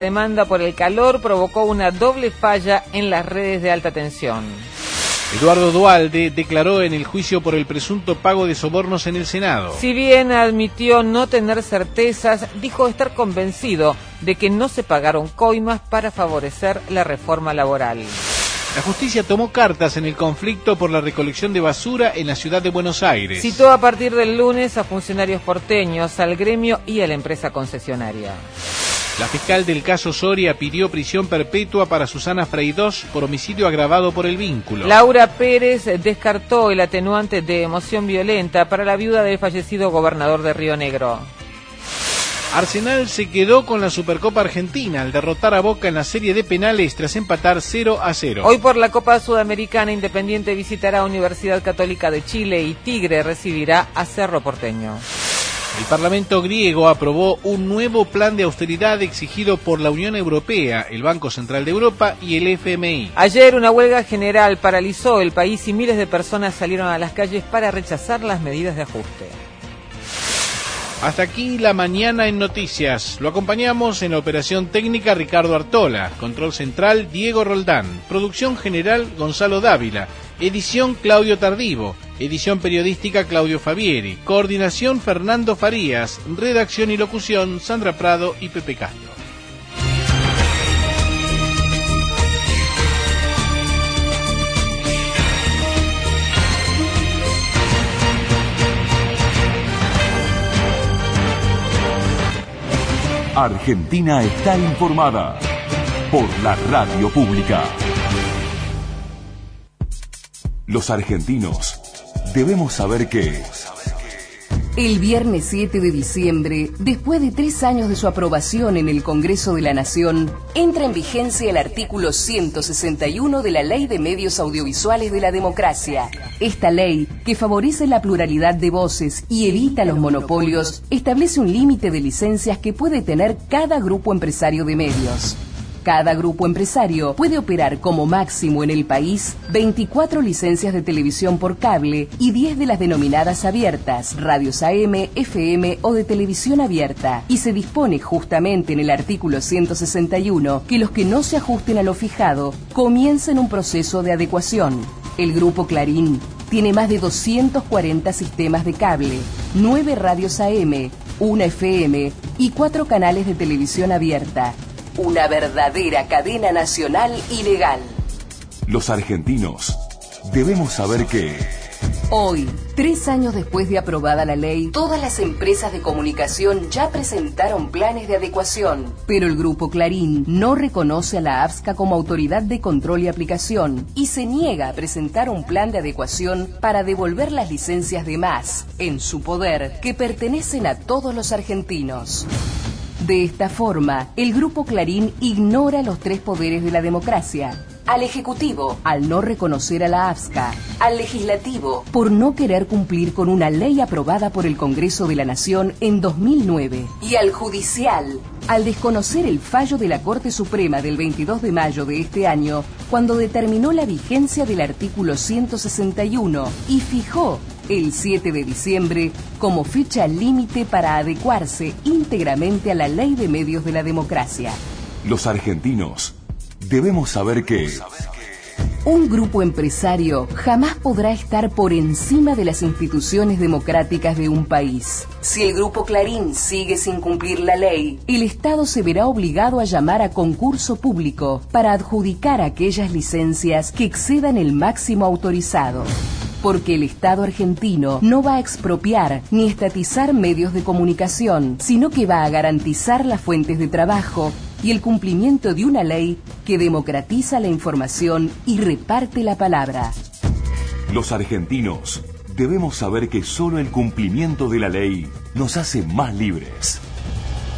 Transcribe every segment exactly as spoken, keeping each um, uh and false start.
demanda por el calor provocó una doble falla en las redes de alta tensión. Eduardo Duhalde declaró en el juicio por el presunto pago de sobornos en el Senado. Si bien admitió no tener certezas, dijo estar convencido de que no se pagaron coimas para favorecer la reforma laboral. La justicia tomó cartas en el conflicto por la recolección de basura en la ciudad de Buenos Aires. Citó a partir del lunes a funcionarios porteños, al gremio y a la empresa concesionaria. La fiscal del caso Soria pidió prisión perpetua para Susana Freidós por homicidio agravado por el vínculo. Laura Pérez descartó el atenuante de emoción violenta para la viuda del fallecido gobernador de Río Negro. Arsenal se quedó con la Supercopa Argentina al derrotar a Boca en la serie de penales tras empatar cero a cero. Hoy por la Copa Sudamericana, Independiente visitará a Universidad Católica de Chile y Tigre recibirá a Cerro Porteño. El Parlamento griego aprobó un nuevo plan de austeridad exigido por la Unión Europea, el Banco Central de Europa y el F M I. Ayer una huelga general paralizó el país y miles de personas salieron a las calles para rechazar las medidas de ajuste. Hasta aquí la mañana en noticias. Lo acompañamos en la operación técnica Ricardo Artola, control central Diego Roldán, producción general Gonzalo Dávila, edición Claudio Tardivo, edición periodística Claudio Fabieri, coordinación Fernando Farías, redacción y locución Sandra Prado y Pepe Castro. Argentina está informada por la radio pública. Los argentinos debemos saber que... El viernes siete de diciembre, después de tres años de su aprobación en el Congreso de la Nación, entra en vigencia el artículo ciento sesenta y uno de la Ley de Medios Audiovisuales de la Democracia. Esta ley, que favorece la pluralidad de voces y evita los monopolios, establece un límite de licencias que puede tener cada grupo empresario de medios. Cada grupo empresario puede operar como máximo en el país veinticuatro licencias de televisión por cable y diez de las denominadas abiertas, radios A M, F M o de televisión abierta. Y se dispone justamente en el artículo ciento sesenta y uno que los que no se ajusten a lo fijado comiencen un proceso de adecuación. El Grupo Clarín tiene más de doscientos cuarenta sistemas de cable, nueve radios A M, una F M y cuatro canales de televisión abierta. Una verdadera cadena nacional y legal. Los argentinos debemos saber que... Hoy, tres años después de aprobada la ley, todas las empresas de comunicación ya presentaron planes de adecuación. Pero el Grupo Clarín no reconoce a la AFSCA como autoridad de control y aplicación y se niega a presentar un plan de adecuación para devolver las licencias de más, en su poder, que pertenecen a todos los argentinos. De esta forma, el Grupo Clarín ignora los tres poderes de la democracia. Al Ejecutivo, al no reconocer a la AFSCA. Al Legislativo, por no querer cumplir con una ley aprobada por el Congreso de la Nación en dos mil nueve. Y al Judicial, al desconocer el fallo de la Corte Suprema del veintidós de mayo de este año, cuando determinó la vigencia del artículo ciento sesenta y uno y fijó el siete de diciembre como fecha límite para adecuarse íntegramente a la Ley de Medios de la Democracia. Los argentinos debemos saber que... Un grupo empresario jamás podrá estar por encima de las instituciones democráticas de un país. Si el Grupo Clarín sigue sin cumplir la ley, el Estado se verá obligado a llamar a concurso público para adjudicar aquellas licencias que excedan el máximo autorizado. Porque el Estado argentino no va a expropiar ni estatizar medios de comunicación, sino que va a garantizar las fuentes de trabajo y el cumplimiento de una ley que democratiza la información y reparte la palabra. Los argentinos debemos saber que solo el cumplimiento de la ley nos hace más libres.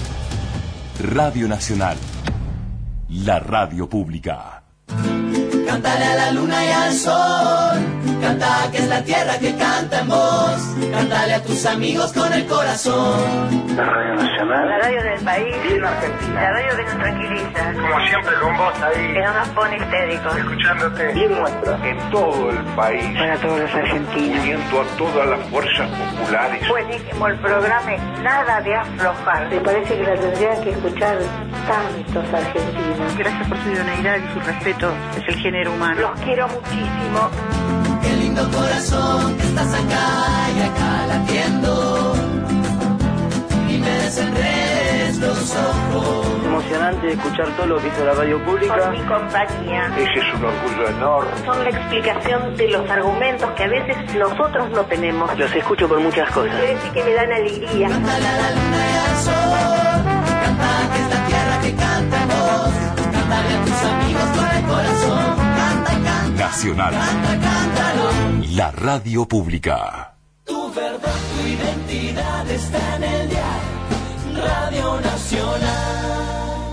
Radio Nacional, la radio pública. cántale a la luna y al sol, canta que es la tierra que canta en vos, cántale a tus amigos con el corazón. La Radio Nacional, la radio del país, bien argentina, la radio que nos tranquiliza, como siempre con vos ahí, que no nos pone histéricos, escuchándote, bien nuestra, en todo el país, para todos los argentinos, uniendo a todas las fuerzas populares. Buenísimo el programa, nada de aflojar. Me parece que la tendrían que escuchar tantos argentinos. Gracias por su idoneidad y su respeto, es el género humano. Los quiero muchísimo. Qué lindo corazón que estás acá y acá latiendo, y me desenredes los ojos. Emocionante escuchar todo lo que hizo la radio pública. Con mi compañía. Ese es un orgullo enorme. Son la explicación de los argumentos que a veces nosotros no tenemos. Los escucho por muchas cosas. Quiere decir que me dan alegría. Cántale a la luna y al sol, canta que es la tierra que canta en vos, cántale a tus amigos con el corazón. Canta, canta. Nacional. Canta, cántalo. La radio pública. Tu verdad, tu identidad está en el diario Radio Nacional.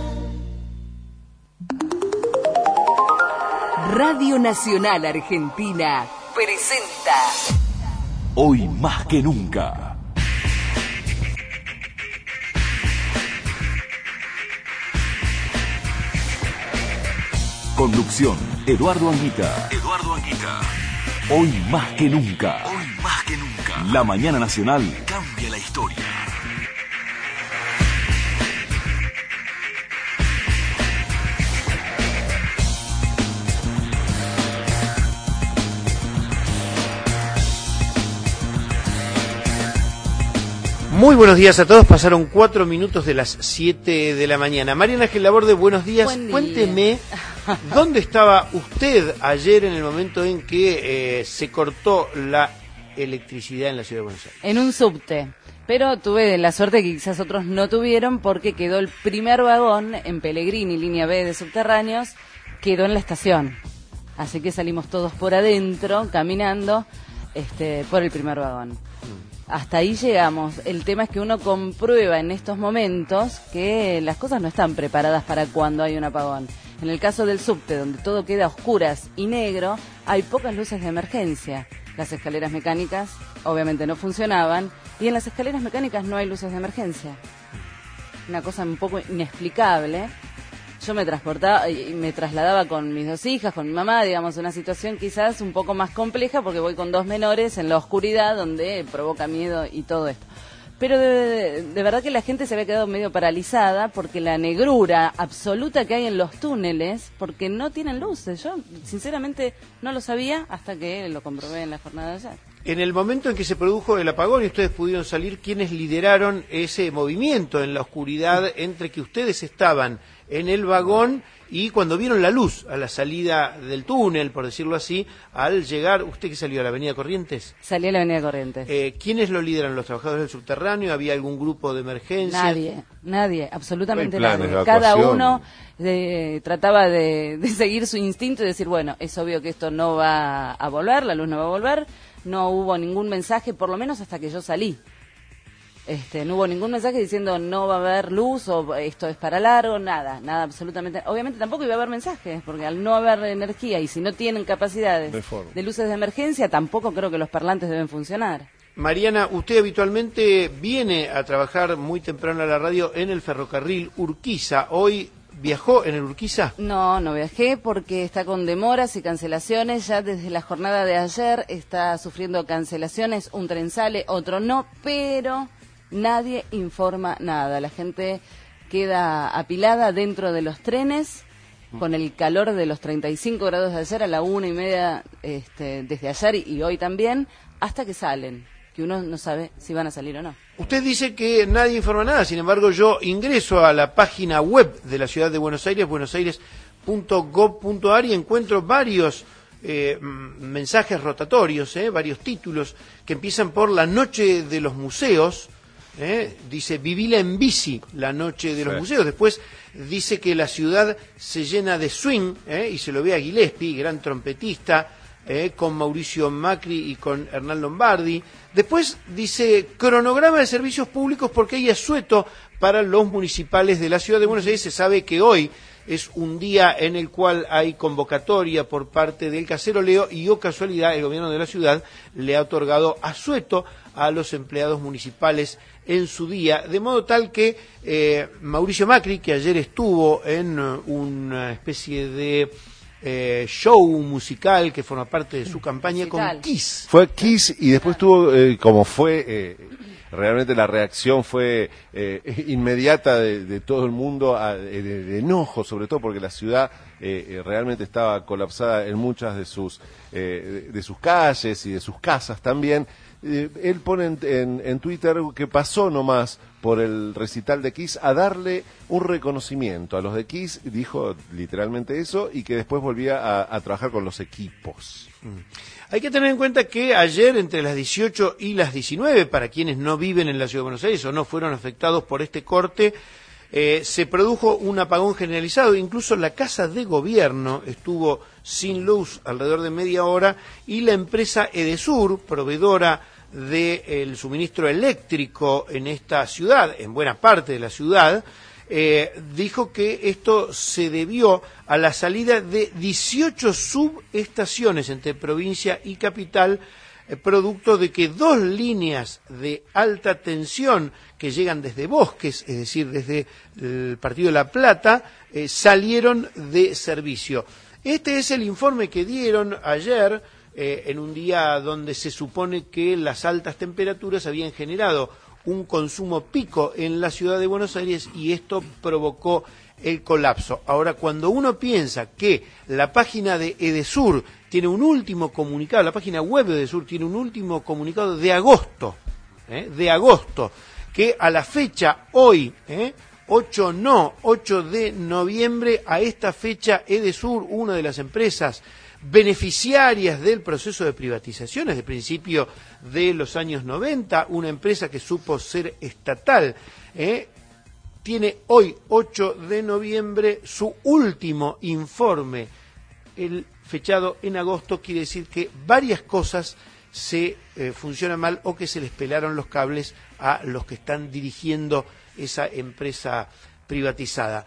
Radio Nacional Argentina presenta Hoy más que nunca. Conducción, Eduardo Anguita. Eduardo Anguita. Hoy más que nunca. Hoy más que nunca. La mañana nacional cambia la historia. Muy buenos días a todos, pasaron cuatro minutos de las siete de la mañana. Mariana Ángel Laborde, buenos días. Buen día. Cuénteme, ¿dónde estaba usted ayer en el momento en que eh, se cortó la electricidad en la Ciudad de Buenos Aires? En un subte, pero tuve la suerte que quizás otros no tuvieron porque quedó el primer vagón en Pellegrini, línea B de subterráneos, quedó en la estación. Así que salimos todos por adentro, caminando, este, por el primer vagón. Hasta ahí llegamos. El tema es que uno comprueba en estos momentos que las cosas no están preparadas para cuando hay un apagón. En el caso del subte, donde todo queda a oscuras y negro, hay pocas luces de emergencia. Las escaleras mecánicas obviamente no funcionaban y en las escaleras mecánicas no hay luces de emergencia. Una cosa un poco inexplicable. Yo me transportaba y me trasladaba con mis dos hijas, con mi mamá, digamos, una situación quizás un poco más compleja porque voy con dos menores en la oscuridad donde provoca miedo y todo esto. Pero de, de, de verdad que la gente se había quedado medio paralizada porque la negrura absoluta que hay en los túneles, porque no tienen luces. Yo sinceramente no lo sabía hasta que lo comprobé en la jornada de ayer. En el momento en que se produjo el apagón y ustedes pudieron salir, ¿quiénes lideraron ese movimiento en la oscuridad entre que ustedes estaban en el vagón y cuando vieron la luz a la salida del túnel, por decirlo así, al llegar, ¿usted que salió a la Avenida Corrientes? Salí a la Avenida Corrientes. Eh, ¿Quiénes lo lideran? ¿Los trabajadores del subterráneo? ¿Había algún grupo de emergencia? Nadie, nadie, absolutamente No hay planes nadie. de Cada evacuación. uno eh, trataba de, de seguir su instinto y decir, bueno, es obvio que esto no va a volver, la luz no va a volver. No hubo ningún mensaje, por lo menos hasta que yo salí. Este, no hubo ningún mensaje diciendo no va a haber luz o esto es para largo, nada, nada absolutamente. Obviamente tampoco iba a haber mensajes, porque al no haber energía y si no tienen capacidades De forma. de luces de emergencia, tampoco creo que los parlantes deben funcionar. Mariana, usted habitualmente viene a trabajar muy temprano a la radio en el ferrocarril Urquiza. ¿Hoy viajó en el Urquiza? No, no viajé porque está con demoras y cancelaciones. Ya desde la jornada de ayer está sufriendo cancelaciones. Un tren sale, otro no, pero nadie informa nada. La gente queda apilada dentro de los trenes con el calor de los treinta y cinco grados de ayer a la una y media este, desde ayer y hoy también, hasta que salen, que uno no sabe si van a salir o no. Usted dice que nadie informa nada, sin embargo yo ingreso a la página web de la Ciudad de Buenos Aires, buenos aires punto gob punto ar, y encuentro varios eh, mensajes rotatorios, eh, varios títulos que empiezan por la noche de los museos. Eh, dice, vivila en bici, la noche de los Sí. museos. Después dice que la ciudad se llena de swing, eh, y se lo ve a Gillespie, gran trompetista, eh, con Mauricio Macri y con Hernán Lombardi. Después dice, cronograma de servicios públicos porque hay asueto para los municipales de la Ciudad de Buenos Aires. Se sabe que hoy es un día en el cual hay convocatoria por parte del caceroleo y, oh casualidad, el gobierno de la ciudad le ha otorgado asueto a los empleados municipales en su día, de modo tal que eh, Mauricio Macri, que ayer estuvo en una especie de eh, show musical que forma parte de su campaña musical con Kiss. Fue Kiss y después tuvo, eh, como fue... Eh, realmente la reacción fue eh, inmediata de, de todo el mundo, a, de, de enojo, sobre todo porque la ciudad eh, realmente estaba colapsada en muchas de sus eh, de, de sus calles y de sus casas también. Eh, él pone en, en, en Twitter que pasó nomás por el recital de Kiss a darle un reconocimiento a los de Kiss, dijo literalmente eso, y que después volvía a, a trabajar con los equipos. Mm. Hay que tener en cuenta que ayer entre las dieciocho y las diecinueve, para quienes no viven en la Ciudad de Buenos Aires o no fueron afectados por este corte, eh, se produjo un apagón generalizado. Incluso la Casa de Gobierno estuvo sin luz alrededor de media hora y la empresa Edesur, proveedora del suministro eléctrico en esta ciudad, en buena parte de la ciudad, Eh, dijo que esto se debió a la salida de dieciocho subestaciones entre provincia y capital, eh, producto de que dos líneas de alta tensión que llegan desde Bosques, es decir, desde el Partido de La Plata, eh, salieron de servicio. Este es el informe que dieron ayer, eh, en un día donde se supone que las altas temperaturas habían generado un consumo pico en la ciudad de Buenos Aires y esto provocó el colapso. Ahora, cuando uno piensa que la página de Edesur tiene un último comunicado, la página web de Edesur tiene un último comunicado de agosto, ¿eh? de agosto, que a la fecha hoy, ¿eh? ocho no, ocho de noviembre, a esta fecha Edesur, una de las empresas beneficiarias del proceso de privatizaciones de principio de los años noventa, una empresa que supo ser estatal, ¿eh? tiene hoy, ocho de noviembre, su último informe, el fechado en agosto. Quiere decir que varias cosas se eh, funcionan mal o que se les pelaron los cables a los que están dirigiendo esa empresa privatizada.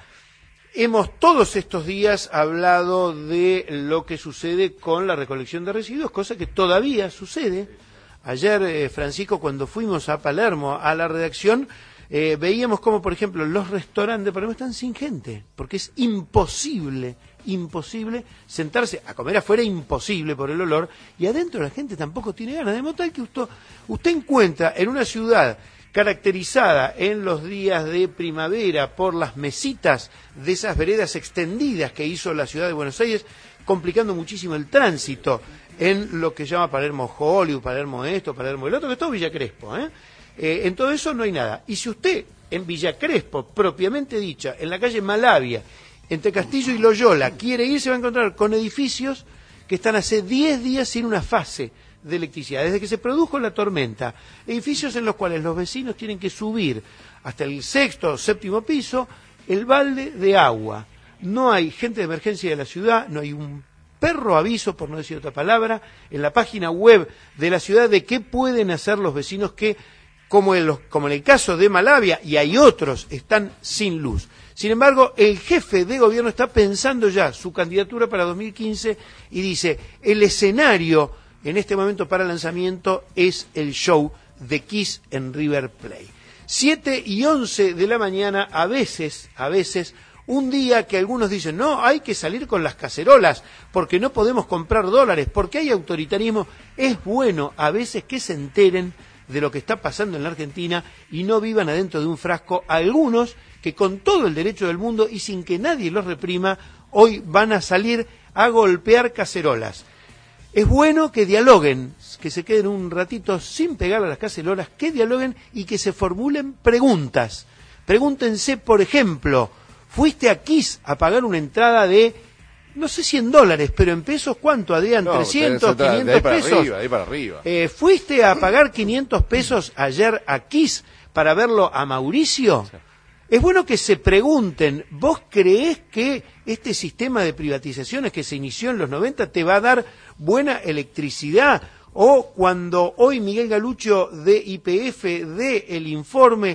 Hemos todos estos días hablado de lo que sucede con la recolección de residuos, cosa que todavía sucede. Ayer, eh, Francisco, cuando fuimos a Palermo a la redacción, eh, veíamos como, por ejemplo, los restaurantes de Palermo están sin gente, porque es imposible, imposible sentarse a comer afuera, imposible por el olor, y adentro la gente tampoco tiene ganas. De modo tal que usted, usted encuentra en una ciudad caracterizada en los días de primavera por las mesitas de esas veredas extendidas que hizo la ciudad de Buenos Aires, complicando muchísimo el tránsito en lo que llama Palermo Hollywood, Palermo esto, Palermo el otro, que es todo Villa Crespo, ¿eh? Eh, en todo eso no hay nada. Y si usted en Villa Crespo, propiamente dicha, en la calle Malavia, entre Castillo y Loyola, quiere ir, se va a encontrar con edificios que están hace diez días sin una fase de electricidad, desde que se produjo la tormenta, edificios en los cuales los vecinos tienen que subir hasta el sexto o séptimo piso el balde de agua. No hay gente de emergencia de la ciudad, no hay un perro aviso, por no decir otra palabra, en la página web de la ciudad de qué pueden hacer los vecinos que, como en, los, como en el caso de Malavia, y hay otros, están sin luz. Sin embargo, el jefe de gobierno está pensando ya su candidatura para dos mil quince y dice, el escenario en este momento para lanzamiento es el show de Kiss en River Plate. siete y once de la mañana, a veces, a veces, un día que algunos dicen, no, hay que salir con las cacerolas, porque no podemos comprar dólares, porque hay autoritarismo. Es bueno a veces que se enteren de lo que está pasando en la Argentina y no vivan adentro de un frasco. Algunos que con todo el derecho del mundo y sin que nadie los reprima, hoy van a salir a golpear cacerolas. Es bueno que dialoguen, que se queden un ratito sin pegar a las cacerolas, que dialoguen y que se formulen preguntas. Pregúntense, por ejemplo, ¿fuiste a Kiss a pagar una entrada de, no sé si en dólares, pero en pesos, ¿cuánto, Adrián? No, trescientos, quinientos pesos. Arriba, ahí para arriba. Eh, ¿Fuiste a pagar quinientos pesos ayer a Kiss para verlo a Mauricio? Sí. Es bueno que se pregunten, ¿vos creés que este sistema de privatizaciones que se inició en los noventa te va a dar buena electricidad? O cuando hoy Miguel Galuccio de Y P F dé el informe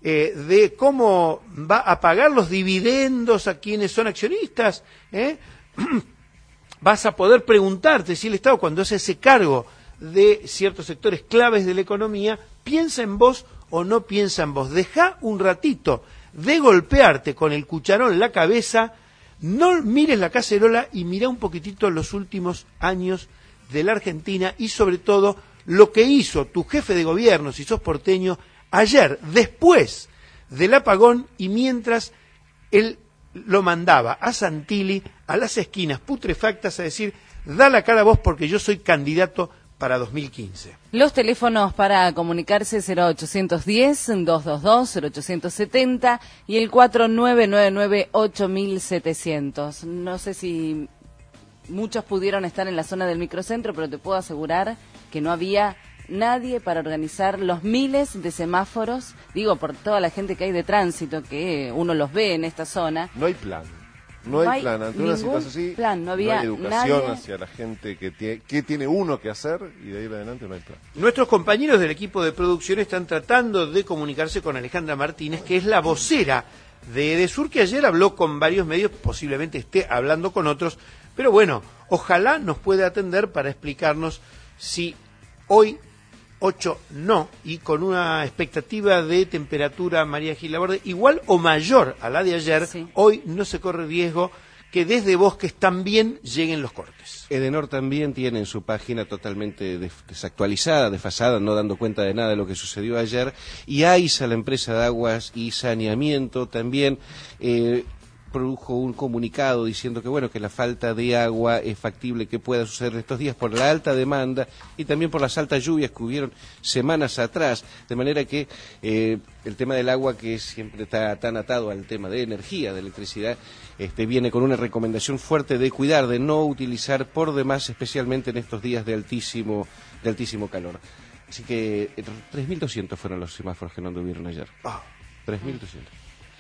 eh, de cómo va a pagar los dividendos a quienes son accionistas, ¿eh? Vas a poder preguntarte si el Estado, cuando hace ese cargo de ciertos sectores claves de la economía, piensa en vos o no piensa en vos. Dejá un ratito de golpearte con el cucharón en la cabeza, no mires la cacerola y mirá un poquitito los últimos años de la Argentina y sobre todo lo que hizo tu jefe de gobierno, si sos porteño, ayer, después del apagón y mientras él lo mandaba a Santilli, a las esquinas putrefactas, a decir, da la cara a vos porque yo soy candidato para dos mil quince. Los teléfonos para comunicarse cero ochocientos diez, doscientos veintidós, cero ochocientos setenta y el cuatro nueve nueve nueve, ocho mil setecientos. No sé si muchos pudieron estar en la zona del microcentro, pero te puedo asegurar que no había nadie para organizar los miles de semáforos, digo, por toda la gente que hay de tránsito, que uno los ve en esta zona. No hay plan. No, no hay plan. Ante una situación así, plan, no, había no hay educación nadie hacia la gente que tiene, que tiene uno que hacer y de ahí en adelante no hay plan. Nuestros compañeros del equipo de producción están tratando de comunicarse con Alejandra Martínez, que es la vocera de Edesur, que ayer habló con varios medios, posiblemente esté hablando con otros, pero bueno, ojalá nos pueda atender para explicarnos si hoy ocho no, y con una expectativa de temperatura, María Gil Laborde, igual o mayor a la de ayer, sí. Hoy no se corre riesgo que desde Bosques también lleguen los cortes. Edenor también tiene en su página totalmente desactualizada, desfasada, no dando cuenta de nada de lo que sucedió ayer, y AISA, la empresa de aguas y saneamiento, también eh, produjo un comunicado diciendo que bueno, que la falta de agua es factible que pueda suceder estos días por la alta demanda y también por las altas lluvias que hubieron semanas atrás, de manera que eh, el tema del agua, que siempre está tan atado al tema de energía, de electricidad, este, viene con una recomendación fuerte de cuidar, de no utilizar por demás, especialmente en estos días de altísimo, de altísimo calor. Así que eh, tres mil doscientos fueron los semáforos que no anduvieron ayer. Ah. tres mil doscientos.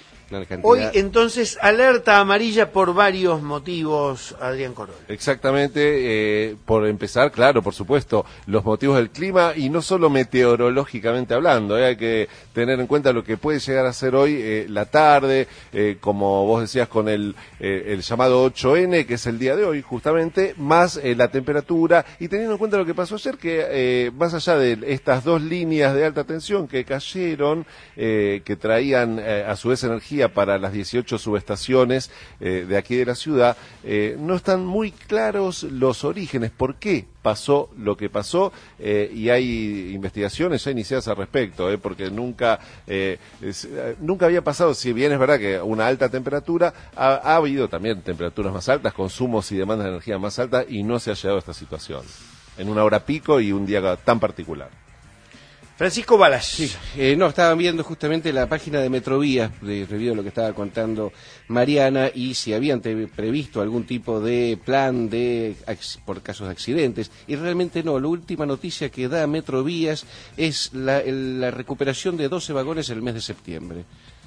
Hoy entonces alerta amarilla por varios motivos, Adrián Corol. Exactamente, eh, por empezar, claro, por supuesto, los motivos del clima y no solo meteorológicamente hablando, eh, hay que tener en cuenta lo que puede llegar a ser hoy eh, la tarde, eh, como vos decías con el, eh, el llamado ocho ene, que es el día de hoy justamente, más eh, la temperatura y teniendo en cuenta lo que pasó ayer, que eh, más allá de estas dos líneas de alta tensión que cayeron, eh, que traían eh, a su vez energía para las dieciocho subestaciones eh, de aquí de la ciudad, eh, no están muy claros los orígenes, por qué pasó lo que pasó, eh, y hay investigaciones ya iniciadas al respecto, eh, porque nunca eh, es, nunca había pasado, si bien es verdad que una alta temperatura, ha, ha habido también temperaturas más altas, consumos y demandas de energía más altas, y no se ha llegado a esta situación, en una hora pico y un día tan particular. Francisco Balas. Sí, eh, no, estaban viendo justamente la página de Metrovías, de, debido a lo que estaba contando Mariana, y si habían te, previsto algún tipo de plan de por casos de accidentes, y realmente no. La última noticia que da Metrovías es la, el, la recuperación de doce vagones en el mes de septiembre.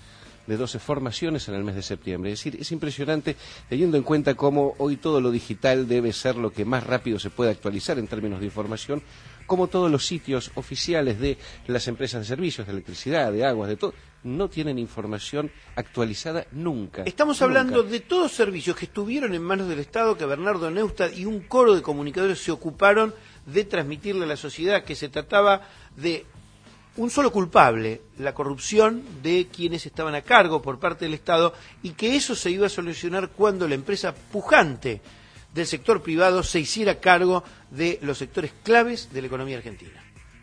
De doce formaciones en el mes de septiembre. Es decir, es impresionante teniendo en cuenta cómo hoy todo lo digital debe ser lo que más rápido se puede actualizar en términos de información, como todos los sitios oficiales de las empresas de servicios, de electricidad, de aguas, de todo, no tienen información actualizada nunca. Estamos nunca. hablando de todos servicios que estuvieron en manos del Estado, que Bernardo Neustadt y un coro de comunicadores se ocuparon de transmitirle a la sociedad que se trataba de un solo culpable, la corrupción de quienes estaban a cargo por parte del Estado, y que eso se iba a solucionar cuando la empresa pujante del sector privado se hiciera cargo de los sectores claves de la economía argentina.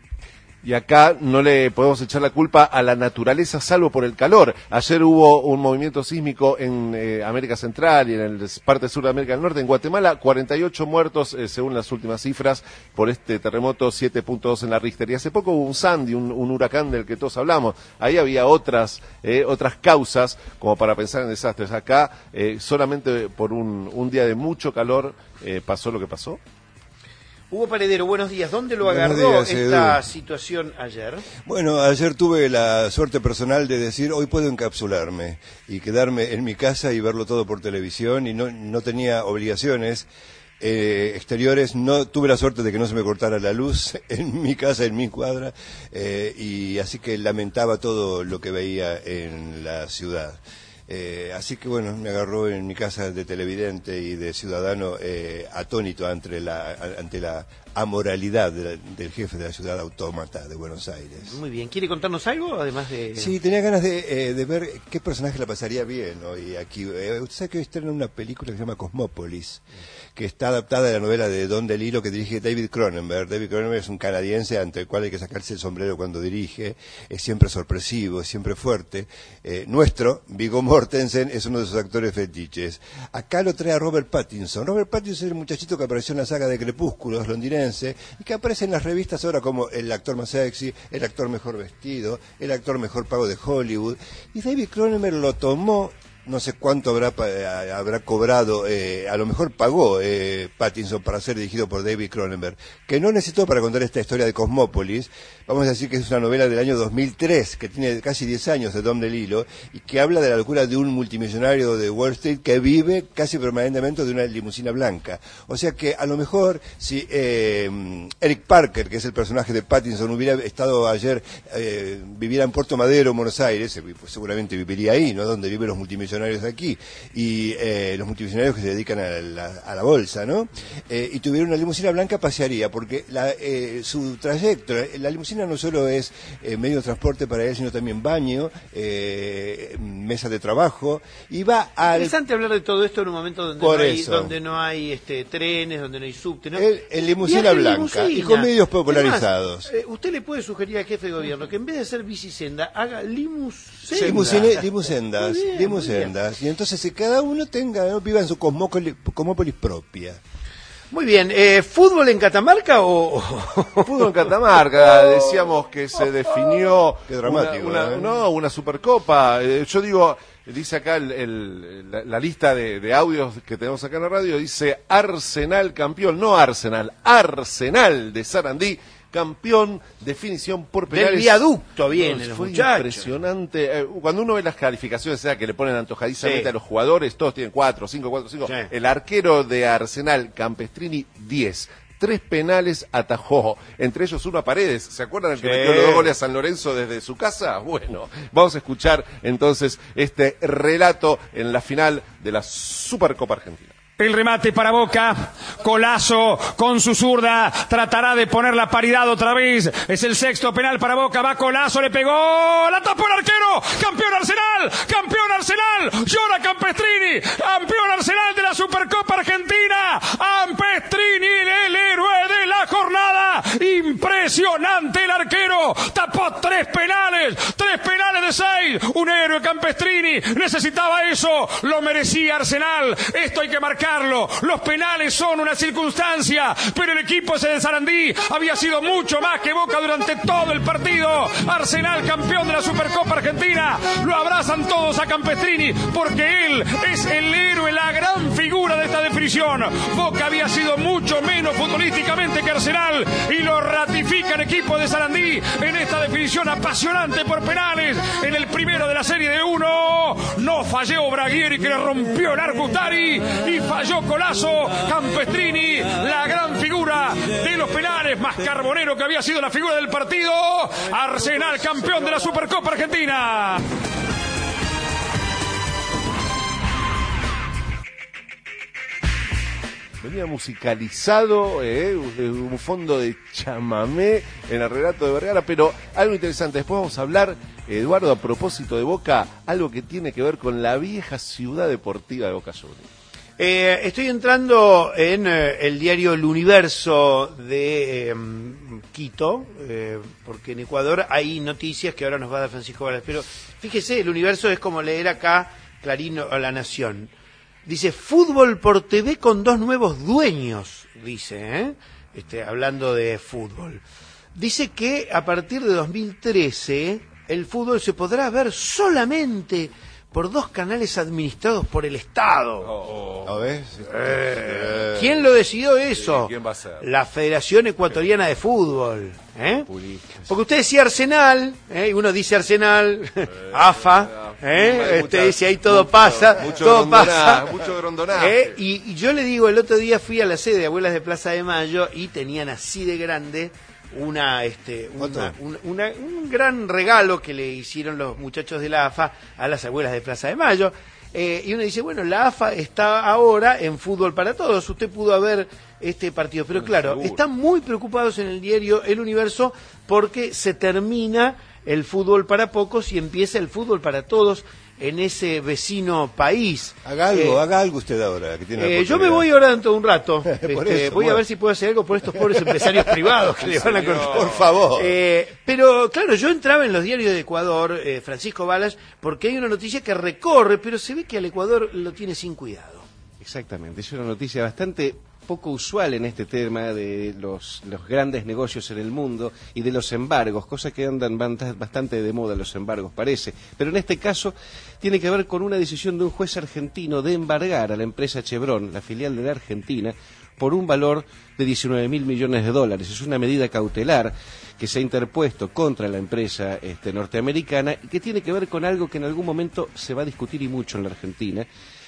Y acá no le podemos echar la culpa a la naturaleza, salvo por el calor. Ayer hubo un movimiento sísmico en eh, América Central y en el parte sur de América del Norte. En Guatemala, cuarenta y ocho muertos, eh, según las últimas cifras, por este terremoto, siete punto dos en la Richter. Y hace poco hubo un Sandy, un, un huracán del que todos hablamos. Ahí había otras eh, otras causas como para pensar en desastres. Acá, eh, solamente por un, un día de mucho calor, eh, pasó lo que pasó. Hugo Paredero, buenos días. ¿Dónde lo agarró días, esta Edu. situación ayer? Bueno, ayer tuve la suerte personal de decir, hoy puedo encapsularme y quedarme en mi casa y verlo todo por televisión, y no, no tenía obligaciones. Eh, exteriores, no tuve la suerte de que no se me cortara la luz en mi casa, en mi cuadra, eh, y así que lamentaba todo lo que veía en la ciudad. Eh, así que bueno, me agarró en mi casa de televidente y de ciudadano eh, atónito ante la, ante la amoralidad de la, del jefe de la ciudad autómata de Buenos Aires. Muy bien, ¿quiere contarnos algo además de...? Sí, tenía ganas de, eh, de ver qué personaje la pasaría bien hoy aquí. Eh, usted sabe que hoy estrena una película que se llama Cosmópolis, que está adaptada de la novela de Don DeLillo que dirige David Cronenberg. David Cronenberg es un canadiense ante el cual hay que sacarse el sombrero cuando dirige, es siempre sorpresivo, es siempre fuerte. Eh, nuestro, Viggo Mortensen, es uno de sus actores fetiches. Acá lo trae a Robert Pattinson. Robert Pattinson es el muchachito que apareció en la saga de Crepúsculos, londinense, y que aparece en las revistas ahora como el actor más sexy, el actor mejor vestido, el actor mejor pago de Hollywood. Y David Cronenberg lo tomó, no sé cuánto habrá habrá cobrado, eh, a lo mejor pagó eh, Pattinson para ser dirigido por David Cronenberg, que no necesitó para contar esta historia de Cosmópolis. Vamos a decir que es una novela del año dos mil tres, que tiene casi diez años de Don DeLillo, y que habla de la locura de un multimillonario de Wall Street que vive casi permanentemente de una limusina blanca. O sea que a lo mejor si eh, Eric Parker, que es el personaje de Pattinson, hubiera estado ayer, eh, viviera en Puerto Madero, en Buenos Aires, eh, pues seguramente viviría ahí, ¿no? Donde viven los multimillonarios de aquí, y eh, los multimillonarios que se dedican a la, a la bolsa, ¿no? Eh, y tuviera una limusina blanca, pasearía, porque la, eh, su trayecto, la limusina no solo es eh, medio de transporte para él, sino también baño, eh, mesa de trabajo, y va al... Interesante hablar de todo esto en un momento donde Por no hay, eso. donde no hay este, trenes, donde no hay subte, ¿no? El, el limusina Viaje en blanca, limusina. y con medios popularizados. Además, eh, usted le puede sugerir al jefe de gobierno que en vez de hacer bicisenda, haga limusenda. Limusine, limusendas, Muy bien, limusendas. Y entonces si cada uno tenga, ¿no? viva en su cosmópolis, cosmópolis propia. Muy bien, eh, ¿fútbol en Catamarca o...? Fútbol en Catamarca, decíamos que se definió Qué dramático, una, una- ¿eh? no, una supercopa. Eh, yo digo, dice acá el, el- la, la lista de, de audios que tenemos acá en la radio, dice Arsenal campeón, no Arsenal, Arsenal de Sarandí, campeón, definición por penales. Del viaducto vienen los Fue muchachos. impresionante. Eh, cuando uno ve las calificaciones, o sea, que le ponen antojadizamente Sí. a los jugadores, todos tienen cuatro, cinco, cuatro, cinco. Sí. El arquero de Arsenal, Campestrini, diez. Tres penales atajó, entre ellos uno a Paredes. ¿Se acuerdan el que Sí. metió los dos goles a San Lorenzo desde su casa? Bueno, vamos a escuchar entonces este relato en la final de la Supercopa Argentina. El remate para Boca, Colazo con su zurda, tratará de poner la paridad otra vez, es el sexto penal para Boca, va Colazo, le pegó, la tapó el arquero, campeón Arsenal, campeón Arsenal, llora Campestrini, campeón Arsenal de la Supercopa Argentina, Campestrini, el héroe de la jornada, impresionante el arquero, tapó tres penales, tres penales de seis, un héroe Campestrini, necesitaba eso, lo merecía Arsenal, esto hay que marcar. Los penales son una circunstancia, pero el equipo ese de Sarandí había sido mucho más que Boca durante todo el partido. Arsenal campeón de la Supercopa Argentina, lo abrazan todos a Campestrini porque él es el héroe, la gran figura de esta definición. Boca había sido mucho menos futbolísticamente que Arsenal y lo ratifica el equipo de Sarandí en esta definición apasionante por penales en el primero de la serie de uno. No falló Braguieri, que le rompió el arco Utari, y falló Colazo. Campestrini, la gran figura de los penales, más Carbonero, que había sido la figura del partido. Arsenal campeón de la Supercopa Argentina. Venía musicalizado, eh, un fondo de chamamé en el relato de Vergara, pero algo interesante. Después vamos a hablar, Eduardo, a propósito de Boca, algo que tiene que ver con la vieja ciudad deportiva de Boca Juniors. Eh, estoy entrando en eh, el diario El Universo de eh, Quito, eh, porque en Ecuador hay noticias que ahora nos va a dar Francisco Varas. Pero fíjese, El Universo es como leer acá Clarín o La Nación. Dice, fútbol por T V con dos nuevos dueños, dice, ¿eh? este, hablando de fútbol. Dice que a partir de dos mil trece el fútbol se podrá ver solamente por dos canales administrados por el Estado. Oh, ¿A ver? Eh, ¿Quién lo decidió eso? ¿Quién va a ser? La Federación Ecuatoriana de Fútbol. ¿eh? Porque usted decía Arsenal, ¿eh? y uno dice Arsenal, AFA, ¿Eh? Este, mucha, si ahí todo mucho, pasa, mucho todo grondoná, pasa. Mucho grondonaje. ¿Eh? Y, y yo le digo, el otro día fui a la sede de Abuelas de Plaza de Mayo y tenían así de grande una, este, una, una, una, un gran regalo que le hicieron los muchachos de la A F A a las Abuelas de Plaza de Mayo. Eh, y uno dice, bueno, la A F A está ahora en Fútbol para Todos, usted pudo haber este partido, pero claro, seguro. Están muy preocupados en el diario El Universo porque se termina el fútbol para pocos y empieza el fútbol para todos en ese vecino país. Haga algo, Eh, haga algo usted ahora, que tiene la eh, yo me voy ahora dentro de un rato. Por Este, eso, voy bueno. a ver si puedo hacer algo por estos pobres empresarios privados que le van a Señor, contar. por favor. Eh, pero claro, yo entraba en los diarios de Ecuador, eh, Francisco Balas, porque hay una noticia que recorre, pero se ve que al Ecuador lo tiene sin cuidado. Exactamente, es una noticia bastante poco usual en este tema de los, los grandes negocios en el mundo y de los embargos, cosa que andan bastante de moda los embargos, parece. Pero en este caso tiene que ver con una decisión de un juez argentino de embargar a la empresa Chevron, la filial de la Argentina, por un valor de diecinueve mil millones de dólares. Es una medida cautelar que se ha interpuesto contra la empresa este, norteamericana y que tiene que ver con algo que en algún momento se va a discutir y mucho en la Argentina,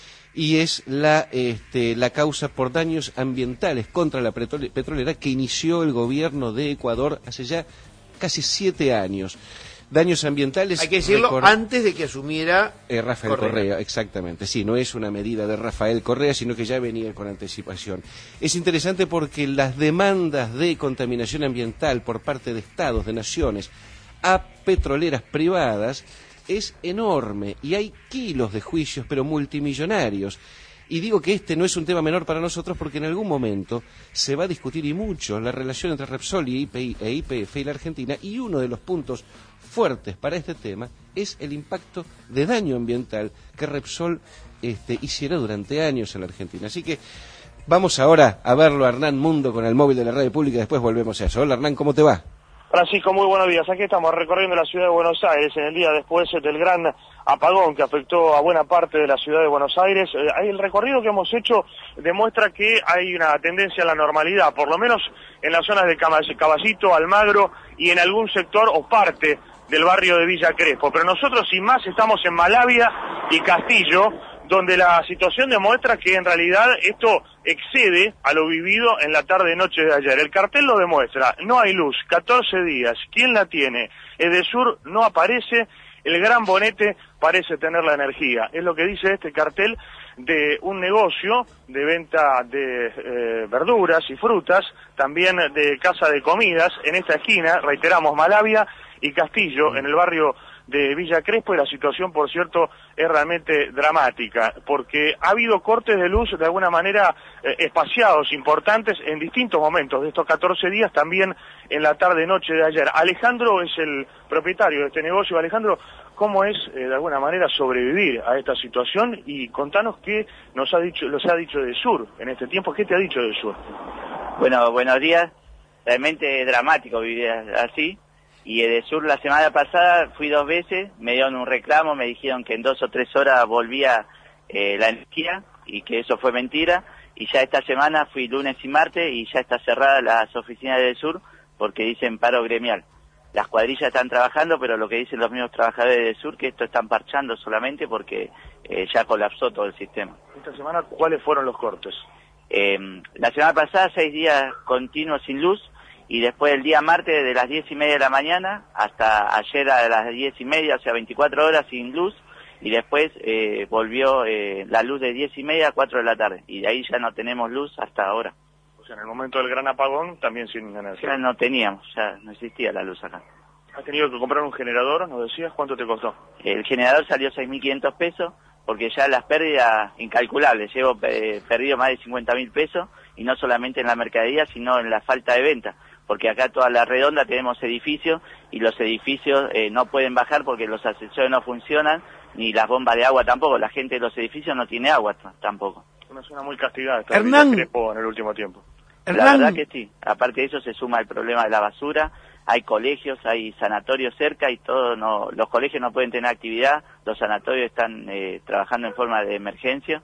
y es la, este, la causa por daños ambientales contra la petrolera que inició el gobierno de Ecuador hace ya casi siete años. Daños ambientales... Hay que decirlo recor- antes de que asumiera eh, Rafael Correa. Correa, exactamente. Sí, no es una medida de Rafael Correa, sino que ya venía con anticipación. Es interesante porque las demandas de contaminación ambiental por parte de estados, de naciones, a petroleras privadas es enorme y hay kilos de juicios, pero multimillonarios. Y digo que este no es un tema menor para nosotros porque en algún momento se va a discutir y mucho la relación entre Repsol y I P I, e Y P F y la Argentina, y uno de los puntos fuertes para este tema es el impacto de daño ambiental que Repsol este, hiciera durante años en la Argentina. Así que vamos ahora a verlo a Hernán Mundo con el móvil de la radio pública, después volvemos a eso. Hola Hernán, ¿cómo te va? Francisco, muy buenos días. Aquí estamos recorriendo la ciudad de Buenos Aires en el día después del gran apagón que afectó a buena parte de la ciudad de Buenos Aires. Eh, el recorrido que hemos hecho demuestra que hay una tendencia a la normalidad, por lo menos en las zonas de Caballito, Almagro y en algún sector o parte del barrio de Villa Crespo. Pero nosotros, sin más, estamos en Malavia y Castillo, donde la situación demuestra que en realidad esto excede a lo vivido en la tarde-noche de ayer. El cartel lo demuestra, no hay luz, catorce días, ¿quién la tiene? Edesur no aparece, el Gran Bonete parece tener la energía. Es lo que dice este cartel de un negocio de venta de eh, verduras y frutas, también de casa de comidas, en esta esquina, reiteramos, Malavia y Castillo, en el barrio de Villa Crespo, y la situación, por cierto, es realmente dramática, porque ha habido cortes de luz de alguna manera eh, espaciados, importantes, en distintos momentos de estos catorce días, también en la tarde-noche de ayer. Alejandro es el propietario de este negocio. Alejandro, ¿cómo es, eh, de alguna manera, sobrevivir a esta situación? Y contanos qué nos ha dicho, los ha dicho Edesur en este tiempo. ¿Qué te ha dicho Edesur? Bueno, buenos días. Realmente es dramático vivir así. Y Edesur la semana pasada fui dos veces, me dieron un reclamo, me dijeron que en dos o tres horas volvía eh, la energía y que eso fue mentira. Y ya esta semana fui lunes y martes y ya está cerrada las oficinas de Edesur porque dicen paro gremial. Las cuadrillas están trabajando, pero lo que dicen los mismos trabajadores de Edesur que esto están parchando solamente porque eh, ya colapsó todo el sistema. Esta semana, ¿cuáles fueron los cortes? Eh, la semana pasada, seis días continuos sin luz. Y después el día martes de las diez y media de la mañana hasta ayer a las diez y media, o sea veinticuatro horas sin luz, y después eh, volvió eh, la luz de diez y media a cuatro de la tarde, y de ahí ya no tenemos luz hasta ahora. O sea, en el momento del gran apagón también sin energía. Ya no teníamos, ya no existía la luz acá. ¿Has tenido que comprar un generador, nos decías? ¿Cuánto te costó? El generador salió seis mil quinientos pesos, porque ya las pérdidas incalculables, llevo eh, perdido más de cincuenta mil pesos, y no solamente en la mercadería, sino en la falta de venta. Porque acá toda la redonda tenemos edificios y los edificios eh, no pueden bajar porque los ascensores no funcionan, ni las bombas de agua tampoco. La gente de los edificios no tiene agua t- tampoco. Una zona muy castigada esta Hernán, Villa Crespo en el último tiempo. Hernán, la verdad que sí. Aparte de eso se suma el problema de la basura. Hay colegios, hay sanatorios cerca y todo. No, los colegios no pueden tener actividad, los sanatorios están eh, trabajando en forma de emergencia.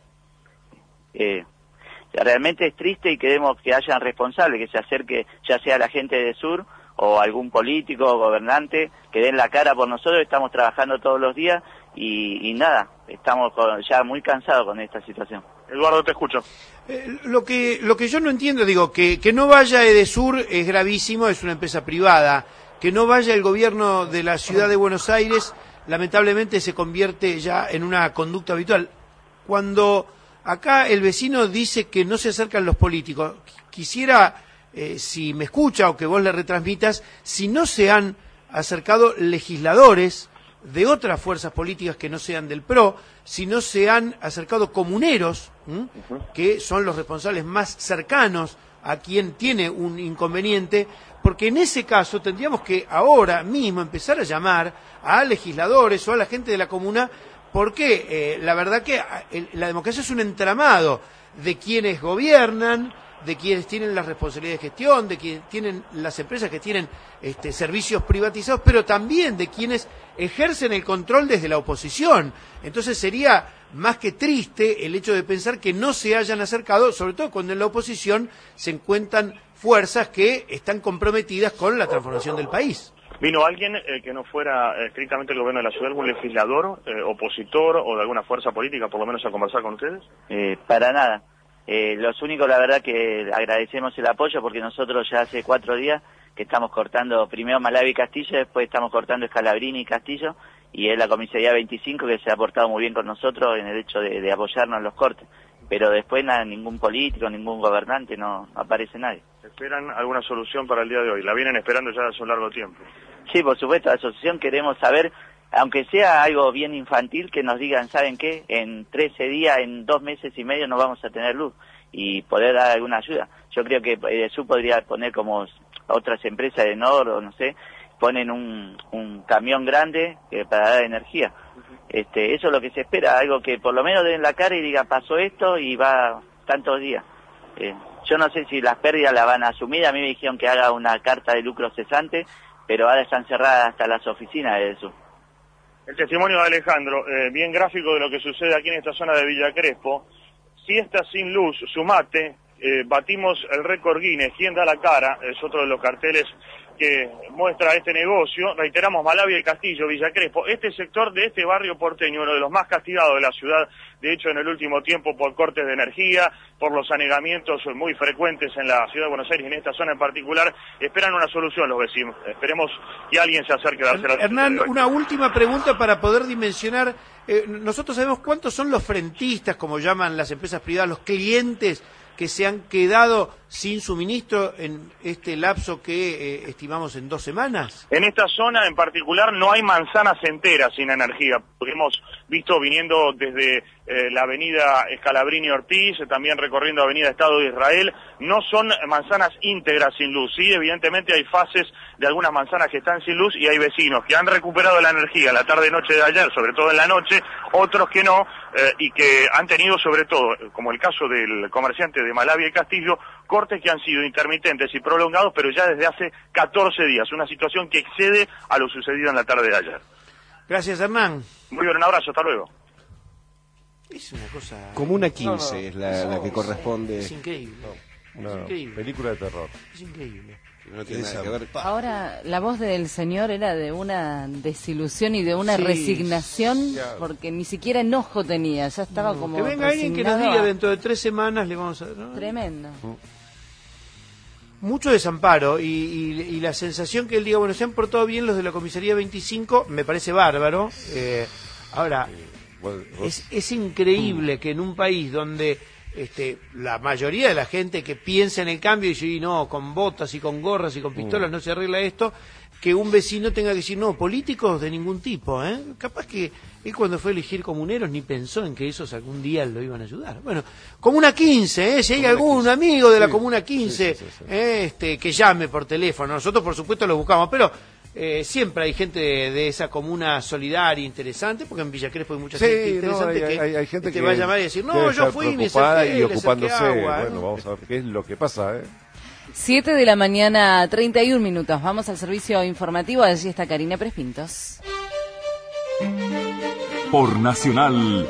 Eh, Realmente es triste y queremos que hayan responsables, que se acerque ya sea la gente de Sur o algún político o gobernante, que den la cara por nosotros. Estamos trabajando todos los días y, y nada, estamos con, ya muy cansados con esta situación. Eduardo, te escucho. Eh, lo que lo que yo no entiendo, digo, que, que no vaya Edesur es gravísimo, es una empresa privada. Que no vaya el gobierno de la ciudad de Buenos Aires, lamentablemente se convierte ya en una conducta habitual. Cuando acá el vecino dice que no se acercan los políticos, quisiera, eh, si me escucha o que vos le retransmitas, si no se han acercado legisladores de otras fuerzas políticas que no sean del P R O, si no se han acercado comuneros, ¿m? que son los responsables más cercanos a quien tiene un inconveniente, porque en ese caso tendríamos que ahora mismo empezar a llamar a legisladores o a la gente de la comuna, porque eh, la verdad que el, la democracia es un entramado de quienes gobiernan, de quienes tienen la responsabilidad de gestión, de quienes tienen las empresas que tienen este, servicios privatizados, pero también de quienes ejercen el control desde la oposición. Entonces sería más que triste el hecho de pensar que no se hayan acercado, sobre todo cuando en la oposición se encuentran fuerzas que están comprometidas con la transformación del país. ¿Vino alguien eh, que no fuera eh, estrictamente el gobierno de la ciudad, algún legislador, eh, opositor o de alguna fuerza política, por lo menos a conversar con ustedes? Eh, para nada. Eh, los únicos, la verdad, que agradecemos el apoyo, porque nosotros ya hace cuatro días que estamos cortando primero Malavi y Castillo, después estamos cortando Scalabrini y Castillo, y es la comisaría veinticinco que se ha portado muy bien con nosotros en el hecho de, de apoyarnos en los cortes. Pero después nada, ningún político, ningún gobernante, no aparece nadie. ¿Esperan alguna solución para el día de hoy? ¿La vienen esperando ya hace un largo tiempo? Sí, por supuesto, la asociación queremos saber, aunque sea algo bien infantil, que nos digan, ¿saben qué? En trece días, en dos meses y medio no vamos a tener luz, y poder dar alguna ayuda. Yo creo que Edesur podría poner, como otras empresas de Nord, o no sé, ponen un, un camión grande eh, para dar energía. Este, eso es lo que se espera, algo que por lo menos den la cara y diga, pasó esto y va tantos días. Eh, yo no sé si las pérdidas las van a asumir, a mí me dijeron que haga una carta de lucro cesante, pero ahora están cerradas hasta las oficinas de Edesur. El testimonio de Alejandro, eh, bien gráfico de lo que sucede aquí en esta zona de Villa Crespo. Si está sin luz, sumate, eh, batimos el récord Guinness, ¿quién da la cara? Es otro de los carteles que muestra este negocio. Reiteramos, Malavia y Castillo, Villa Crespo, este sector de este barrio porteño, uno de los más castigados de la ciudad, de hecho en el último tiempo por cortes de energía, por los anegamientos muy frecuentes en la ciudad de Buenos Aires, en esta zona en particular, esperan una solución los vecinos. Esperemos que alguien se acerque a hacer la Hernán, una última pregunta para poder dimensionar, eh, nosotros sabemos cuántos son los frentistas, como llaman las empresas privadas, los clientes que se han quedado sin suministro en este lapso que eh, estimamos en dos semanas? En esta zona en particular no hay manzanas enteras sin energía, porque hemos visto viniendo desde eh, la avenida Scalabrini Ortiz, también recorriendo avenida Estado de Israel, no son manzanas íntegras sin luz, sí, evidentemente hay fases de algunas manzanas que están sin luz y hay vecinos que han recuperado la energía la tarde-noche de ayer, sobre todo en la noche, otros que no, eh, y que han tenido sobre todo, como el caso del comerciante de Malavia y Castillo, cortes que han sido intermitentes y prolongados, pero ya desde hace catorce días, una situación que excede a lo sucedido en la tarde de ayer. Gracias, Hernán. Muy bien, un abrazo, hasta luego. Es una cosa... Comuna quince no, no, es la, no, la que es, corresponde. Es increíble. Una es increíble. película de terror. Es increíble. No tiene nada que ver. Ahora, la voz del señor era de una desilusión y de una Sí, resignación, claro. porque ni siquiera enojo tenía, ya estaba No, como que venga alguien que nos resignado diga a- dentro de tres semanas le vamos a... ¿no? Tremendo. Mucho desamparo y, y, y la sensación que él diga, bueno, se han portado bien los de la comisaría veinticinco, me parece bárbaro. Eh, ahora, es, es increíble que en un país donde este, la mayoría de la gente que piensa en el cambio dice, y no, con botas y con gorras y con pistolas no se arregla esto, que un vecino tenga que decir, no, políticos de ningún tipo, ¿eh? Capaz que él cuando fue a elegir comuneros ni pensó en que esos algún día lo iban a ayudar. Bueno, Comuna quince, ¿eh? Si hay algún quince. Amigo de la sí, Comuna quince, sí, sí, sí, sí. Eh, este, que llame por teléfono. Nosotros, por supuesto, lo buscamos, pero eh, siempre hay gente de, de esa comuna solidaria, interesante, porque en Villa Crespo hay mucha sí, gente interesante no, hay, que, hay, hay gente te que va a llamar y decir, no, yo fui y me acerqué, y ocupándose. Agua, bueno, ¿no? vamos a ver qué es lo que pasa, ¿eh? siete de la mañana, treinta y un minutos. Vamos al servicio informativo. Allí está Karina Prespintos. Por Nacional,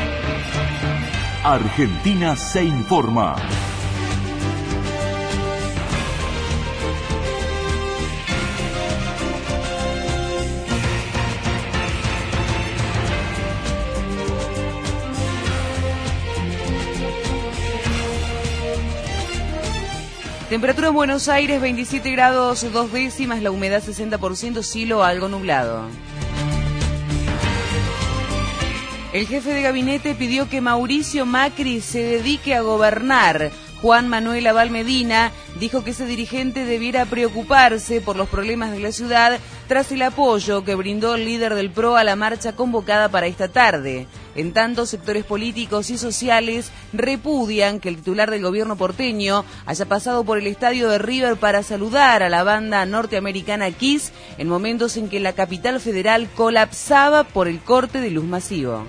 Argentina se informa. Temperatura en Buenos Aires, veintisiete grados, dos décimas, la humedad sesenta por ciento, cielo algo nublado. El jefe de gabinete pidió que Mauricio Macri se dedique a gobernar. Juan Manuel Abal Medina dijo que ese dirigente debiera preocuparse por los problemas de la ciudad tras el apoyo que brindó el líder del P R O a la marcha convocada para esta tarde. En tanto, sectores políticos y sociales repudian que el titular del gobierno porteño haya pasado por el estadio de River para saludar a la banda norteamericana Kiss en momentos en que la capital federal colapsaba por el corte de luz masivo.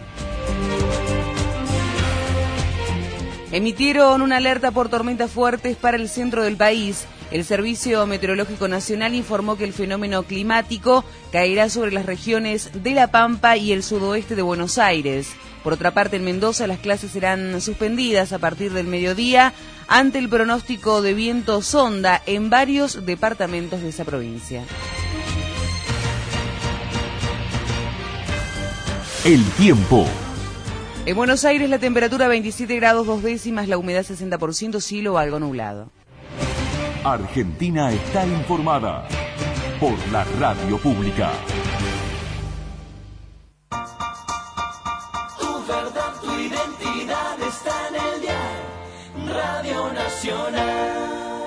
Emitieron una alerta por tormentas fuertes para el centro del país. El Servicio Meteorológico Nacional informó que el fenómeno climático caerá sobre las regiones de La Pampa y el sudoeste de Buenos Aires. Por otra parte, en Mendoza las clases serán suspendidas a partir del mediodía ante el pronóstico de viento sonda en varios departamentos de esa provincia. El tiempo. En Buenos Aires la temperatura veintisiete grados dos décimas, la humedad sesenta por ciento, cielo algo nublado. Argentina está informada por la radio pública. Tu verdad, tu identidad está en el diario Radio Nacional.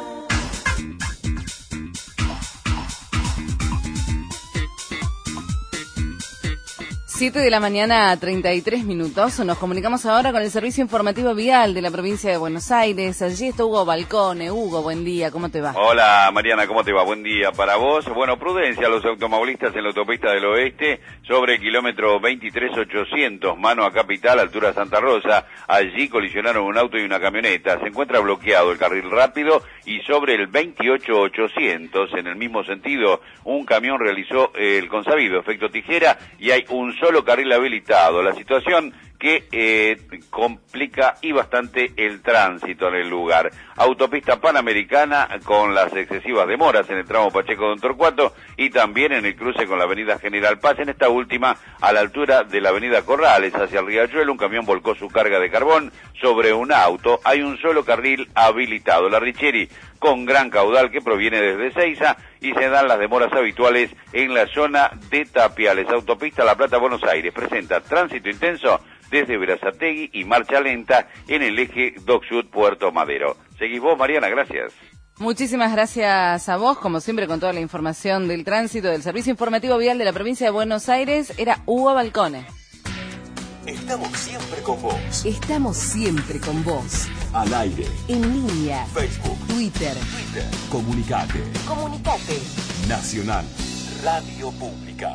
siete de la mañana, treinta y tres minutos. Nos comunicamos ahora con el Servicio Informativo Vial de la provincia de Buenos Aires. Allí está Hugo Balcone. Hugo, buen día, ¿cómo te va? Hola Mariana, ¿cómo te va? Buen día para vos. Bueno, prudencia a los automovilistas en la autopista del oeste sobre el kilómetro veintitrés ochocientos, mano a Capital, altura Santa Rosa. Allí colisionaron un auto y una camioneta. Se encuentra bloqueado el carril rápido y sobre el veintiocho ochocientos, en el mismo sentido, un camión realizó el consabido efecto tijera y hay un solo carril habilitado. La situación que eh, complica y bastante el tránsito en el lugar. Autopista Panamericana con las excesivas demoras en el tramo Pacheco-Don Torcuato y también en el cruce con la avenida General Paz. En esta última, a la altura de la avenida Corrales hacia el Riachuelo, un camión volcó su carga de carbón sobre un auto. Hay un solo carril habilitado. La Richeri con gran caudal que proviene desde Ezeiza y se dan las demoras habituales en la zona de Tapiales. Autopista La Plata-Buenos Aires presenta tránsito intenso desde Berazategui y marcha lenta en el eje Dock Sud Puerto Madero. Seguís vos, Mariana, gracias. Muchísimas gracias a vos, como siempre, con toda la información del tránsito del Servicio Informativo Vial de la provincia de Buenos Aires. Era Hugo Balcone. Estamos siempre con vos. Estamos siempre con vos. Al aire. En línea. Facebook. Twitter. Twitter. Comunicate. Comunicate. Nacional. Radio Pública.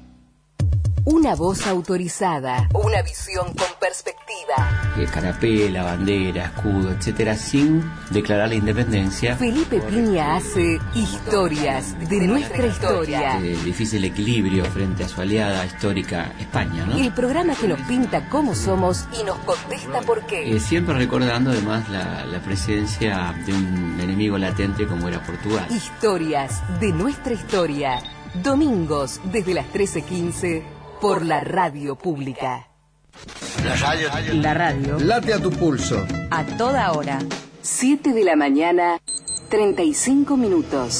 Una voz autorizada. Una visión con perspectiva. El canapé, la bandera, escudo, etcétera, sin declarar la independencia. Felipe Piña hace historias de nuestra historia. El difícil equilibrio frente a su aliada histórica España, ¿no? El programa que nos pinta cómo somos y nos contesta por qué. Eh, siempre recordando además la, la presencia de un enemigo latente como era Portugal. Historias de nuestra historia. Domingos desde las trece quince. Por la radio pública. La radio. La radio. Late a tu pulso. A toda hora. siete de la mañana, treinta y cinco minutos.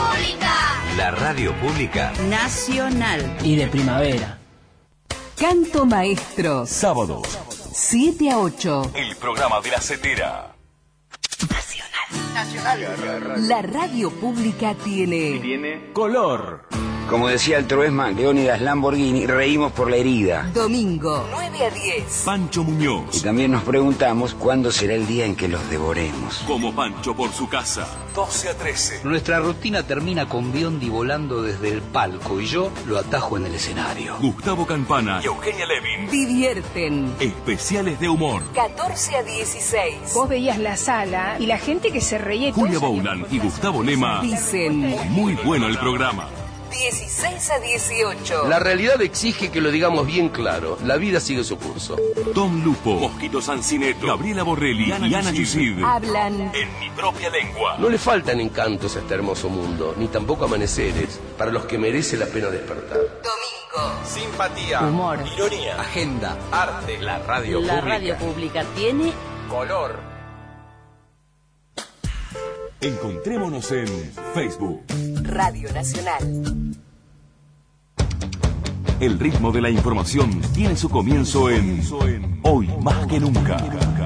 La radio pública. Nacional. Y de primavera. Canto Maestro. Sábados. siete a ocho. El programa de la setera. Nacional. La radio pública tiene... Tiene color. Como decía el Troesman, Leónidas Lamborghini, reímos por la herida. Domingo, nueve a diez. Pancho Muñoz. Y también nos preguntamos cuándo será el día en que los devoremos. Como Pancho por su casa. doce a trece. Nuestra rutina termina con Biondi volando desde el palco y yo lo atajo en el escenario. Gustavo Campana y Eugenia Levin. Divierten. Especiales de humor. catorce a dieciséis. Vos veías la sala y la gente que se reía. Julia Boulan y Gustavo Lema. Dicen. Muy bueno el programa. dieciséis a dieciocho. La realidad exige que lo digamos bien claro. La vida sigue su curso. Tom Lupo, Mosquito Sancineto, Gabriela Borrelli y Ana Yusid. Hablan en mi propia lengua. No le faltan encantos a este hermoso mundo, ni tampoco amaneceres para los que merece la pena despertar. Domingo. Simpatía. Humor. Ironía. Agenda. Arte. La radio La pública. radio pública tiene color. Encontrémonos en Facebook. Radio Nacional. El ritmo de la información tiene su comienzo en Hoy Más que Nunca.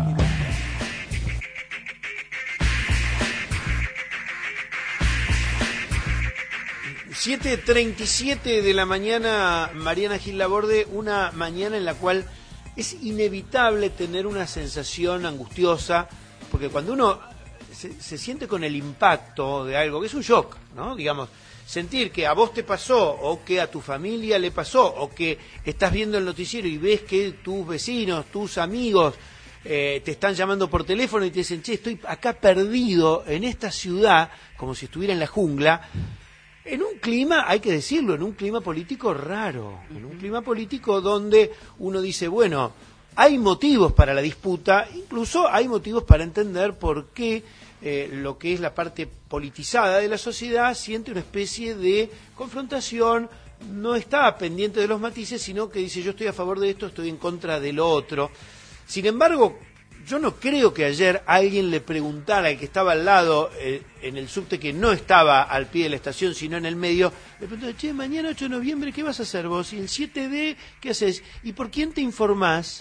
siete treinta y siete de la mañana, Mariana Gil Laborde, una mañana en la cual es inevitable tener una sensación angustiosa, porque cuando uno se, se siente con el impacto de algo, que es un shock, ¿no? Digamos, sentir que a vos te pasó, o que a tu familia le pasó, o que estás viendo el noticiero y ves que tus vecinos, tus amigos, eh, te están llamando por teléfono y te dicen, che, estoy acá perdido en esta ciudad, como si estuviera en la jungla, en un clima, hay que decirlo, en un clima político raro, en un clima político donde uno dice, bueno, hay motivos para la disputa, incluso hay motivos para entender por qué eh, lo que es la parte politizada de la sociedad siente una especie de confrontación, no está pendiente de los matices, sino que dice, yo estoy a favor de esto, estoy en contra de lo otro. Sin embargo, yo no creo que ayer alguien le preguntara al que estaba al lado, eh, en el subte, que no estaba al pie de la estación, sino en el medio, le preguntó, che, mañana ocho de noviembre, ¿qué vas a hacer vos? Y el siete de, ¿qué haces? ¿Y por quién te informás?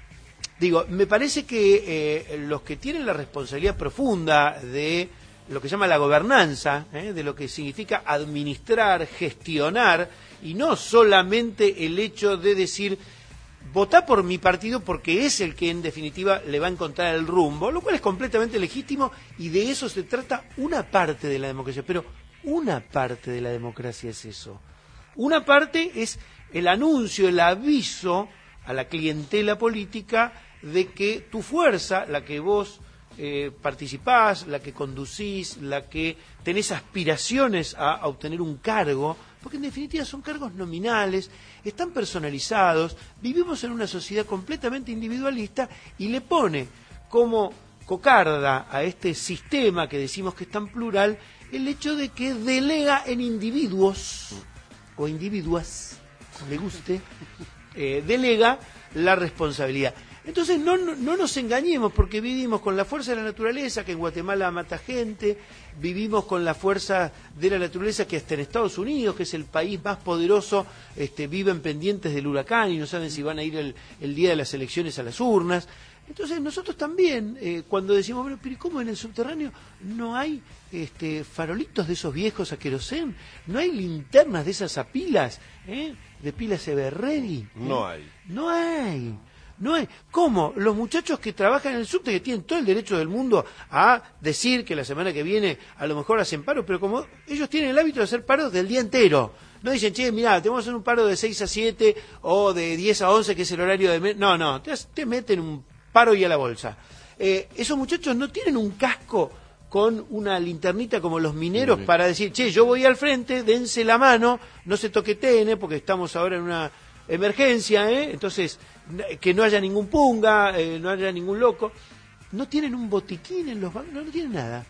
Digo, me parece que eh, los que tienen la responsabilidad profunda de lo que se llama la gobernanza, eh, de lo que significa administrar, gestionar, y no solamente el hecho de decir, votá por mi partido porque es el que en definitiva le va a encontrar el rumbo, lo cual es completamente legítimo, y de eso se trata una parte de la democracia, pero una parte de la democracia es eso. Una parte es el anuncio, el aviso a la clientela política de que tu fuerza, la que vos eh, participás, la que conducís, la que tenés aspiraciones a, a obtener un cargo, porque en definitiva son cargos nominales, están personalizados, vivimos en una sociedad completamente individualista, y le pone como cocarda a este sistema que decimos que es tan plural el hecho de que delega en individuos o individuas, como le guste, eh, delega la responsabilidad. Entonces no, no, no nos engañemos, porque vivimos con la fuerza de la naturaleza, que en Guatemala mata gente, vivimos con la fuerza de la naturaleza que hasta en Estados Unidos, que es el país más poderoso, este, viven pendientes del huracán y no saben si van a ir el, el día de las elecciones a las urnas. Entonces nosotros también, eh, cuando decimos, bueno, pero ¿cómo en el subterráneo no hay este, farolitos de esos viejos a querosén? ¿No hay linternas de esas a pilas? ¿Eh? ¿De pilas Everready? ¿Eh? No hay. No hay. No hay. ¿Cómo? Los muchachos que trabajan en el subte, que tienen todo el derecho del mundo a decir que la semana que viene a lo mejor hacen paro, pero como ellos tienen el hábito de hacer paros del día entero. No dicen, che, mirá, te vamos a hacer un paro de seis a siete o de diez a once, que es el horario de... No, no, te, te meten un paro y a la bolsa. Eh, esos muchachos no tienen un casco con una linternita como los mineros para decir, che, yo voy al frente, dense la mano, no se toqueteen, porque estamos ahora en una emergencia, ¿eh? Entonces, que no haya ningún punga, eh, no haya ningún loco. No tienen un botiquín en los bancos, no, no tienen nada.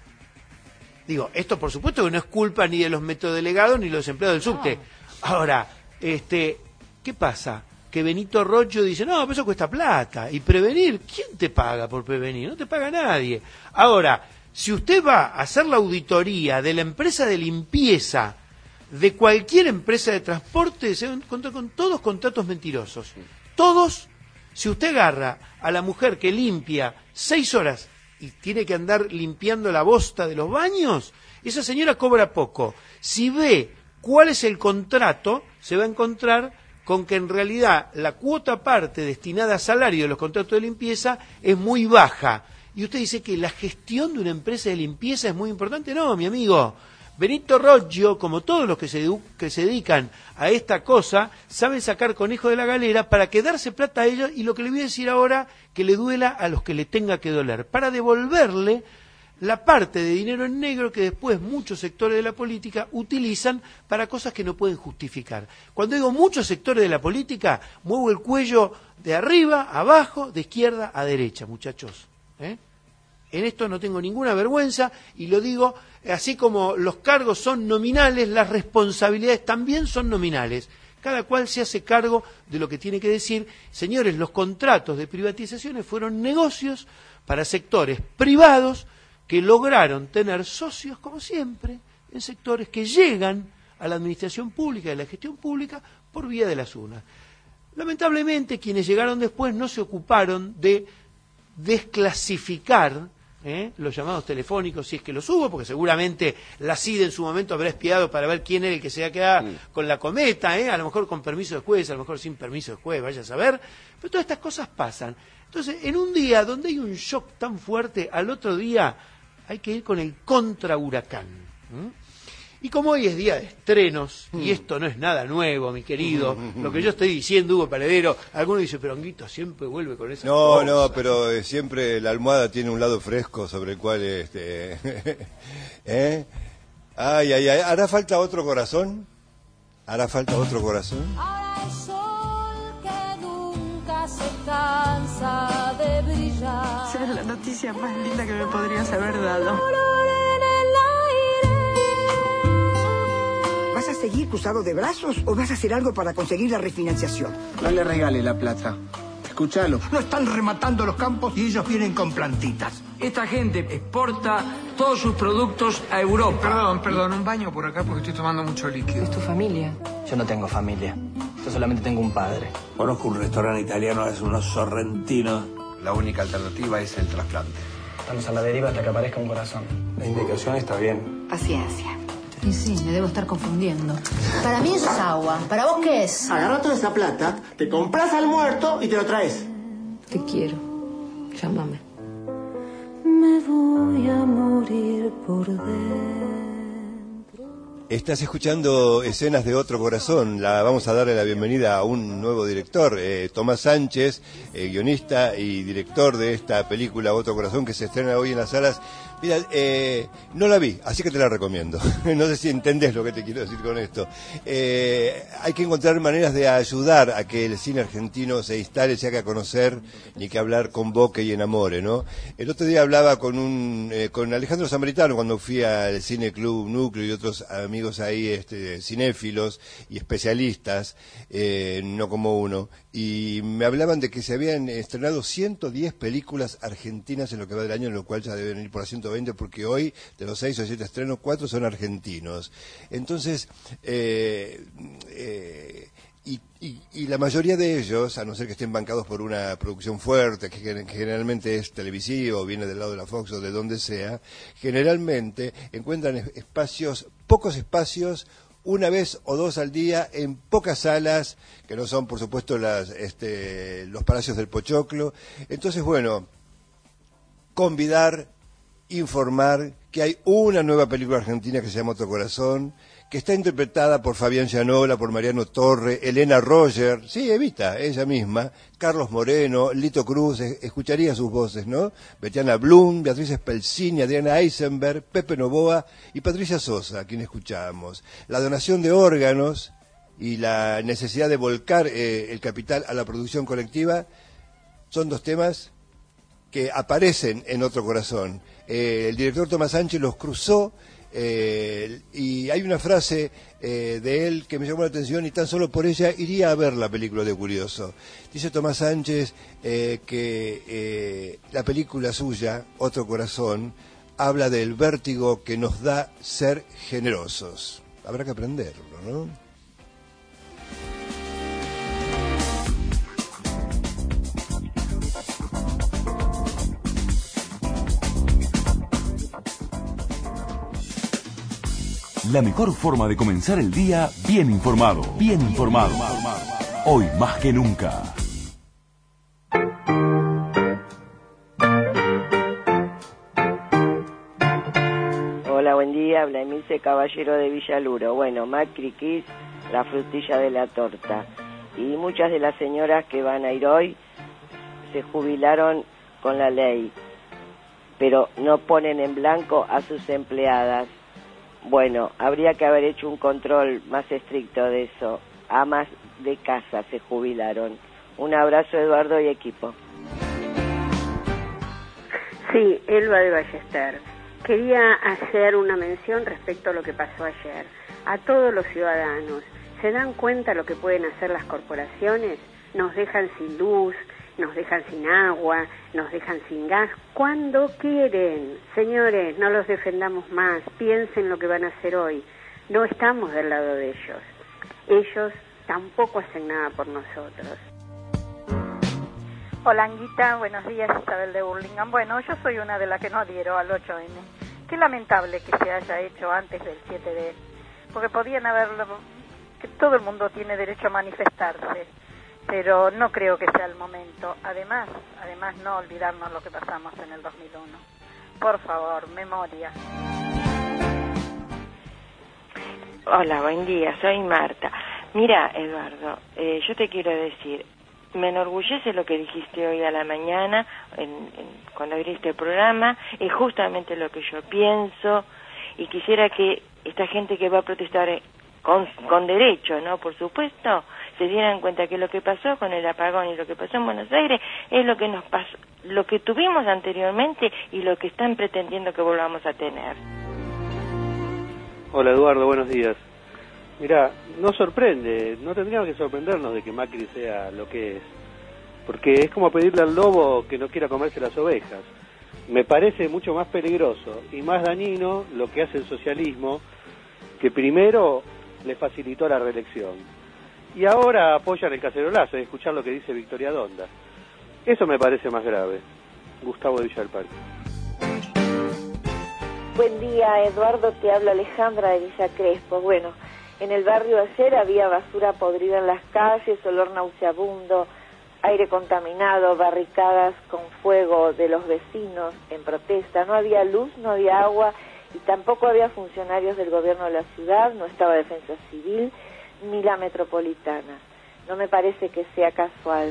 Digo, esto por supuesto que no es culpa ni de los metrodelegados ni de los empleados del subte. No. Ahora, este, ¿qué pasa? Que Benito Rocho dice, no, pero eso cuesta plata. Y prevenir, ¿quién te paga por prevenir? No te paga nadie. Ahora, si usted va a hacer la auditoría de la empresa de limpieza, de cualquier empresa de transporte, se encuentra con todos contratos mentirosos. Todos, si usted agarra a la mujer que limpia seis horas y tiene que andar limpiando la bosta de los baños, esa señora cobra poco. Si ve cuál es el contrato, se va a encontrar con que en realidad la cuota parte destinada a salario de los contratos de limpieza es muy baja. Y usted dice que la gestión de una empresa de limpieza es muy importante. No, mi amigo. Benito Roggio, como todos los que se, que se dedican a esta cosa, saben sacar conejo de la galera para quedarse plata a ellos, y lo que le voy a decir ahora, que le duela a los que le tenga que doler, para devolverle la parte de dinero en negro que después muchos sectores de la política utilizan para cosas que no pueden justificar. Cuando digo muchos sectores de la política, muevo el cuello de arriba a abajo, de izquierda a derecha, muchachos, ¿eh? En esto no tengo ninguna vergüenza, y lo digo, así como los cargos son nominales, las responsabilidades también son nominales. Cada cual se hace cargo de lo que tiene que decir. Señores, los contratos de privatizaciones fueron negocios para sectores privados que lograron tener socios, como siempre, en sectores que llegan a la administración pública y a la gestión pública por vía de las urnas. Lamentablemente, quienes llegaron después no se ocuparon de desclasificar ¿eh? los llamados telefónicos, si es que los hubo, porque seguramente la C I D en su momento habrá espiado para ver quién era el que se quedaba mm. con la cometa, ¿eh? a lo mejor con permiso de juez, a lo mejor sin permiso de juez, vaya a saber, pero todas estas cosas pasan. Entonces, en un día donde hay un shock tan fuerte, al otro día hay que ir con el contrahuracán. ¿Mm? Y como hoy es día de estrenos, y esto no es nada nuevo, mi querido, lo que yo estoy diciendo, Hugo Paredero, alguno dice, pero Honguito siempre vuelve con esa No, cosa. no, pero eh, siempre la almohada tiene un lado fresco sobre el cual, este, ¿eh? Ay, ay, ay, ¿hará falta otro corazón? ¿Hará falta otro corazón? Ahora el sol que nunca se cansa de brillar. Será la noticia más linda que me podrías haber dado. ¿Vas a seguir cruzado de brazos o vas a hacer algo para conseguir la refinanciación? No le regale la plata. Escúchalo. No están rematando los campos y ellos vienen con plantitas. Esta gente exporta todos sus productos a Europa. Perdón, perdón, un baño por acá porque estoy tomando mucho líquido. ¿Es tu familia? Yo no tengo familia. Yo solamente tengo un padre. Conozco un restaurante italiano, es unos sorrentinos. La única alternativa es el trasplante. Estamos a la deriva hasta que aparezca un corazón. La indicación está bien. Paciencia. Y sí, me debo estar confundiendo. Para mí eso es agua. ¿Para vos qué es? Agarra toda esa plata, te compras al muerto y te lo traes. Te quiero. Llámame. Me voy a morir por dentro. Estás escuchando Escenas de Otro Corazón. La vamos a darle la bienvenida a un nuevo director, eh, Tomás Sánchez, eh, guionista y director de esta película Otro Corazón, que se estrena hoy en las salas. Mira, eh, no la vi, así que te la recomiendo. No sé si entendés lo que te quiero decir con esto. Eh, hay que encontrar maneras de ayudar a que el cine argentino se instale, se haga conocer, y que hablar convoque y enamore, ¿no? El otro día hablaba con un eh, con Alejandro Samaritano cuando fui al Cine Club Núcleo y otros amigos ahí, este, cinéfilos y especialistas, eh, no como uno, y me hablaban de que se habían estrenado ciento diez películas argentinas en lo que va del año, en lo cual ya deben ir por las ciento veinte, porque hoy de los seis o siete estrenos, cuatro son argentinos. Entonces, eh, eh, y, y, y la mayoría de ellos, a no ser que estén bancados por una producción fuerte, que generalmente es televisiva o viene del lado de la Fox o de donde sea, generalmente encuentran espacios, pocos espacios, una vez o dos al día en pocas salas, que no son por supuesto las, este, los Palacios del Pochoclo. Entonces, bueno, convidar, informar que hay una nueva película argentina que se llama Otro Corazón, que está interpretada por Fabián Llanola, por Mariano Torre, Elena Roger, sí, Evita, ella misma, Carlos Moreno, Lito Cruz, escucharía sus voces, ¿no? Betiana Blum, Beatriz Spelcini, Adriana Eisenberg, Pepe Novoa y Patricia Sosa, a quien escuchamos. La donación de órganos y la necesidad de volcar eh, el capital a la producción colectiva son dos temas que aparecen en Otro Corazón. Eh, el director Tomás Sánchez los cruzó, eh, y hay una frase eh, de él que me llamó la atención, y tan solo por ella iría a ver la película de Curioso. Dice Tomás Sánchez eh, que eh, la película suya, Otro Corazón, habla del vértigo que nos da ser generosos. Habrá que aprenderlo, ¿no? La mejor forma de comenzar el día bien informado. Bien informado. Hoy más que nunca. Hola, buen día. Habla Emilce Caballero de Villaluro. Bueno, Macri Kiss, la frutilla de la torta. Y muchas de las señoras que van a ir hoy se jubilaron con la ley, pero no ponen en blanco a sus empleadas. Bueno, habría que haber hecho un control más estricto de eso. Amas de casa se jubilaron. Un abrazo, Eduardo y equipo. Sí, Elba de Ballester. Quería hacer una mención respecto a lo que pasó ayer. A todos los ciudadanos, ¿se dan cuenta lo que pueden hacer las corporaciones? Nos dejan sin luz, nos dejan sin agua, nos dejan sin gas, cuando quieren. Señores, no los defendamos más, piensen lo que van a hacer hoy. No estamos del lado de ellos. Ellos tampoco hacen nada por nosotros. Hola, Anguita, buenos días, Isabel de Burlingame. Bueno, yo soy una de las que no adhiero al ocho eme. Qué lamentable que se haya hecho antes del siete de, porque podían haberlo, que todo el mundo tiene derecho a manifestarse, pero no creo que sea el momento. Además, además no olvidarnos lo que pasamos en el dos mil uno. Por favor, memoria. Hola, buen día, soy Marta. Mira, Eduardo, eh, yo te quiero decir, me enorgullece lo que dijiste hoy a la mañana, en, en, cuando abriste el programa, es justamente lo que yo pienso, y quisiera que esta gente que va a protestar con, con derecho, ¿no?, por supuesto, se dieran cuenta que lo que pasó con el apagón y lo que pasó en Buenos Aires es lo que nos pasó, lo que tuvimos anteriormente y lo que están pretendiendo que volvamos a tener. Hola, Eduardo, buenos días. Mirá, no sorprende, no tendríamos que sorprendernos de que Macri sea lo que es, porque es como pedirle al lobo que no quiera comerse las ovejas. Me parece mucho más peligroso y más dañino lo que hace el socialismo, que primero le facilitó la reelección y ahora apoyan el cacerolazo, es escuchar lo que dice Victoria Donda. Eso me parece más grave. Gustavo de Villa del Parque. Buen día, Eduardo, te habla Alejandra de Villa Crespo. Bueno, en el barrio ayer había basura podrida en las calles, olor nauseabundo, aire contaminado, barricadas con fuego de los vecinos en protesta. No había luz, no había agua y tampoco había funcionarios del gobierno de la ciudad, no estaba Defensa Civil ni la Metropolitana. No me parece que sea casual.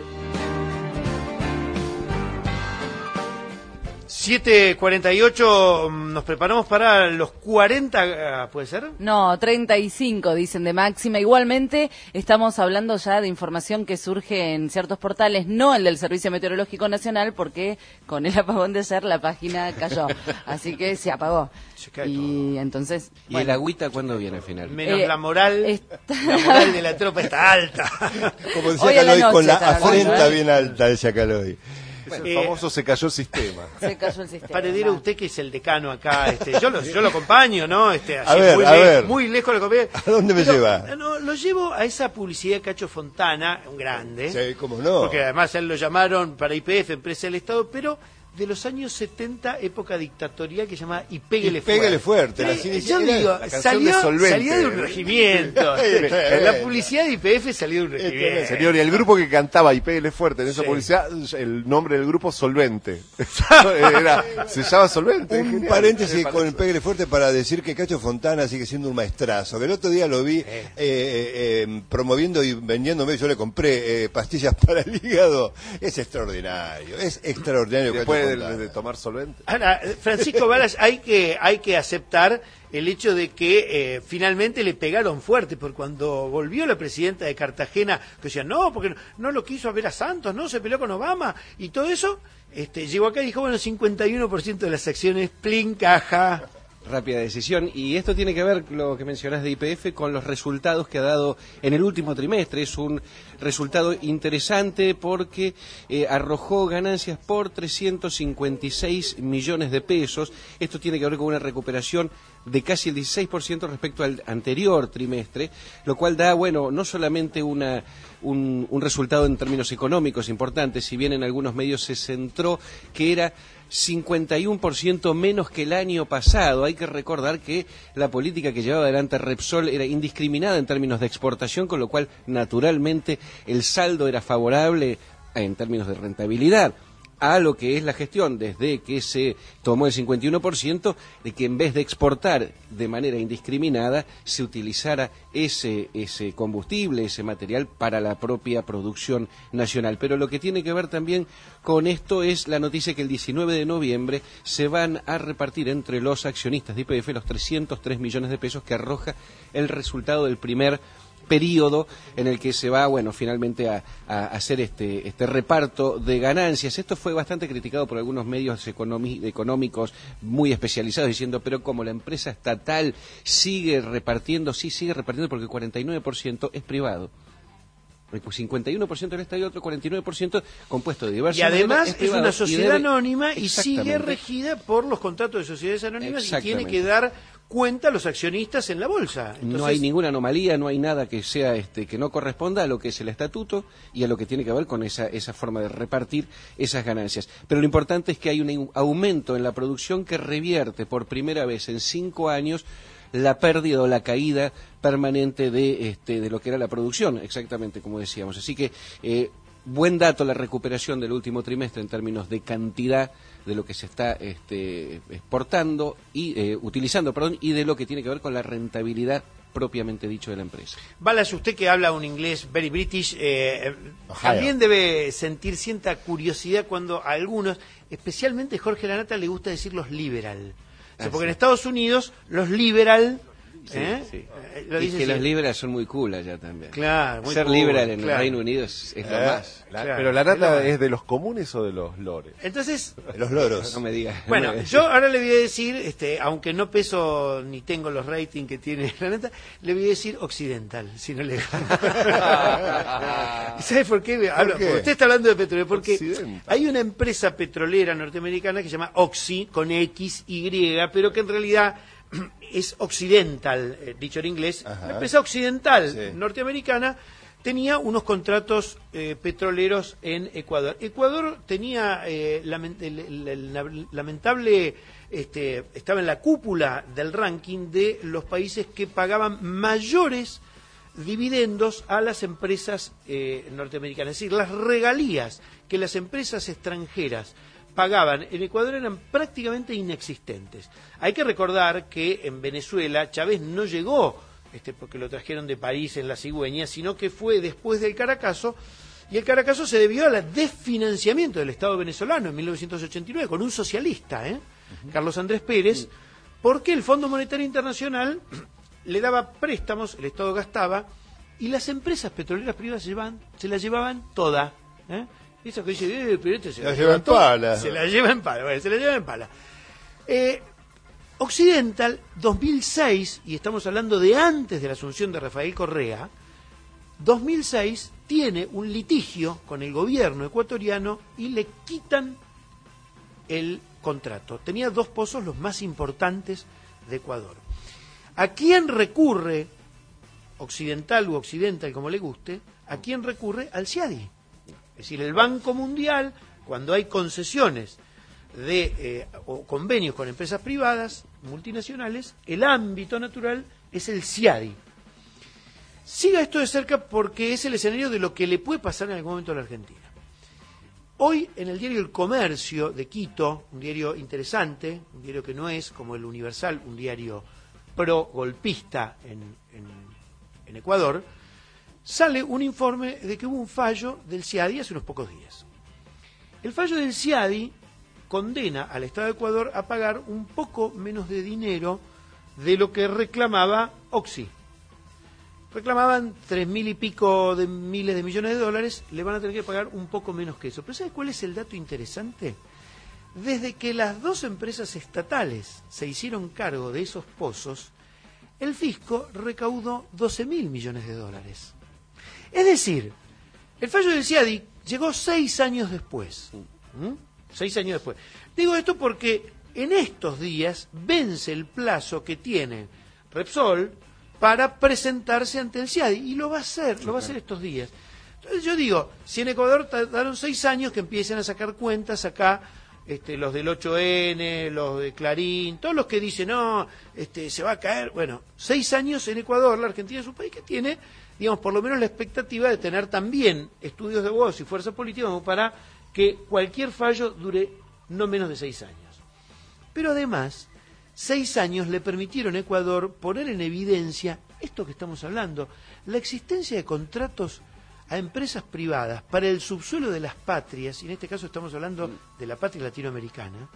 siete cuarenta y ocho, nos preparamos para los cuarenta, ¿puede ser? No, treinta y cinco dicen de máxima. Igualmente estamos hablando ya de información que surge en ciertos portales, no el del Servicio Meteorológico Nacional, porque con el apagón de ayer la página cayó, así que se apagó. Se cae y todo. Entonces, ¿Y bueno, el agüita cuándo viene al final? Menos Eh, la moral, está... la moral de la tropa está alta. Como decía Hoy a la Caloy, con noche la está afrenta hablando, ¿eh? bien alta, decía Caloy. Bueno, Eh, el famoso se cayó el sistema. se cayó el sistema. Paredero, usted que es el decano acá, este, yo lo, yo lo acompaño, ¿no? Este, A así, ver, muy, a le- ver. muy lejos lo acompaño. ¿A dónde me Pero, lleva? No, lo llevo a esa publicidad de Cacho Fontana, un grande. Sí, cómo no. Porque además él lo llamaron para I P F, Empresa del Estado, pero de los años setenta, época dictatorial, que se llama Y Pégale Y Pégale Fuerte, Fuerte. las Eh, iniciales- yo digo, la canción salió, de Solvente. salía de un regimiento. Está bien. La publicidad de I P F salió de un regimiento. Señor, y el grupo que cantaba y pégale fuerte en esa Sí. publicidad, el nombre del grupo Solvente. Era, se llama Solvente. Un genial. paréntesis Me con el parece. Pégale Fuerte para decir que Cacho Fontana sigue siendo un maestrazo. Que el otro día lo vi eh, eh, eh, promoviendo y vendiéndome, yo le compré eh, pastillas para el hígado. Es extraordinario, es extraordinario. Después Cacho de, Fontana. de tomar Solvente. Ahora, Francisco Balas, hay que, hay que aceptar el hecho de que eh, finalmente le pegaron fuerte, porque cuando volvió la presidenta de Cartagena, que decía, no, porque no, no lo quiso a ver a Santos, no, se peleó con Obama, y todo eso, este, llegó acá y dijo, bueno, cincuenta y uno por ciento de las acciones, plin, caja. Rápida decisión, y esto tiene que ver, lo que mencionás de I P F, con los resultados que ha dado en el último trimestre. Es un resultado interesante porque eh, arrojó ganancias por trescientos cincuenta y seis millones de pesos. Esto tiene que ver con una recuperación de casi el dieciséis por ciento respecto al anterior trimestre, lo cual da, bueno, no solamente una, un, un resultado en términos económicos importante, si bien en algunos medios se centró que era cincuenta y uno por ciento menos que el año pasado. Hay que recordar que la política que llevaba adelante Repsol era indiscriminada en términos de exportación, con lo cual naturalmente el saldo era favorable en términos de rentabilidad a lo que es la gestión, desde que se tomó el cincuenta y uno por ciento, de que en vez de exportar de manera indiscriminada, se utilizara ese, ese combustible, ese material para la propia producción nacional. Pero lo que tiene que ver también con esto es la noticia que el diecinueve de noviembre se van a repartir entre los accionistas de I P F los trescientos tres millones de pesos que arroja el resultado del primer periodo en el que se va, bueno, finalmente a, a hacer este, este reparto de ganancias. Esto fue bastante criticado por algunos medios economi- económicos muy especializados, diciendo, pero como la empresa estatal sigue repartiendo, sí sigue repartiendo porque el cuarenta y nueve por ciento es privado. cincuenta y uno por ciento del Estado y otro cuarenta y nueve por ciento compuesto de diversos. Y además es una sociedad y debe... anónima y sigue regida por los contratos de sociedades anónimas y tiene que dar cuenta a los accionistas en la bolsa. Entonces, no hay ninguna anomalía, no hay nada que sea este que no corresponda a lo que es el estatuto y a lo que tiene que ver con esa esa forma de repartir esas ganancias. Pero lo importante es que hay un aumento en la producción que revierte por primera vez en cinco años la pérdida o la caída permanente de este de lo que era la producción, exactamente como decíamos. Así que eh, buen dato la recuperación del último trimestre en términos de cantidad de lo que se está este, exportando y eh, utilizando, perdón, y de lo que tiene que ver con la rentabilidad propiamente dicho de la empresa. Balas, usted que habla un inglés very British, eh, también debe sentir cierta curiosidad cuando a algunos, especialmente Jorge Lanata, le gusta decir los liberal. O sea, porque en Estados Unidos los liberal... Sí, ¿eh? sí. Eh, lo y que así. Los liberales son muy cool allá también. Claro, muy Ser cool, liberal en claro. el Reino Unido es, es lo Eh, más. la- Claro, pero la es lo nata más. es de los comunes o de los lores. Entonces, Los loros. No me digas. bueno, no me- yo ahora le voy a decir, este, aunque no peso ni tengo los ratings que tiene la neta, le voy a decir occidental, si no le ¿Sabe por qué? Hablo- qué? porque usted está hablando de petróleo, porque Occidental. hay una empresa petrolera norteamericana que se llama Oxy, con X, Y, pero que en realidad es occidental, eh, dicho en inglés. Ajá. La empresa occidental Sí. norteamericana tenía unos contratos eh, petroleros en Ecuador. Ecuador tenía eh, lament- el, el- el lamentable, este, estaba en la cúpula del ranking de los países que pagaban mayores dividendos a las empresas eh, norteamericanas. Es decir, las regalías que las empresas extranjeras pagaban en Ecuador eran prácticamente inexistentes. Hay que recordar que en Venezuela Chávez no llegó este, porque lo trajeron de París en la cigüeña, sino que fue después del Caracazo, y el Caracazo se debió al desfinanciamiento del Estado venezolano en mil novecientos ochenta y nueve con un socialista, ¿eh? Carlos Andrés Pérez, porque el Fondo Monetario Internacional le daba préstamos, el Estado gastaba, y las empresas petroleras privadas se, llevaban, se la llevaban toda, ¿eh? Eso que dice, eh, pero este se La la, lleva en toda, pala. Se la lleva en pala, bueno, se la lleva en pala. Eh, Occidental, dos mil seis, y estamos hablando de antes de la asunción de Rafael Correa, dos mil seis tiene un litigio con el gobierno ecuatoriano y le quitan el contrato. Tenía dos pozos los más importantes de Ecuador. ¿A quién recurre, Occidental u Occidental, como le guste, a quién recurre? Al CIADI. Es decir, el Banco Mundial, cuando hay concesiones de eh, o convenios con empresas privadas, multinacionales, el ámbito natural es el CIADI. Siga esto de cerca porque es el escenario de lo que le puede pasar en algún momento a la Argentina. Hoy en el diario El Comercio de Quito, un diario interesante, un diario que no es como el Universal, un diario pro-golpista en, en, en Ecuador, sale un informe de que hubo un fallo del CIADI hace unos pocos días. El fallo del CIADI condena al Estado de Ecuador a pagar un poco menos de dinero de lo que reclamaba Oxy. Reclamaban tres mil y pico de miles de millones de dólares, le van a tener que pagar un poco menos que eso. Pero ¿sabe cuál es el dato interesante? Desde que las dos empresas estatales se hicieron cargo de esos pozos, el fisco recaudó doce mil millones de dólares. Es decir, el fallo del CIADI llegó seis años después. ¿Mm? Seis años después. Digo esto porque en estos días vence el plazo que tiene Repsol para presentarse ante el CIADI, y lo va a hacer, lo va a hacer estos días. Entonces yo digo, si en Ecuador tardaron seis años que empiecen a sacar cuentas acá, este, los del ocho ene, los de Clarín, todos los que dicen, no, este, se va a caer, bueno, seis años en Ecuador, la Argentina es un país que tiene, digamos, por lo menos la expectativa de tener también estudios de voz y fuerza política como para que cualquier fallo dure no menos de seis años. Pero además, seis años le permitieron a Ecuador poner en evidencia esto que estamos hablando, la existencia de contratos a empresas privadas para el subsuelo de las patrias, y en este caso estamos hablando de la patria latinoamericana.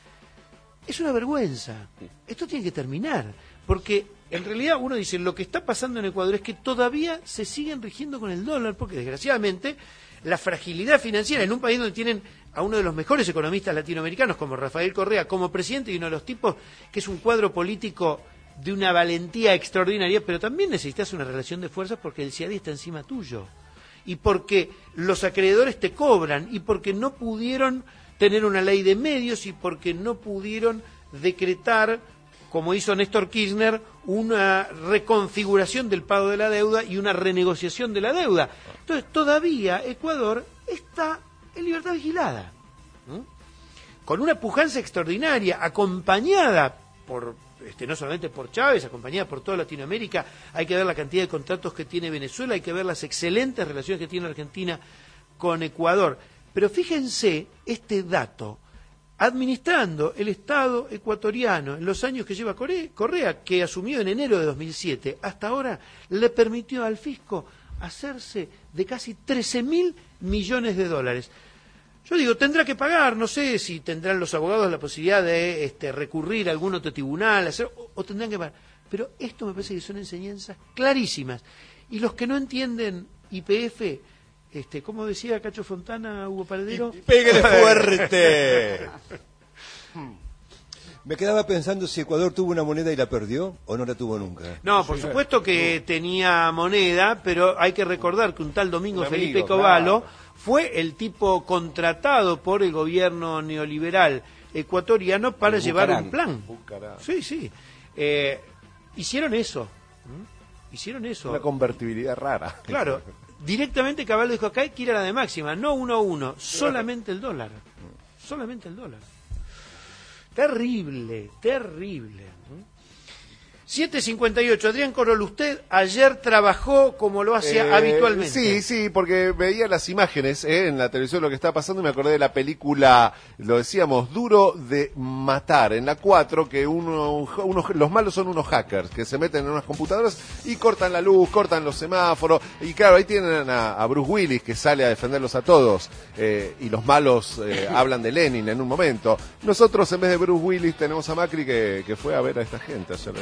Es una vergüenza. Esto tiene que terminar, porque en realidad uno dice, lo que está pasando en Ecuador es que todavía se siguen rigiendo con el dólar, porque desgraciadamente la fragilidad financiera en un país donde tienen a uno de los mejores economistas latinoamericanos como Rafael Correa como presidente, y uno de los tipos que es un cuadro político de una valentía extraordinaria, pero también necesitas una relación de fuerzas porque el CIADI está encima tuyo. y porque los acreedores te cobran, y porque no pudieron tener una ley de medios, y porque no pudieron decretar, como hizo Néstor Kirchner, una reconfiguración del pago de la deuda y una renegociación de la deuda. Entonces, todavía Ecuador está en libertad vigilada, ¿no? Con una pujanza extraordinaria, acompañada por, este, no solamente por Chávez, acompañada por toda Latinoamérica. Hay que ver la cantidad de contratos que tiene Venezuela, hay que ver las excelentes relaciones que tiene Argentina con Ecuador. Pero fíjense este dato, administrando el Estado ecuatoriano en los años que lleva Correa, que asumió en enero de dos mil siete, hasta ahora le permitió al fisco hacerse de casi trece mil millones de dólares. Yo digo, tendrá que pagar, no sé si tendrán los abogados la posibilidad de este, recurrir a algún otro tribunal, hacer, o, o tendrán que pagar. Pero esto me parece que son enseñanzas clarísimas. Y los que no entienden Y P F, este, como decía Cacho Fontana, Hugo Paredero... Y ¡pégale fuerte! Me quedaba pensando si Ecuador tuvo una moneda y la perdió, o no la tuvo nunca. No, por supuesto que tenía moneda, pero hay que recordar que un tal Domingo Un amigo, Felipe Covalo... claro. fue el tipo contratado por el gobierno neoliberal ecuatoriano para el llevar Bucarán. un plan. Bucarán. Sí, sí. Eh, hicieron eso. ¿Mm? Hicieron eso. Una convertibilidad rara. Claro. Directamente Caballo dijo, acá hay que ir a la de máxima, no uno a uno, solamente el dólar. Solamente el dólar. Terrible, terrible. siete cincuenta y ocho, Adrián Corol, usted ayer trabajó como lo hacía Eh, habitualmente. Sí, sí, porque veía las imágenes eh, en la televisión lo que estaba pasando y me acordé de la película, lo decíamos, Duro de Matar, en la cuatro, que uno, uno, los malos son unos hackers que se meten en unas computadoras y cortan la luz, cortan los semáforos, y claro, ahí tienen a, a Bruce Willis que sale a defenderlos a todos, eh, y los malos eh, hablan de Lenin en un momento. Nosotros, en vez de Bruce Willis, tenemos a Macri que, que fue a ver a esta gente ayer.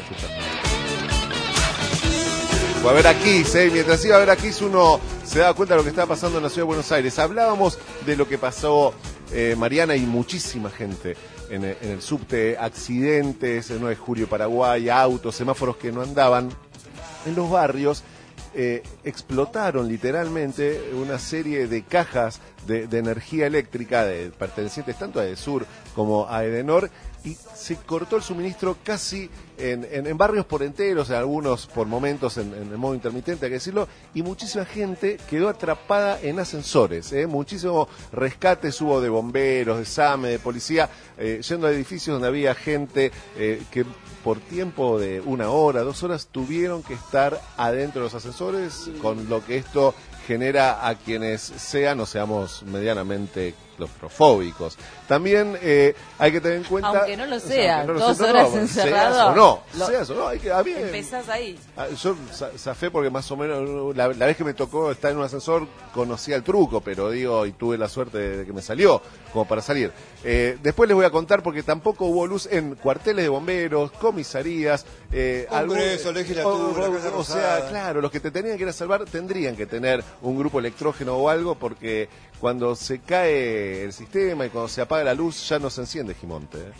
Fue a ver a Kiss, ¿eh? Mientras iba a ver a Kiss uno se daba cuenta de lo que estaba pasando en la ciudad de Buenos Aires. Hablábamos de lo que pasó, eh, Mariana, y muchísima gente en el, en el subte, accidentes, en nueve de julio Paraguay, autos, semáforos que no andaban. En los barrios eh, explotaron literalmente una serie de cajas de, de energía eléctrica de, pertenecientes tanto a Edesur como a Edenor, y se cortó el suministro casi en, en, en barrios por enteros, en algunos por momentos en, en el modo intermitente, hay que decirlo, y muchísima gente quedó atrapada en ascensores, ¿eh? Muchísimo rescates hubo de bomberos, de SAME, de policía, eh, yendo a edificios donde había gente eh, que por tiempo de una hora, dos horas, tuvieron que estar adentro de los ascensores, con lo que esto genera a quienes sean o seamos medianamente claustrofóbicos. También eh, hay que tener en cuenta... Aunque no lo sea, no lo dos sea, horas no, encerrado. Seas o no, lo, seas o no, hay que... Había, empezás ahí. Yo zafé porque más o menos la, la vez que me tocó estar en un ascensor conocía el truco, pero digo, y tuve la suerte de que me salió como para salir. Eh, después les voy a contar porque tampoco hubo luz en cuarteles de bomberos, comisarías, eh, Congreso, algún, legislatura, o, Casa o, o sea, Rosada. claro, los que te tenían que ir a salvar tendrían que tener un grupo electrógeno o algo, porque cuando se cae el sistema y cuando se apaga la luz ya no se enciende Gimonte, ¿eh?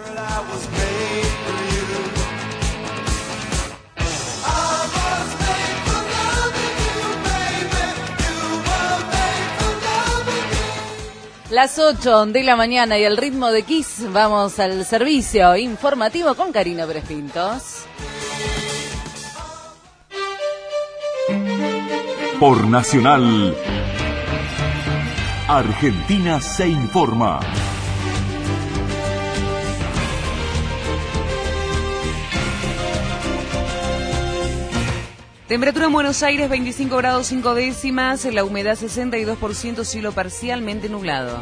Las ocho de la mañana y al ritmo de Kiss vamos al servicio informativo con Karina Pérez Pintos. Por Nacional, Argentina se informa. Temperatura en Buenos Aires veinticinco grados cinco décimas, la humedad sesenta y dos por ciento, cielo parcialmente nublado.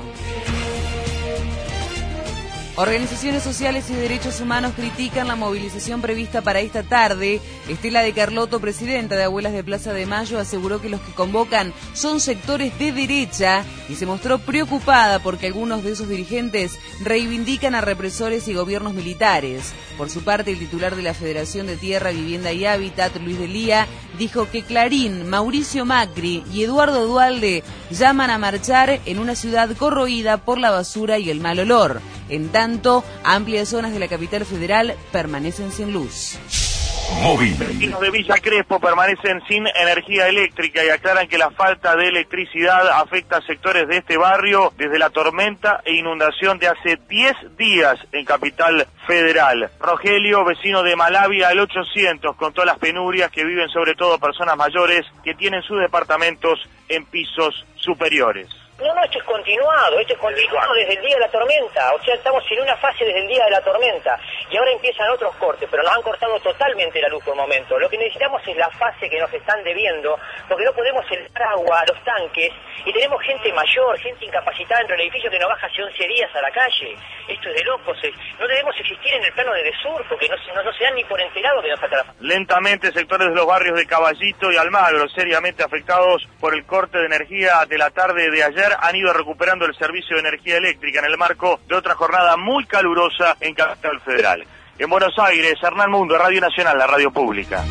Organizaciones sociales y de derechos humanos critican la movilización prevista para esta tarde. Estela de Carlotto, presidenta de Abuelas de Plaza de Mayo, aseguró que los que convocan son sectores de derecha y se mostró preocupada porque algunos de esos dirigentes reivindican a represores y gobiernos militares. Por su parte, el titular de la Federación de Tierra, Vivienda y Hábitat, Luis Delía, dijo que Clarín, Mauricio Macri y Eduardo Duhalde llaman a marchar en una ciudad corroída por la basura y el mal olor. En tanto, amplias zonas de la capital federal permanecen sin luz. Móvil. Vecinos de Villa Crespo permanecen sin energía eléctrica y aclaran que la falta de electricidad afecta a sectores de este barrio desde la tormenta e inundación de hace diez días en Capital Federal. Rogelio, vecino de Malavia al ochocientos, contó las penurias que viven sobre todo personas mayores que tienen sus departamentos en pisos superiores. No, no, esto es continuado, esto es continuado desde el día de la tormenta, o sea, estamos en una fase desde el día de la tormenta, y ahora empiezan otros cortes, pero nos han cortado totalmente la luz por el momento. Lo que necesitamos es la fase que nos están debiendo, porque no podemos entrar agua a los tanques, y tenemos gente mayor, gente incapacitada dentro del edificio que no baja hace once días a la calle. Esto es de locos, es, no debemos existir en el plano de Desur, porque no, no, no se dan ni por enterado que nos falta la... Lentamente, sectores de los barrios de Caballito y Almagro, seriamente afectados por el corte de energía de la tarde de ayer, han ido recuperando el servicio de energía eléctrica en el marco de otra jornada muy calurosa en Capital Federal. En Buenos Aires, Hernán Mundo, Radio Nacional, la radio pública.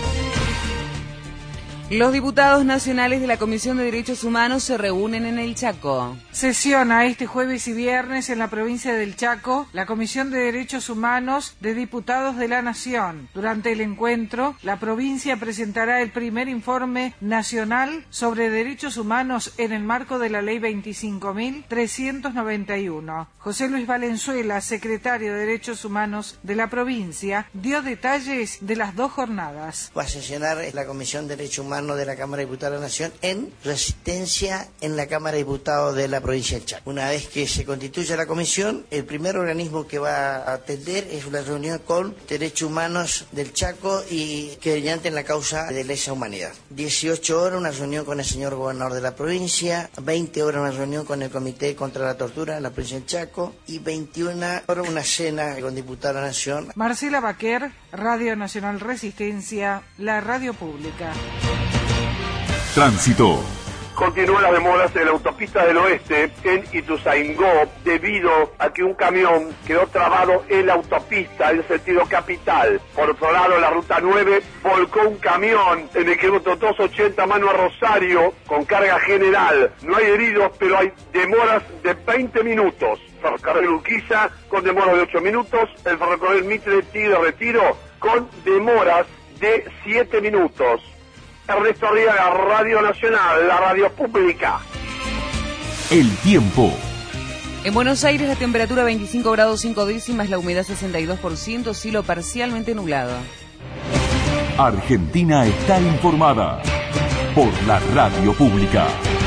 Los diputados nacionales de la Comisión de Derechos Humanos se reúnen en el Chaco. Sesiona este jueves y viernes en la provincia del Chaco la Comisión de Derechos Humanos de Diputados de la Nación. Durante el encuentro, la provincia presentará el primer informe nacional sobre derechos humanos en el marco de la Ley veinticinco mil trescientos noventa y uno. José Luis Valenzuela, secretario de Derechos Humanos de la provincia, dio detalles de las dos jornadas. Va a sesionar la Comisión de Derechos Humanos de la Cámara de Diputados de la Nación en Resistencia en la Cámara de Diputados de la provincia del Chaco. Una vez que se constituya la comisión, el primer organismo que va a atender es una reunión con Derechos Humanos del Chaco y querellante en la causa de lesa humanidad. dieciocho horas una reunión con el señor gobernador de la provincia, veinte horas una reunión con el Comité contra la Tortura en la provincia del Chaco y veintiuna horas una cena con diputados de la Nación. Marcela Baquer, Radio Nacional Resistencia, la radio pública. Tránsito. Continúan las demoras en la autopista del oeste en Ituzaingó debido a que un camión quedó trabado en la autopista en sentido capital. Por otro lado, la ruta nueve volcó un camión en el kilómetro doscientos ochenta mano a Rosario con carga general. No hay heridos, pero hay demoras de veinte minutos. Ferrocarril Urquiza con demoras de ocho minutos. El ferrocarril Mitre Tigre Retiro con demoras de siete minutos. Ernesto Arriaga, Radio Nacional, la radio pública. El tiempo. En Buenos Aires la temperatura veinticinco grados cinco décimas, la humedad sesenta y dos por ciento, cielo parcialmente nublado. Argentina está informada por la radio pública.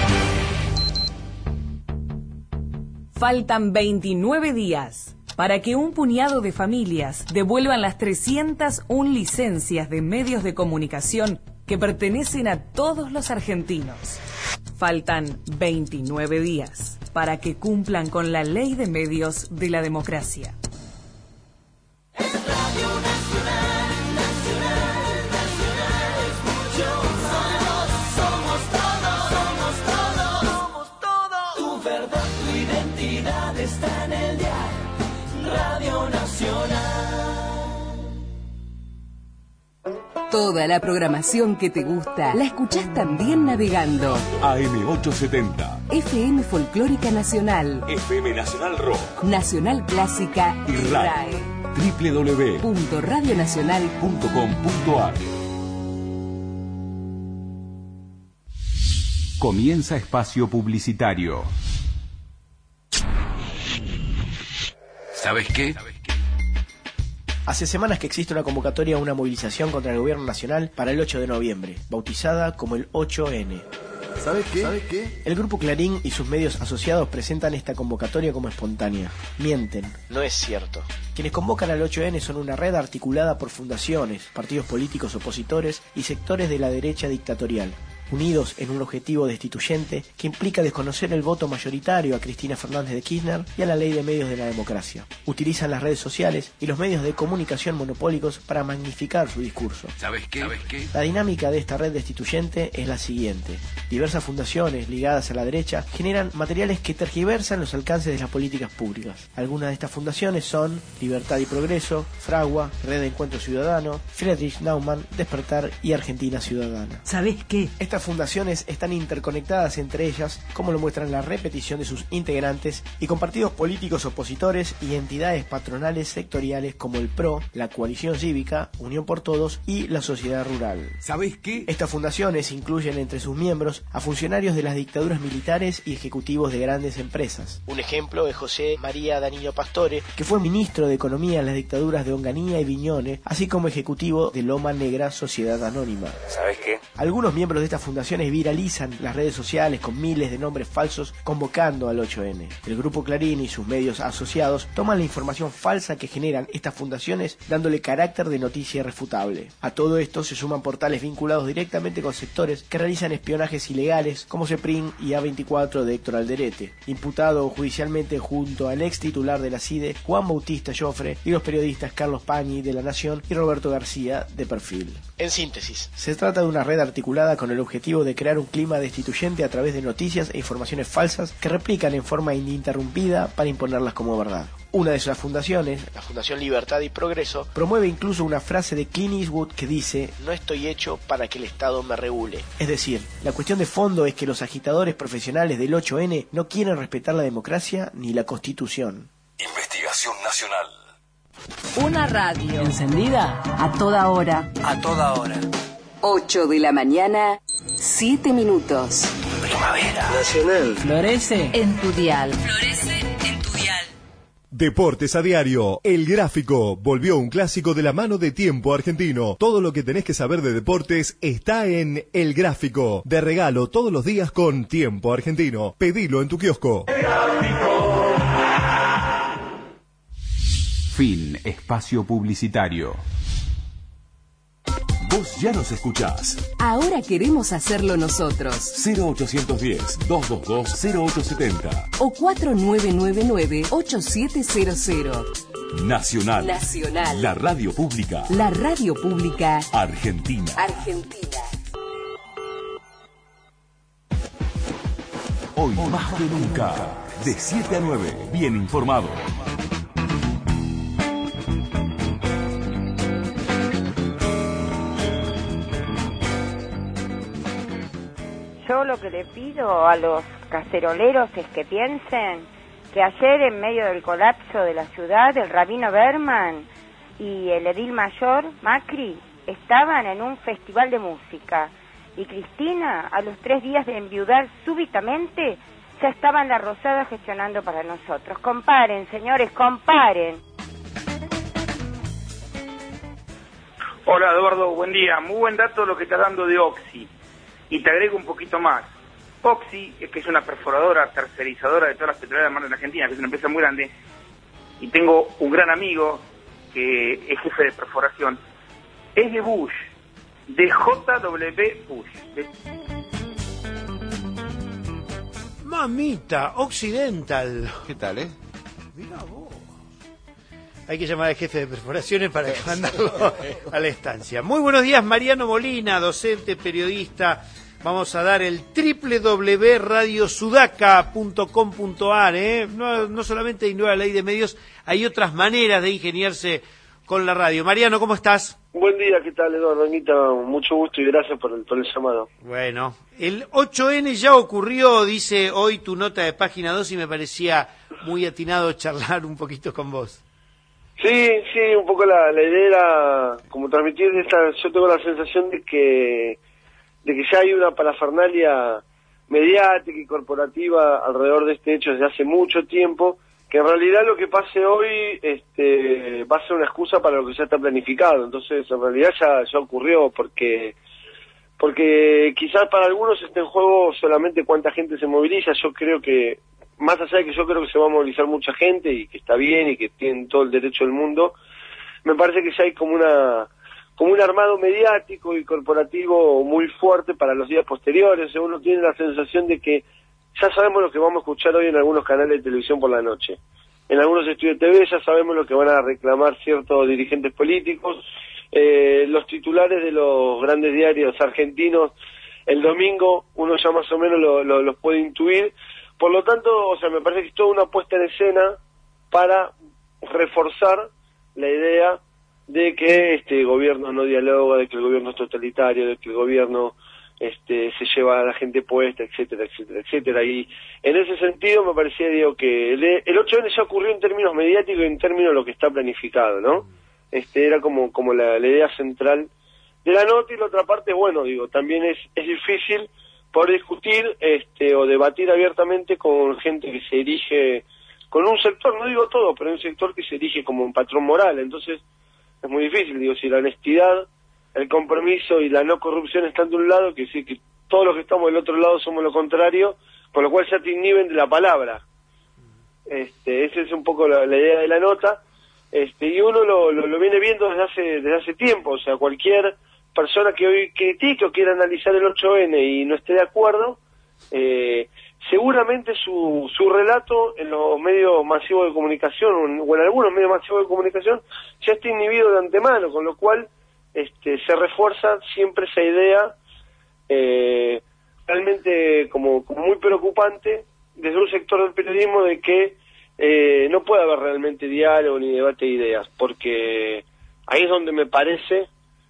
Faltan veintinueve días para que un puñado de familias devuelvan las trescientas una licencias de medios de comunicación que pertenecen a todos los argentinos. Faltan veintinueve días para que cumplan con la ley de medios de la democracia. Está en el dial, Radio Nacional. Toda la programación que te gusta la escuchás también navegando. A M ochocientos setenta. F M Folclórica Nacional. F M Nacional Rock. Nacional Clásica y R A E. doble u doble u doble u punto radio nacional punto com punto a r. Comienza espacio publicitario. ¿Sabes qué? Hace semanas que existe una convocatoria a una movilización contra el gobierno nacional para el ocho de noviembre, bautizada como el ocho ene. ¿Sabes qué? ¿Sabes qué? El Grupo Clarín y sus medios asociados presentan esta convocatoria como espontánea. Mienten, no es cierto. Quienes convocan al ocho ene son una red articulada por fundaciones, partidos políticos opositores y sectores de la derecha dictatorial, unidos en un objetivo destituyente que implica desconocer el voto mayoritario a Cristina Fernández de Kirchner y a la ley de medios de la democracia. Utilizan las redes sociales y los medios de comunicación monopólicos para magnificar su discurso. ¿Sabes qué? ¿Sabes qué? La dinámica de esta red destituyente es la siguiente. Diversas fundaciones ligadas a la derecha generan materiales que tergiversan los alcances de las políticas públicas. Algunas de estas fundaciones son Libertad y Progreso, Fragua, Red de Encuentro Ciudadano, Friedrich Naumann, Despertar y Argentina Ciudadana. ¿Sabes qué? Estas Estas fundaciones están interconectadas entre ellas, como lo muestran la repetición de sus integrantes, y con partidos políticos opositores y entidades patronales sectoriales como el P R O, la Coalición Cívica, Unión por Todos y la Sociedad Rural. ¿Sabés qué? Estas fundaciones incluyen entre sus miembros a funcionarios de las dictaduras militares y ejecutivos de grandes empresas. Un ejemplo es José María Danilo Pastore, que fue ministro de Economía en las dictaduras de Onganía y Viñone, así como ejecutivo de Loma Negra Sociedad Anónima. ¿Sabés qué? Algunos miembros de estas fundaciones viralizan las redes sociales con miles de nombres falsos convocando al ocho ene. El Grupo Clarín y sus medios asociados toman la información falsa que generan estas fundaciones dándole carácter de noticia irrefutable. A todo esto se suman portales vinculados directamente con sectores que realizan espionajes ilegales como CEPRIN y A veinticuatro de Héctor Alderete, imputado judicialmente junto al ex titular de la C I D E, Juan Bautista Joffre, y los periodistas Carlos Pañi de La Nación y Roberto García de Perfil. En síntesis, se trata de una red articulada con el objetivo de crear un clima destituyente a través de noticias e informaciones falsas que replican en forma ininterrumpida para imponerlas como verdad. Una de esas fundaciones, la Fundación Libertad y Progreso, promueve incluso una frase de Clint Eastwood que dice: "No estoy hecho para que el Estado me regule". Es decir, la cuestión de fondo es que los agitadores profesionales del ocho ene no quieren respetar la democracia ni la Constitución. Investigación Nacional. Una radio encendida a toda hora. a toda hora. ocho de la mañana, siete minutos. Primavera Nacional. florece En tu dial. florece en tu dial. Deportes a diario. El Gráfico volvió un clásico de la mano de Tiempo Argentino. Todo lo que tenés que saber de deportes está en El Gráfico. De regalo todos los días con Tiempo Argentino. Pedilo en tu kiosco. El Gráfico. Fin. Espacio publicitario. Vos ya nos escuchás. Ahora queremos hacerlo nosotros. cero ochocientos diez, doscientos veintidós, cero ocho setenta. O cuatro nueve nueve nueve, ocho siete cero cero. Nacional. Nacional. La radio pública. La radio pública Argentina. Argentina. Hoy más que nunca. De siete a nueve. Bien informado. Yo lo que le pido a los caceroleros es que piensen que ayer, en medio del colapso de la ciudad, el rabino Berman y el edil mayor Macri estaban en un festival de música, y Cristina, a los tres días de enviudar súbitamente, ya estaba en la Rosada gestionando para nosotros. Comparen, señores, comparen. Hola Eduardo, buen día. Muy buen dato lo que estás dando de Oxy. Y te agrego un poquito más. Oxy, que es una perforadora tercerizadora de todas las petroleras de mar en Argentina, que es una empresa muy grande, y tengo un gran amigo que es jefe de perforación, es de Bush, de J W Bush. De... Mamita, Occidental. ¿Qué tal, eh? Mirá vos. Hay que llamar al jefe de perforaciones para mandarlo a la estancia. Muy buenos días, Mariano Molina, docente, periodista. Vamos a dar el doble u doble u doble u punto radio sudaca punto com punto a r. ¿eh? No, no solamente hay nueva ley de medios, hay otras maneras de ingeniarse con la radio. Mariano, ¿cómo estás? Buen día, ¿qué tal, Eduardo? Anita, mucho gusto y gracias por el, por el llamado. Bueno, el ocho ene ya ocurrió, dice hoy tu nota de página dos, y me parecía muy atinado charlar un poquito con vos. Sí, sí, un poco la, la idea era como transmitir esta, yo tengo la sensación de que de que ya hay una parafernalia mediática y corporativa alrededor de este hecho desde hace mucho tiempo, que en realidad lo que pase hoy este va a ser una excusa para lo que ya está planificado. Entonces en realidad ya, ya ocurrió, porque porque quizás para algunos esté en juego solamente cuánta gente se moviliza. Yo creo que más allá de que yo creo que se va a movilizar mucha gente y que está bien y que tienen todo el derecho del mundo, me parece que ya hay como una como un armado mediático y corporativo muy fuerte para los días posteriores. O sea, uno tiene la sensación de que ya sabemos lo que vamos a escuchar hoy en algunos canales de televisión por la noche. En algunos estudios de T V ya sabemos lo que van a reclamar ciertos dirigentes políticos. Eh, los titulares de los grandes diarios argentinos el domingo uno ya más o menos lo, lo, los puede intuir. Por lo tanto, o sea, me parece que es toda una puesta en escena para reforzar la idea de que este gobierno no dialoga, de que el gobierno es totalitario, de que el gobierno este, se lleva a la gente puesta, etcétera, etcétera, etcétera. Y en ese sentido me parecía, digo, que el, el ocho ene ya ocurrió en términos mediáticos y en términos de lo que está planificado, ¿no? Este, era como, como la, la idea central de la nota, y la otra parte, bueno, digo, también es, es difícil poder discutir este, o debatir abiertamente con gente que se erige, con un sector, no digo todo, pero un sector que se erige como un patrón moral. Entonces es muy difícil, digo, si la honestidad, el compromiso y la no corrupción están de un lado, que sí que todos los que estamos del otro lado somos lo contrario, con lo cual ya te inhiben de la palabra. Este, esa es un poco la, la idea de la nota, este, y uno lo, lo, lo viene viendo desde hace, desde hace tiempo. O sea, cualquier persona que hoy critique o quiera analizar el ocho ene y no esté de acuerdo, eh, seguramente su, su relato en los medios masivos de comunicación, o en algunos medios masivos de comunicación, ya está inhibido de antemano, con lo cual este, se refuerza siempre esa idea eh, realmente como, como muy preocupante desde un sector del periodismo, de que eh, no puede haber realmente diálogo ni debate de ideas, porque ahí es donde me parece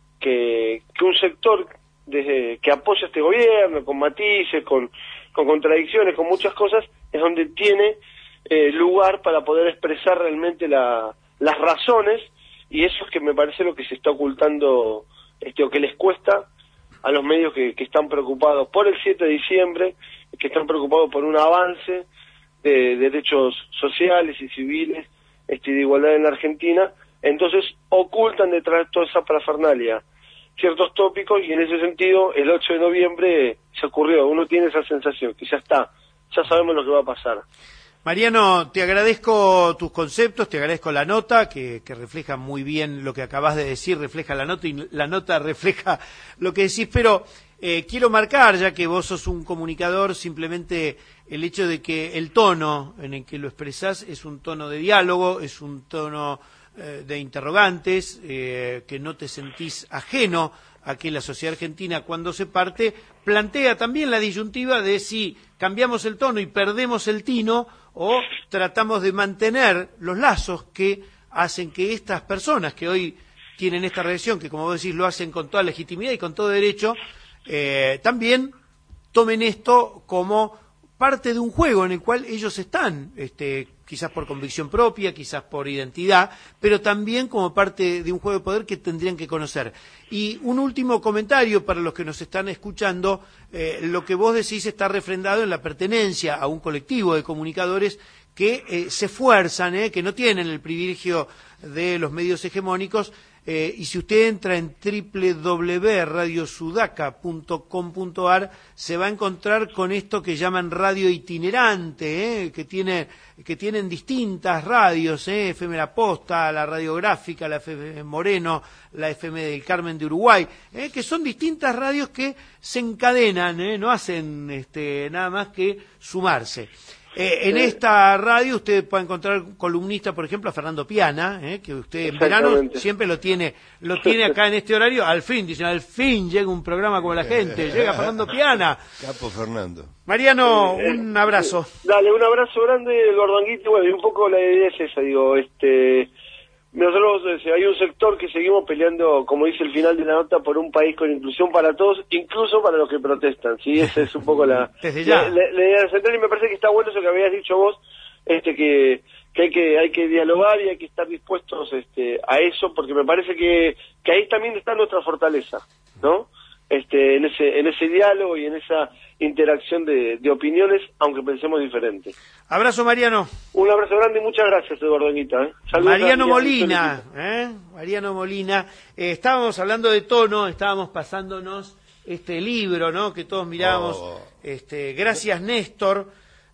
que, que un sector desde, que apoya a este gobierno, con matices, con, con contradicciones, con muchas cosas, es donde tiene eh, lugar para poder expresar realmente la, las razones, y eso es que me parece lo que se está ocultando, este, o que les cuesta a los medios que, que están preocupados por el siete de diciembre, que están preocupados por un avance de derechos sociales y civiles, este, de igualdad en la Argentina. Entonces ocultan detrás de toda esa parafernalia ciertos tópicos, y en ese sentido el ocho de noviembre se ocurrió. Uno tiene esa sensación que ya está, ya sabemos lo que va a pasar. Mariano, te agradezco tus conceptos, te agradezco la nota, que, que refleja muy bien lo que acabas de decir, refleja la nota, y la nota refleja lo que decís, pero eh, quiero marcar, ya que vos sos un comunicador, simplemente el hecho de que el tono en el que lo expresás es un tono de diálogo, es un tono eh, de interrogantes, eh, que no te sentís ajeno a que la sociedad argentina, cuando se parte, plantea también la disyuntiva de si cambiamos el tono y perdemos el tino, o tratamos de mantener los lazos que hacen que estas personas que hoy tienen esta reacción, que como vos decís lo hacen con toda legitimidad y con todo derecho, eh, también tomen esto como parte de un juego en el cual ellos están, este, quizás por convicción propia, quizás por identidad, pero también como parte de un juego de poder que tendrían que conocer. Y un último comentario para los que nos están escuchando: eh, lo que vos decís está refrendado en la pertenencia a un colectivo de comunicadores que eh, se esfuerzan, eh, que no tienen el privilegio de los medios hegemónicos. Eh, y si usted entra en doble u doble u doble u punto radio sudaca punto com punto a r, se va a encontrar con esto que llaman radio itinerante, eh, que tiene que tienen distintas radios, eh, F M La Posta, la Radiográfica, la F M Moreno, la F M del Carmen de Uruguay, eh, que son distintas radios que se encadenan, eh, no hacen este, nada más que sumarse. Eh, en esta radio usted puede encontrar columnista, por ejemplo, a Fernando Piana, eh, que usted en verano siempre lo tiene lo tiene acá en este horario. Al fin, dicen, al fin llega un programa como la gente, llega Fernando Piana. Capo Fernando. Mariano, Eh, un abrazo. Eh, dale, un abrazo grande, Eduardo Anguito. Bueno, y un poco la idea es esa, digo, este... Nosotros, hay un sector que seguimos peleando, como dice el final de la nota, por un país con inclusión para todos, incluso para los que protestan, ¿sí? Esa es un poco la, Desde ya. la, la, la idea central, y me parece que está bueno eso que habías dicho vos, este que, que hay que hay que dialogar y hay que estar dispuestos este a eso, porque me parece que, que ahí también está nuestra fortaleza, ¿no? Este, en ese en ese diálogo y en esa interacción de, de opiniones, aunque pensemos diferente. Abrazo, Mariano. Un abrazo grande y muchas gracias, Eduardo Anguita. ¿eh? Mariano Molina, ¿eh? Mariano Molina. Eh, estábamos hablando de tono, estábamos pasándonos este libro, ¿no? Que todos miramos. Oh. Este, gracias, Néstor.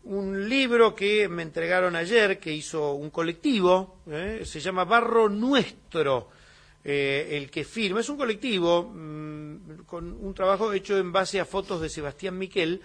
Un libro que me entregaron ayer, que hizo un colectivo, ¿eh? Se llama Barro Nuestro. Eh, el que firma, es un colectivo mmm, con un trabajo hecho en base a fotos de Sebastián Miquel,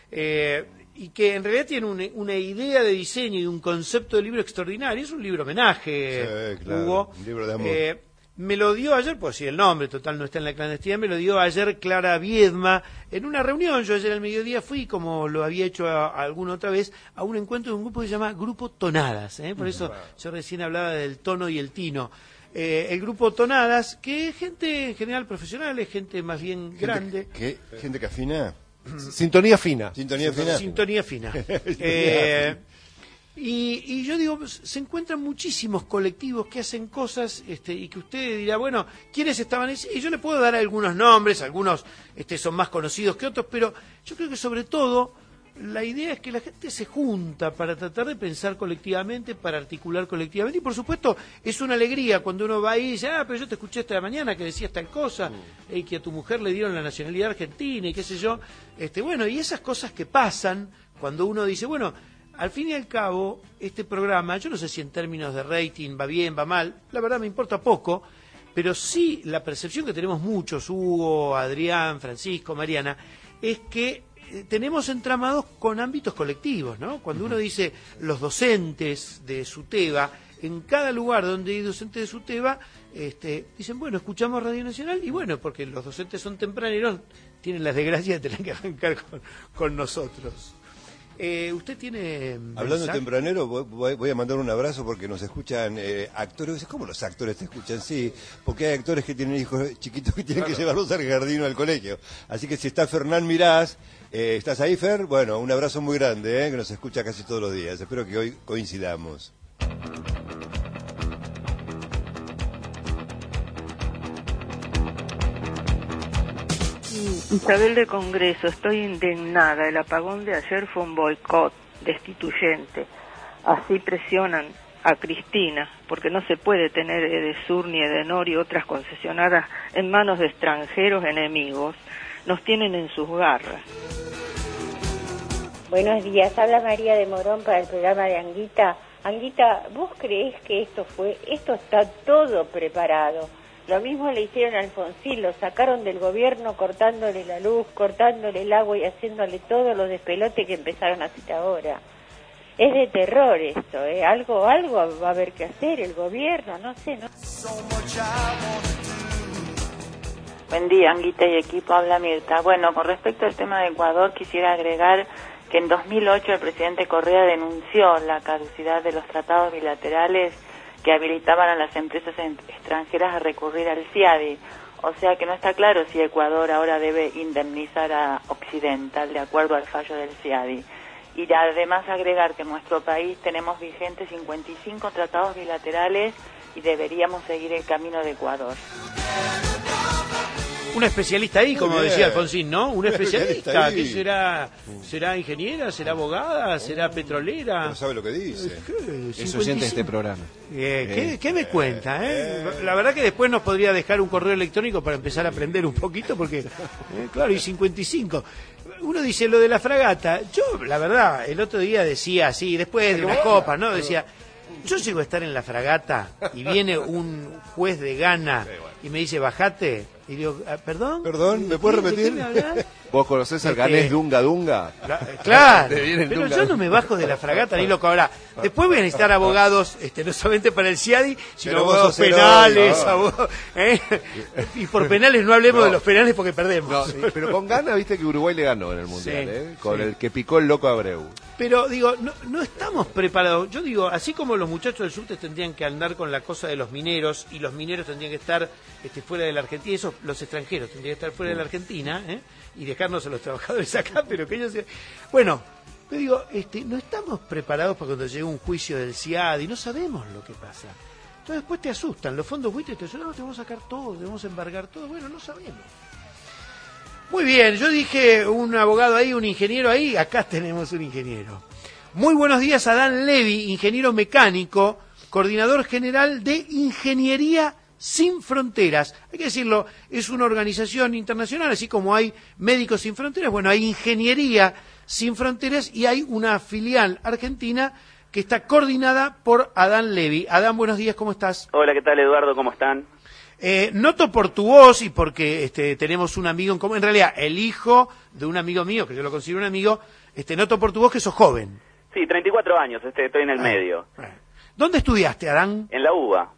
eh, y que en realidad tiene una, una idea de diseño y un concepto de libro extraordinario. Es un libro homenaje, sí, claro, Hugo. Un libro de amor. Eh, me lo dio ayer, pues sí, el nombre total no está en la clandestinidad, me lo dio ayer Clara Viedma en una reunión. Yo ayer al mediodía fui, como lo había hecho a, a alguna otra vez, a un encuentro de un grupo que se llama Grupo Tonadas, ¿eh? Por eso yo recién hablaba del tono y el tino. eh, el grupo Tonadas, que es gente en general profesional, es gente más bien Gente grande. que, gente que afina. Sintonía fina. Sintonía fina. Sintonía fina. eh, y, y yo digo, se encuentran muchísimos colectivos que hacen cosas este, y que usted dirá, bueno, ¿quiénes estaban ahí? Y yo le puedo dar algunos nombres, algunos este, son más conocidos que otros, pero yo creo que sobre todo la idea es que la gente se junta para tratar de pensar colectivamente, para articular colectivamente, y por supuesto es una alegría cuando uno va ahí y dice, ah, pero yo te escuché esta mañana que decías tal cosa, mm. y que a tu mujer le dieron la nacionalidad argentina y qué sé yo. Este, bueno, y esas cosas que pasan cuando uno dice, bueno, al fin y al cabo, este programa, yo no sé si en términos de rating va bien, va mal, la verdad me importa poco, pero sí la percepción que tenemos muchos, Hugo, Adrián, Francisco, Mariana, es que tenemos entramados con ámbitos colectivos, ¿no? Cuando uno dice los docentes de SUTEBA, en cada lugar donde hay docentes de SUTEBA, este, dicen, bueno, escuchamos Radio Nacional, y bueno, porque los docentes son tempraneros, tienen la desgracia de tener que arrancar con, con nosotros. Eh, ¿Usted tiene Hablando mensaje? tempranero, voy, voy a mandar un abrazo porque nos escuchan eh, actores. ¿Cómo los actores te escuchan? Sí, porque hay actores que tienen hijos chiquitos que tienen que llevarlos al jardín o al colegio. Así que si está Fernán Mirás, eh, ¿estás ahí, Fer? Bueno, un abrazo muy grande, eh, que nos escucha casi todos los días. Espero que hoy coincidamos. Isabel de Congreso, estoy indignada. El apagón de ayer fue un boicot destituyente. Así presionan a Cristina, porque no se puede tener Edesur ni Edenor y otras concesionadas en manos de extranjeros enemigos. Nos tienen en sus garras. Buenos días, habla María de Morón para el programa de Anguita. Anguita, ¿vos creés que esto fue, esto está todo preparado? Lo mismo le hicieron a Alfonsín, lo sacaron del gobierno cortándole la luz, cortándole el agua y haciéndole todos los despelotes que empezaron a hacer ahora. Es de terror esto, ¿eh? Algo, algo va a haber que hacer el gobierno, no sé, ¿no? Buen día, Anguita y equipo, habla Mirta. Bueno, con respecto al tema de Ecuador, quisiera agregar que en dos mil ocho el presidente Correa denunció la caducidad de los tratados bilaterales que habilitaban a las empresas extranjeras a recurrir al CIADI. O sea que no está claro si Ecuador ahora debe indemnizar a Occidental de acuerdo al fallo del CIADI. Y además agregar que en nuestro país tenemos vigentes cincuenta y cinco tratados bilaterales y deberíamos seguir el camino de Ecuador. Un especialista ahí, como Muy bien. decía Alfonsín, ¿no? Un Un especialista. especialista ahí. ¿Qué será? ¿Será ingeniera? ¿Será abogada? ¿Será petrolera? No sabe lo que dice. Es oyente de este programa. Eh, ¿qué, ¿Qué me cuenta? Eh? La verdad que después nos podría dejar un correo electrónico para empezar a aprender un poquito, porque, eh, claro, y cincuenta y cinco. Uno dice lo de la fragata. Yo, la verdad, el otro día decía así, después de unas copas, ¿no? Decía, yo llego a estar en la fragata y viene un juez de Ghana y me dice, bajate. Y digo, ¿perdón? Perdón, ¿me puedes ¿De qué- de qué repetir? me hablas? ¿Vos conocés al Este, ganés Dunga Dunga? Claro, Te viene el pero Dunga yo no Dunga. me bajo de la fragata ni loco. Ahora, después voy a necesitar abogados, este, no solamente para el CIADI, sino Pero vos abogados sos penales. heroico. abogados- ¿eh? Y por penales no hablemos No. de los penales porque perdemos. No, sí, pero con Ghana, viste que Uruguay le ganó en el Mundial, Sí, ¿eh? Con sí. el que picó el loco Abreu. Pero digo, no, no estamos preparados. Yo digo, así como los muchachos del sur tendrían que andar con la cosa de los mineros y los mineros tendrían que estar este, fuera de la Argentina, esos los extranjeros tendrían que estar fuera de la Argentina, ¿eh? Y dejarnos a los trabajadores acá, pero que ellos... se- Bueno, yo digo, este, no estamos preparados para cuando llegue un juicio del CIADI, no sabemos lo que pasa. Entonces después te asustan, los fondos buitres te dicen, no, te vamos a sacar todo, te vamos a embargar todo. Bueno, no sabemos. Muy bien, yo dije un abogado ahí, un ingeniero ahí, acá tenemos un ingeniero. Muy buenos días a Dan Levy, ingeniero mecánico, coordinador general de Ingeniería Sin Fronteras. Hay que decirlo, es una organización internacional, así como hay Médicos Sin Fronteras, bueno, hay Ingeniería Sin Fronteras y hay una filial argentina que está coordinada por Adán Levy. Adán, buenos días, ¿cómo estás? Hola, ¿qué tal, Eduardo? ¿Cómo están? Eh, noto por tu voz y porque este, tenemos un amigo en común, en realidad el hijo de un amigo mío, que yo lo considero un amigo, este, noto por tu voz que sos joven. Sí, treinta y cuatro años, este, estoy en el medio. ¿Dónde estudiaste, Adán? En la UBA.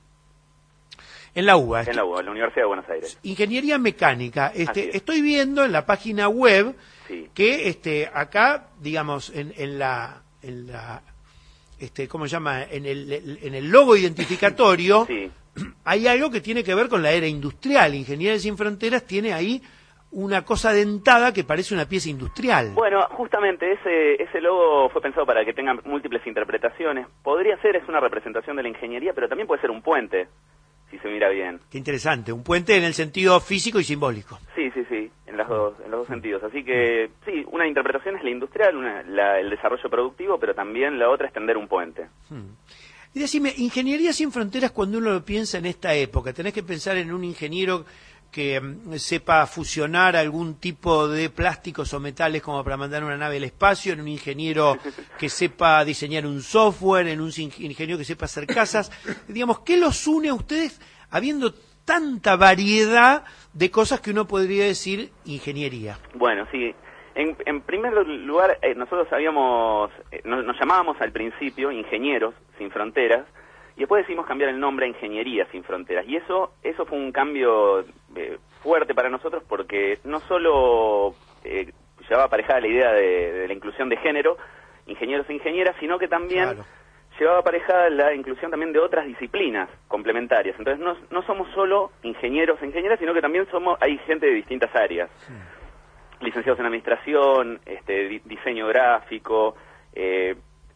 En la UBA. En la UBA, en la Universidad de Buenos Aires. Ingeniería mecánica. Así Este, es. estoy viendo en la página web Sí. que este, acá, digamos, en, en la... En la este, ¿cómo se llama? En el, en el logo identificatorio, hay algo que tiene que ver con la era industrial. Ingeniería Sin Fronteras tiene ahí una cosa dentada que parece una pieza industrial. Bueno, justamente ese ese logo fue pensado para que tenga múltiples interpretaciones. Podría ser, es una representación de la ingeniería, pero también puede ser un puente, si se mira bien. Qué interesante, un puente en el sentido físico y simbólico. Sí, sí, sí, en, las dos, en los dos sentidos. Así que, sí, una interpretación es la industrial, una, la, el desarrollo productivo, pero también la otra es tender un puente. Hmm. Y decime, Ingeniería Sin Fronteras, cuando uno lo piensa en esta época, tenés que pensar en un ingeniero que mm, sepa fusionar algún tipo de plásticos o metales como para mandar una nave al espacio, en un ingeniero que sepa diseñar un software, en un ingeniero que sepa hacer casas. Digamos, ¿qué los une a ustedes habiendo tanta variedad de cosas que uno podría decir ingeniería? Bueno, sí. En, en primer lugar, eh, nosotros habíamos, eh, nos, nos llamábamos al principio Ingenieros Sin Fronteras, y después decidimos cambiar el nombre a Ingeniería Sin Fronteras. Y eso eso fue un cambio eh, fuerte para nosotros, porque no solo eh, llevaba aparejada la idea de, de la inclusión de género, ingenieros e ingenieras, sino que también claro. llevaba aparejada la inclusión también de otras disciplinas complementarias. Entonces no, no somos solo ingenieros e ingenieras, sino que también somos hay gente de distintas áreas. Sí. Licenciados en administración, este, di diseño gráfico, eh,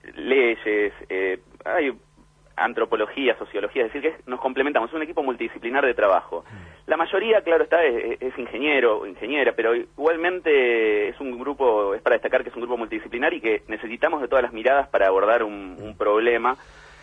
leyes, eh, hay antropología, sociología, es decir, que nos complementamos, es un equipo multidisciplinar de trabajo. La mayoría, claro está, es, es ingeniero o ingeniera, pero igualmente es un grupo, es para destacar que es un grupo multidisciplinar y que necesitamos de todas las miradas para abordar un, un problema,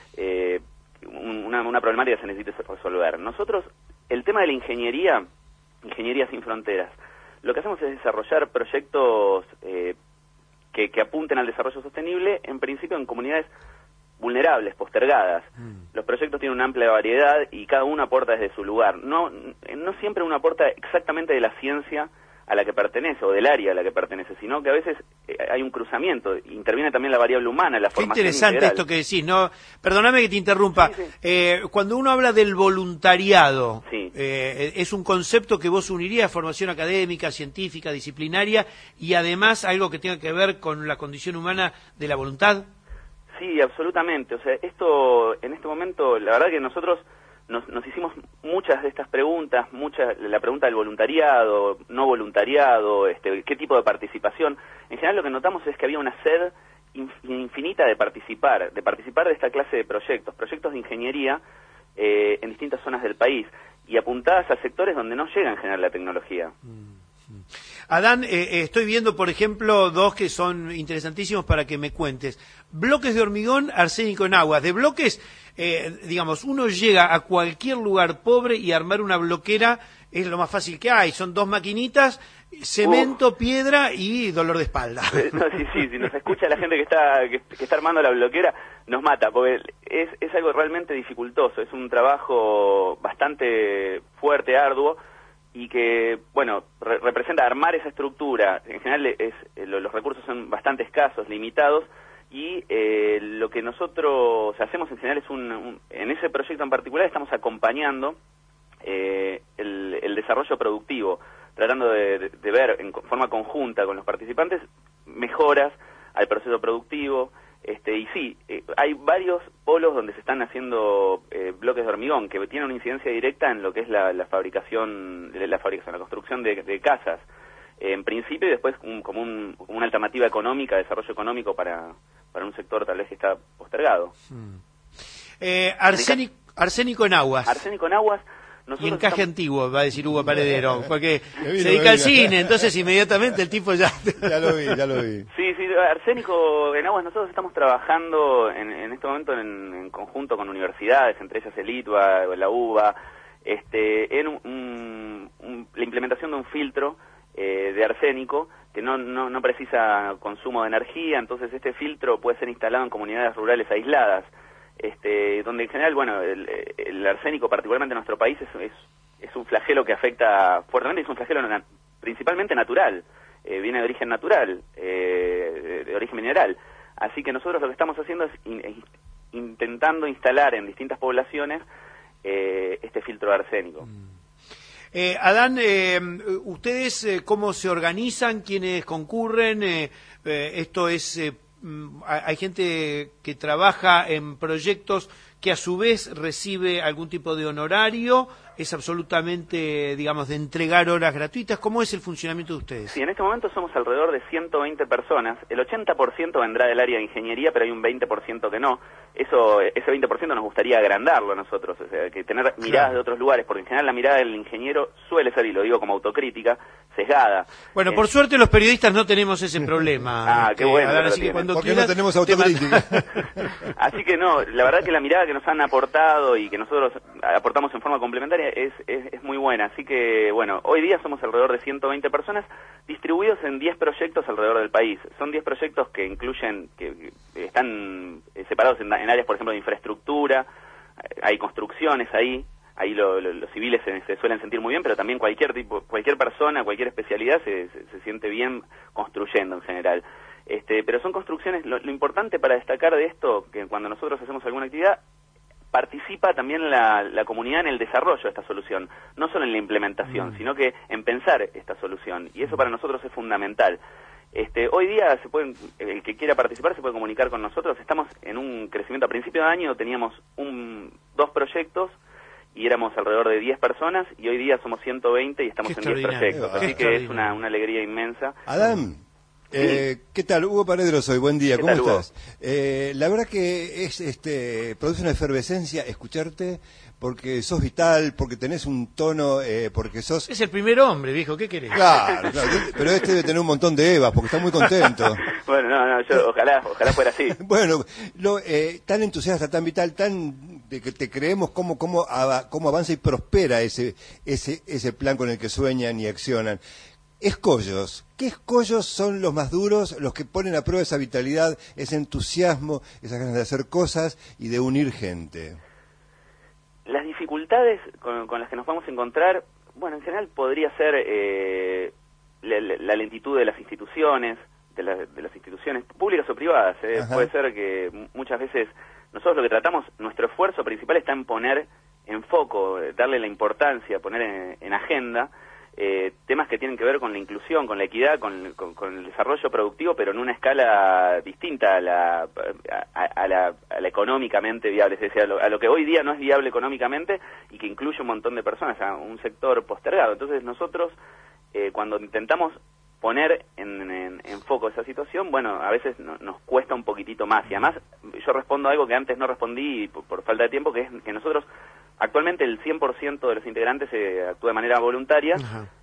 eh, una, una problemática que se necesite resolver. Nosotros, el tema de la ingeniería, Ingeniería Sin Fronteras, lo que hacemos es desarrollar proyectos eh, que, que apunten al desarrollo sostenible, en principio en comunidades vulnerables, postergadas. Mm. Los proyectos tienen una amplia variedad y cada uno aporta desde su lugar. No, no siempre uno aporta exactamente de la ciencia a la que pertenece o del área a la que pertenece, sino que a veces eh, hay un cruzamiento, interviene también la variable humana, la formación Qué interesante integral. Esto que decís, ¿no? Perdóname que te interrumpa. Sí, sí. Eh, cuando uno habla del voluntariado, sí. eh, es un concepto que vos unirías a formación académica, científica, disciplinaria y además algo que tenga que ver con la condición humana de la voluntad. Sí, absolutamente. O sea, esto, en este momento, la verdad que nosotros nos, nos hicimos muchas de estas preguntas, muchas, la pregunta del voluntariado, no voluntariado, este, qué tipo de participación. En general lo que notamos es que había una sed infinita de participar, de participar de esta clase de proyectos, proyectos de ingeniería eh, en distintas zonas del país y apuntadas a sectores donde no llega en general la tecnología. Adán, eh, estoy viendo, por ejemplo, dos que son interesantísimos para que me cuentes. Bloques de hormigón, arsénico en aguas. De bloques, eh, digamos, uno llega a cualquier lugar pobre y armar una bloquera es lo más fácil que hay. Son dos maquinitas, cemento, uh. piedra y dolor de espalda. No, sí, sí, si nos escucha la gente que está que, que está armando la bloquera, nos mata, porque es, es algo realmente dificultoso. Es un trabajo bastante fuerte, arduo, y que, bueno, re representa armar esa estructura. En general es, eh, lo, los recursos son bastante escasos, limitados, y eh, lo que nosotros hacemos en general es un, un en ese proyecto en particular estamos acompañando eh, el, el desarrollo productivo, tratando de, de, de ver en forma conjunta con los participantes mejoras al proceso productivo. Este, y sí, eh, hay varios polos donde se están haciendo eh, bloques de hormigón que tienen una incidencia directa en lo que es la, la fabricación, la fabricación, la construcción de, de casas, eh, en principio, y después un, como, un, como una alternativa económica, desarrollo económico para, para un sector tal vez que está postergado. Hmm. Eh, arsénico, arsénico en aguas. Arsénico en aguas. Y encaje estamos... antiguo, va a decir Hugo Paredero, porque se dedica al cine, entonces inmediatamente el tipo ya... Ya lo vi, ya lo vi. Sí, sí, arsénico en aguas, nosotros estamos trabajando en, en este momento en, en conjunto con universidades, entre ellas el I T U A, la U B A, este, en un, un, un, la implementación de un filtro eh, de arsénico que no, no, no precisa consumo de energía, entonces este filtro puede ser instalado en comunidades rurales aisladas. Este, donde en general, bueno, el, el arsénico, particularmente en nuestro país, es, es, es un flagelo que afecta fuertemente, es un flagelo na principalmente natural, eh, viene de origen natural, eh, de, de origen mineral. Así que nosotros lo que estamos haciendo es in, in, intentando instalar en distintas poblaciones eh, este filtro de arsénico. Eh, Adán, eh, ¿ustedes eh, cómo se organizan? ¿Quiénes concurren? Eh, eh, esto es... Eh, hay gente que trabaja en proyectos que a su vez recibe algún tipo de honorario, es absolutamente, digamos, de entregar horas gratuitas. ¿Cómo es el funcionamiento de ustedes? Sí, en este momento somos alrededor de ciento veinte personas. El ochenta por ciento vendrá del área de ingeniería, pero hay un veinte por ciento que no. Eso, ese veinte por ciento nos gustaría agrandarlo a nosotros, o sea, que tener miradas claro. de otros lugares, porque en general la mirada del ingeniero suele ser, y lo digo como autocrítica, sesgada. Bueno, eh, por suerte los periodistas no tenemos ese problema. Ah, qué bueno. Adán, así que cuando porque quieras, no tenemos autocrítica. Así que no, la verdad que la mirada que nos han aportado y que nosotros aportamos en forma complementaria es, es, es muy buena. Así que, bueno, hoy día somos alrededor de ciento veinte personas distribuidos en diez proyectos alrededor del país. Son diez proyectos que incluyen, que, que están separados en, en áreas, por ejemplo, de infraestructura, hay construcciones ahí. Ahí lo, lo, los civiles se, se suelen sentir muy bien, pero también cualquier tipo, cualquier persona, cualquier especialidad se, se, se siente bien construyendo en general. Este, pero son construcciones, lo, lo importante para destacar de esto, que cuando nosotros hacemos alguna actividad, participa también la, la comunidad en el desarrollo de esta solución, no solo en la implementación, mm. sino que en pensar esta solución, y eso para nosotros es fundamental. Este, hoy día se pueden, el que quiera participar se puede comunicar con nosotros. Estamos en un crecimiento. A principio de año teníamos un, dos proyectos y éramos alrededor de diez personas, y hoy día somos ciento veinte y estamos en diez proyectos, así que es una, una alegría inmensa. Adán, eh, sí. ¿Qué tal? Hugo Paredro soy, buen día, ¿cómo tal, estás? Eh, la verdad que es, este, produce una efervescencia escucharte, porque sos vital, porque tenés un tono, eh, porque sos... Es el primer hombre, viejo, ¿qué querés? Claro, claro, pero este debe tener un montón de evas, porque está muy contento. Bueno, no, no, yo ojalá, ojalá fuera así. Bueno, lo, eh, tan entusiasta, tan vital, tan de que te creemos cómo, cómo, cómo avanza y prospera ese, ese, ese plan con el que sueñan y accionan. Escollos, ¿qué escollos son los más duros, los que ponen a prueba esa vitalidad, ese entusiasmo, esas ganas de hacer cosas y de unir gente? Las dificultades con, con las que nos vamos a encontrar, bueno, en general podría ser eh, la, la lentitud de las instituciones, de, la, de las instituciones públicas o privadas. Eh. Puede ser que muchas veces nosotros lo que tratamos, nuestro esfuerzo principal está en poner en foco, darle la importancia, poner en, en agenda eh, temas que tienen que ver con la inclusión, con la equidad, con, con, con el desarrollo productivo, pero en una escala distinta a la, a, a la, a la económicamente viable, es decir, a lo, a lo que hoy día no es viable económicamente y que incluye un montón de personas, a un sector postergado. Entonces nosotros, eh, cuando intentamos poner en, en, en foco esa situación, bueno, a veces no, nos cuesta un poquitito más. Y además, yo respondo a algo que antes no respondí por, por falta de tiempo, que es que nosotros, actualmente el cien por ciento de los integrantes eh, actúa de manera voluntaria,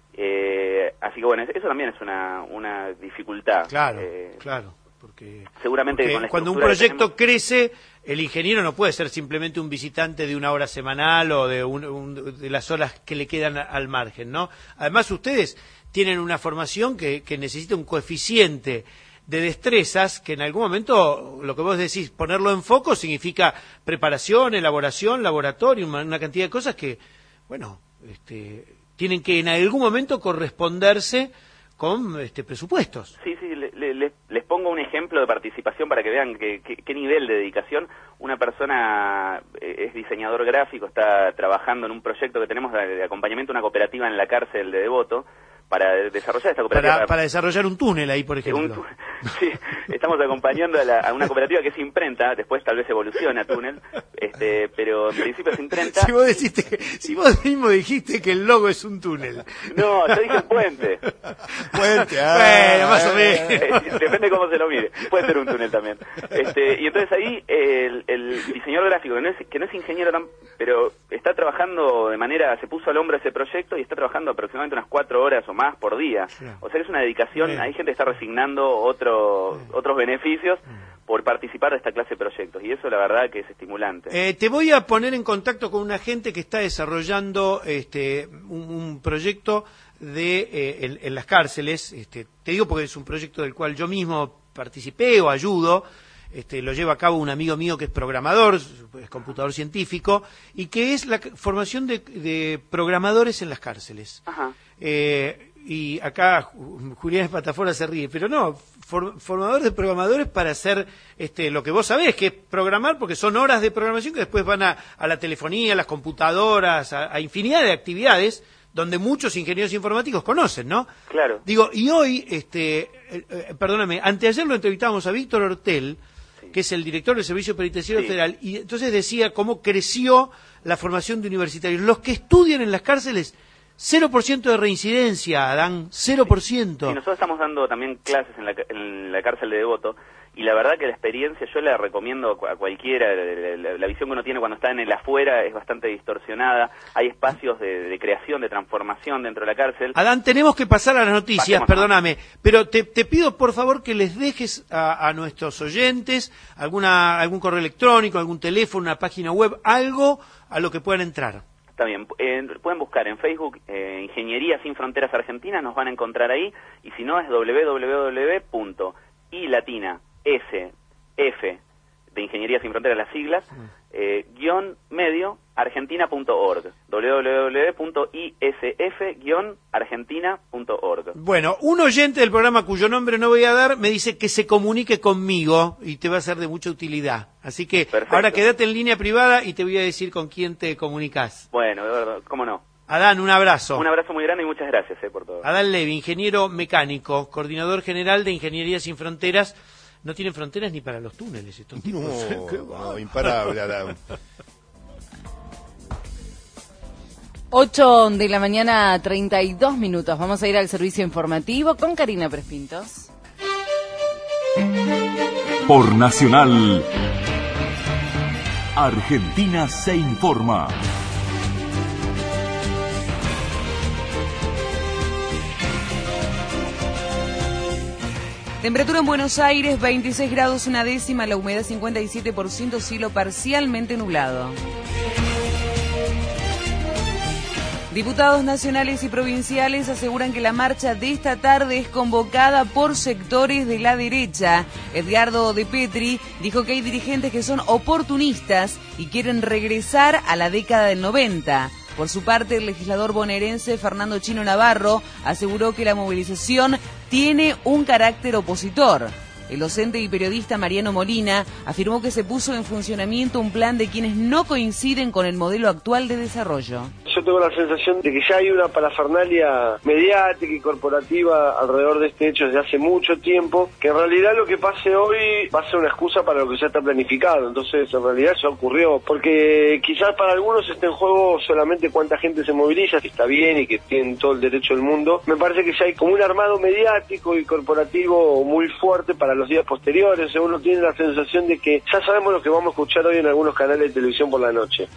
eh, así que bueno, eso también es una, una dificultad. Claro, eh, claro, porque, seguramente porque con la cuando un tenemos... proyecto crece, el ingeniero no puede ser simplemente un visitante de una hora semanal o de, un, un, de las horas que le quedan al margen, ¿no? Además, ustedes tienen una formación que, que necesita un coeficiente de destrezas que en algún momento, lo que vos decís, ponerlo en foco significa preparación, elaboración, laboratorio, una, una cantidad de cosas que, bueno, este, tienen que en algún momento corresponderse con este, presupuestos. Sí, sí, le, le, les pongo un ejemplo de participación para que vean que, que, qué nivel de dedicación. Una persona eh, es diseñador gráfico, está trabajando en un proyecto que tenemos de, de acompañamiento a una cooperativa en la cárcel de Devoto, para desarrollar esta cooperativa. Para, para desarrollar un túnel ahí, por ejemplo. Un, sí, estamos acompañando a, la, a una cooperativa que es imprenta, después tal vez evoluciona a túnel, este, pero en principio es imprenta. Si vos, deciste, si vos mismo dijiste que el logo es un túnel. No, yo dije puente. Puente, ah, bueno, más o menos. Depende cómo se lo mire. Puede ser un túnel también. Este, y entonces ahí el, el diseñador gráfico, que no es, que no es ingeniero, tan, pero está trabajando de manera, se puso al hombro ese proyecto y está trabajando aproximadamente unas cuatro horas o más por día. Sí. O sea, es una dedicación. Bien. Hay gente que está resignando otro, otros beneficios por participar de esta clase de proyectos, y eso la verdad que es estimulante. Eh, te voy a poner en contacto con una gente que está desarrollando este un, un proyecto de eh, en, en las cárceles. Este, te digo porque es un proyecto del cual yo mismo participé o ayudo. Este, lo lleva a cabo un amigo mío que es programador, es computador científico, y que es la formación de, de programadores en las cárceles. Ajá. Eh, y acá Julián Espatafora se ríe, pero no, for, formadores de programadores para hacer este, lo que vos sabés, que es programar, porque son horas de programación que después van a, a la telefonía, a las computadoras, a, a infinidad de actividades donde muchos ingenieros informáticos conocen, ¿no? Claro. Digo, y hoy, este, eh, eh, perdóname, anteayer lo entrevistábamos a Víctor Hortel, que es el director del Servicio Penitenciario Sí. Federal, y entonces decía cómo creció la formación de universitarios. Los que estudian en las cárceles, cero por ciento de reincidencia, Adán, cero por ciento. Y nosotros estamos dando también clases en la, en la cárcel de Devoto, y la verdad que la experiencia yo la recomiendo a cualquiera. La, la, la visión que uno tiene cuando está en el afuera es bastante distorsionada. Hay espacios de, de creación, de transformación dentro de la cárcel. Adán, tenemos que pasar a las noticias, Pasemos. perdóname, pero te, te pido por favor que les dejes a, a nuestros oyentes alguna algún correo electrónico, algún teléfono, una página web, algo a lo que puedan entrar. Está bien, eh, pueden buscar en Facebook eh, Ingeniería Sin Fronteras Argentina, nos van a encontrar ahí, y si no es doble u doble u doble u punto i latina S F de Ingeniería Sin Fronteras, las siglas, eh, guión medio argentina punto org, doble u doble u doble u punto i s f guión argentina punto org. Bueno, un oyente del programa cuyo nombre no voy a dar me dice que se comunique conmigo y te va a ser de mucha utilidad. Así que Perfecto. ahora quédate en línea privada y te voy a decir con quién te comunicas. Bueno, de verdad, cómo no. Adán, un abrazo. Un abrazo muy grande y muchas gracias eh, por todo. Adán Levy, ingeniero mecánico, coordinador general de Ingeniería Sin Fronteras. No tienen fronteras ni para los túneles estos tipos. No, no, imparable, Adán. ocho de la mañana, treinta y dos minutos. Vamos a ir al servicio informativo con Karina Prespintos. Por Nacional, Argentina se informa. Temperatura en Buenos Aires, veintiséis grados una décima, la humedad cincuenta y siete por ciento, cielo parcialmente nublado. Diputados nacionales y provinciales aseguran que la marcha de esta tarde es convocada por sectores de la derecha. Edgardo De Petri dijo que hay dirigentes que son oportunistas y quieren regresar a la década del noventa. Por su parte, el legislador bonaerense Fernando Chino Navarro aseguró que la movilización tiene un carácter opositor. El docente y periodista Mariano Molina afirmó que se puso en funcionamiento un plan de quienes no coinciden con el modelo actual de desarrollo. Yo tengo la sensación de que ya hay una parafernalia mediática y corporativa alrededor de este hecho desde hace mucho tiempo, que en realidad lo que pase hoy va a ser una excusa para lo que ya está planificado. Entonces, en realidad ya ocurrió, porque quizás para algunos esté en juego solamente cuánta gente se moviliza, que está bien y que tienen todo el derecho del mundo. Me parece que ya hay como un armado mediático y corporativo muy fuerte para los días posteriores. Uno tiene la sensación de que ya sabemos lo que vamos a escuchar hoy en algunos canales de televisión por la noche.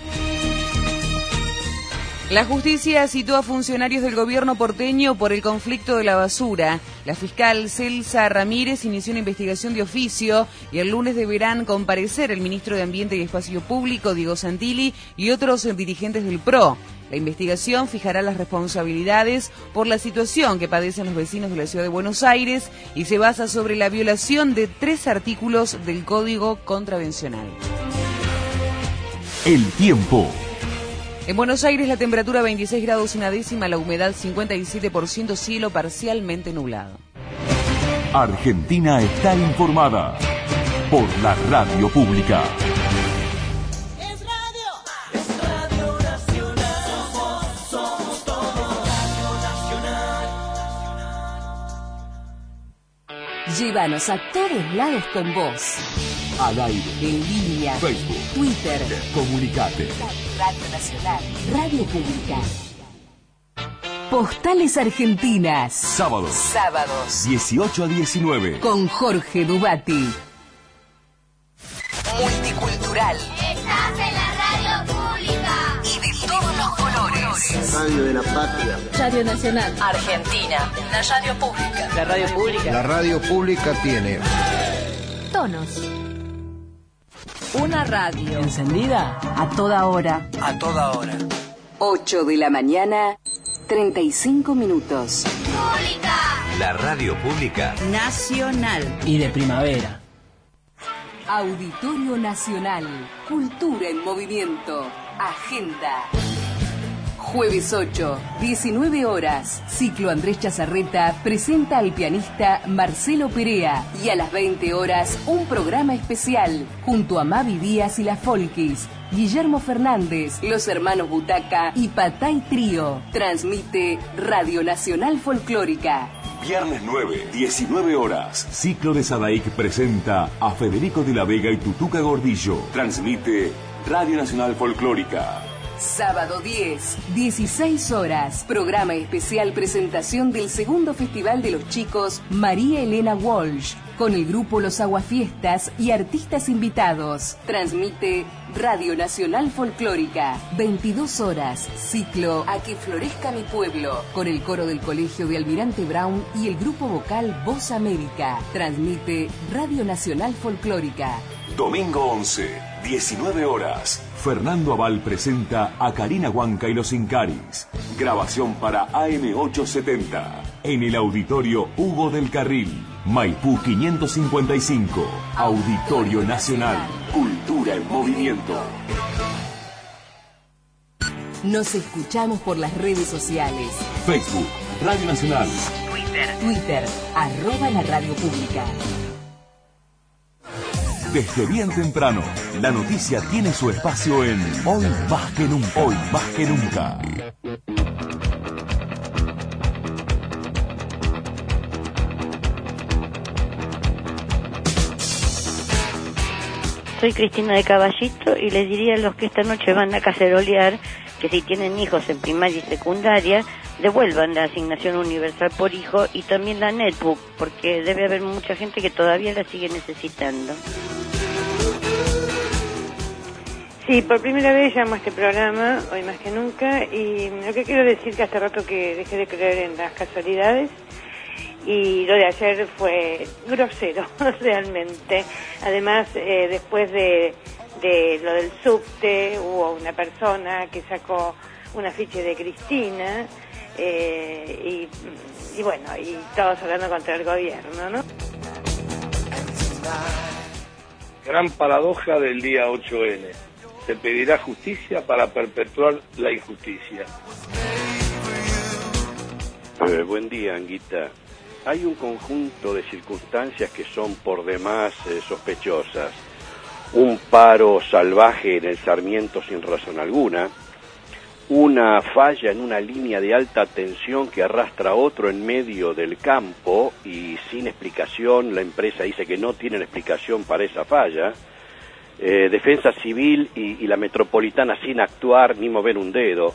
La justicia citó a funcionarios del gobierno porteño por el conflicto de la basura. La fiscal Celsa Ramírez inició una investigación de oficio y el lunes deberán comparecer el ministro de Ambiente y Espacio Público, Diego Santilli, y otros dirigentes del P R O. La investigación fijará las responsabilidades por la situación que padecen los vecinos de la ciudad de Buenos Aires y se basa sobre la violación de tres artículos del Código Contravencional. El tiempo. En Buenos Aires la temperatura veintiséis grados una décima, la humedad cincuenta y siete por ciento, cielo parcialmente nublado. Argentina está informada por la radio pública. Es radio, es Radio Nacional. Somos, somos todos Radio Nacional. Llévanos a todos lados con vos. Al aire, En línea, Facebook, Twitter, comunicate. Radio Nacional, Radio Pública. Postales Argentinas. Sábados. Sábados. dieciocho a diecinueve. Con Jorge Dubati. Multicultural. Estás en la radio pública. Y de todos los colores. Radio de la Patria. Radio Nacional. Argentina. La radio pública. La radio pública. La radio pública tiene Tonos. Una radio Encendida a toda hora. a toda hora. ocho de la mañana, treinta y cinco minutos. Pública. La radio pública Nacional. y de primavera. Auditorio Nacional. Cultura en movimiento. Agenda. Jueves ocho, diecinueve horas. Ciclo Andrés Chazarreta presenta al pianista Marcelo Perea. Y a las veinte horas, un programa especial junto a Mavi Díaz y las Folkis. Guillermo Fernández, Los Hermanos Butaca y Patay Trío. Transmite Radio Nacional Folclórica. Viernes nueve, diecinueve horas. Ciclo de Sadaic presenta a Federico de la Vega y Tutuca Gordillo. Transmite Radio Nacional Folclórica. Sábado diez, dieciséis horas. Programa especial presentación del segundo Festival de los Chicos María Elena Walsh, con el grupo Los Aguafiestas y artistas invitados. Transmite Radio Nacional Folclórica. veintidós horas. Ciclo A que florezca mi pueblo, con el coro del Colegio de Almirante Brown y el grupo vocal Voz América. Transmite Radio Nacional Folclórica. Domingo once, diecinueve horas. Fernando Aval presenta a Karina Huanca y los Incaris. Grabación para A M ochocientos setenta. En el Auditorio Hugo del Carril. Maipú quinientos cincuenta y cinco. Auditorio Nacional. Cultura en movimiento. Nos escuchamos por las redes sociales. Facebook, Radio Nacional. Twitter. Twitter, arroba la radio pública. Desde bien temprano, la noticia tiene su espacio en Hoy Más que Nunca. Hoy Más que Nunca. Soy Cristina de Caballito y les diría a los que esta noche van a cacerolear que si tienen hijos en primaria y secundaria, devuelvan la asignación universal por hijo y también la netbook, porque debe haber mucha gente que todavía la sigue necesitando. Sí, por primera vez llamo a este programa, Hoy Más que Nunca, y lo que quiero decir que hace rato que dejé de creer en las casualidades, y lo de ayer fue grosero, realmente. Además, eh, después de, de lo del subte, hubo una persona que sacó un afiche de Cristina, eh, y, y bueno, y todos hablando contra el gobierno, ¿no? Gran paradoja del día ocho ene. Se pedirá justicia para perpetuar la injusticia. Eh, buen día, Anguita. Hay un conjunto de circunstancias que son por demás eh, sospechosas. Un paro salvaje en el Sarmiento sin razón alguna, una falla en una línea de alta tensión que arrastra otro en medio del campo y sin explicación. La empresa dice que no tienen explicación para esa falla. Eh, defensa civil y, y la metropolitana sin actuar ni mover un dedo.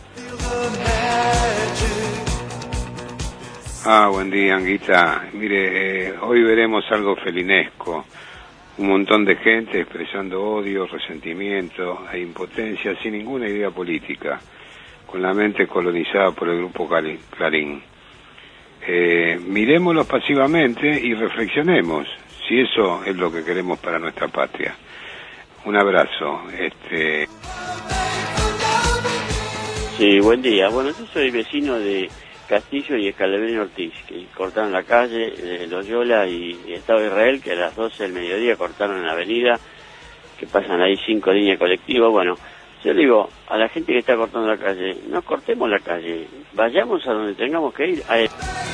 Ah, buen día, Anguita. Mire, eh, hoy veremos algo felinesco. Un montón de gente expresando odio, resentimiento e impotencia sin ninguna idea política, con la mente colonizada por el grupo Clarín. Eh, miremoslos pasivamente y reflexionemos si eso es lo que queremos para nuestra patria. Un abrazo. Este... Sí, buen día. Bueno, yo soy vecino de Castillo y Escalabrini Ortiz, que cortaron la calle de Loyola y, y Estado de Israel, que a las doce del mediodía cortaron en la avenida, que pasan ahí cinco líneas colectivas. Bueno, yo digo a la gente que está cortando la calle, no cortemos la calle, vayamos a donde tengamos que ir. A...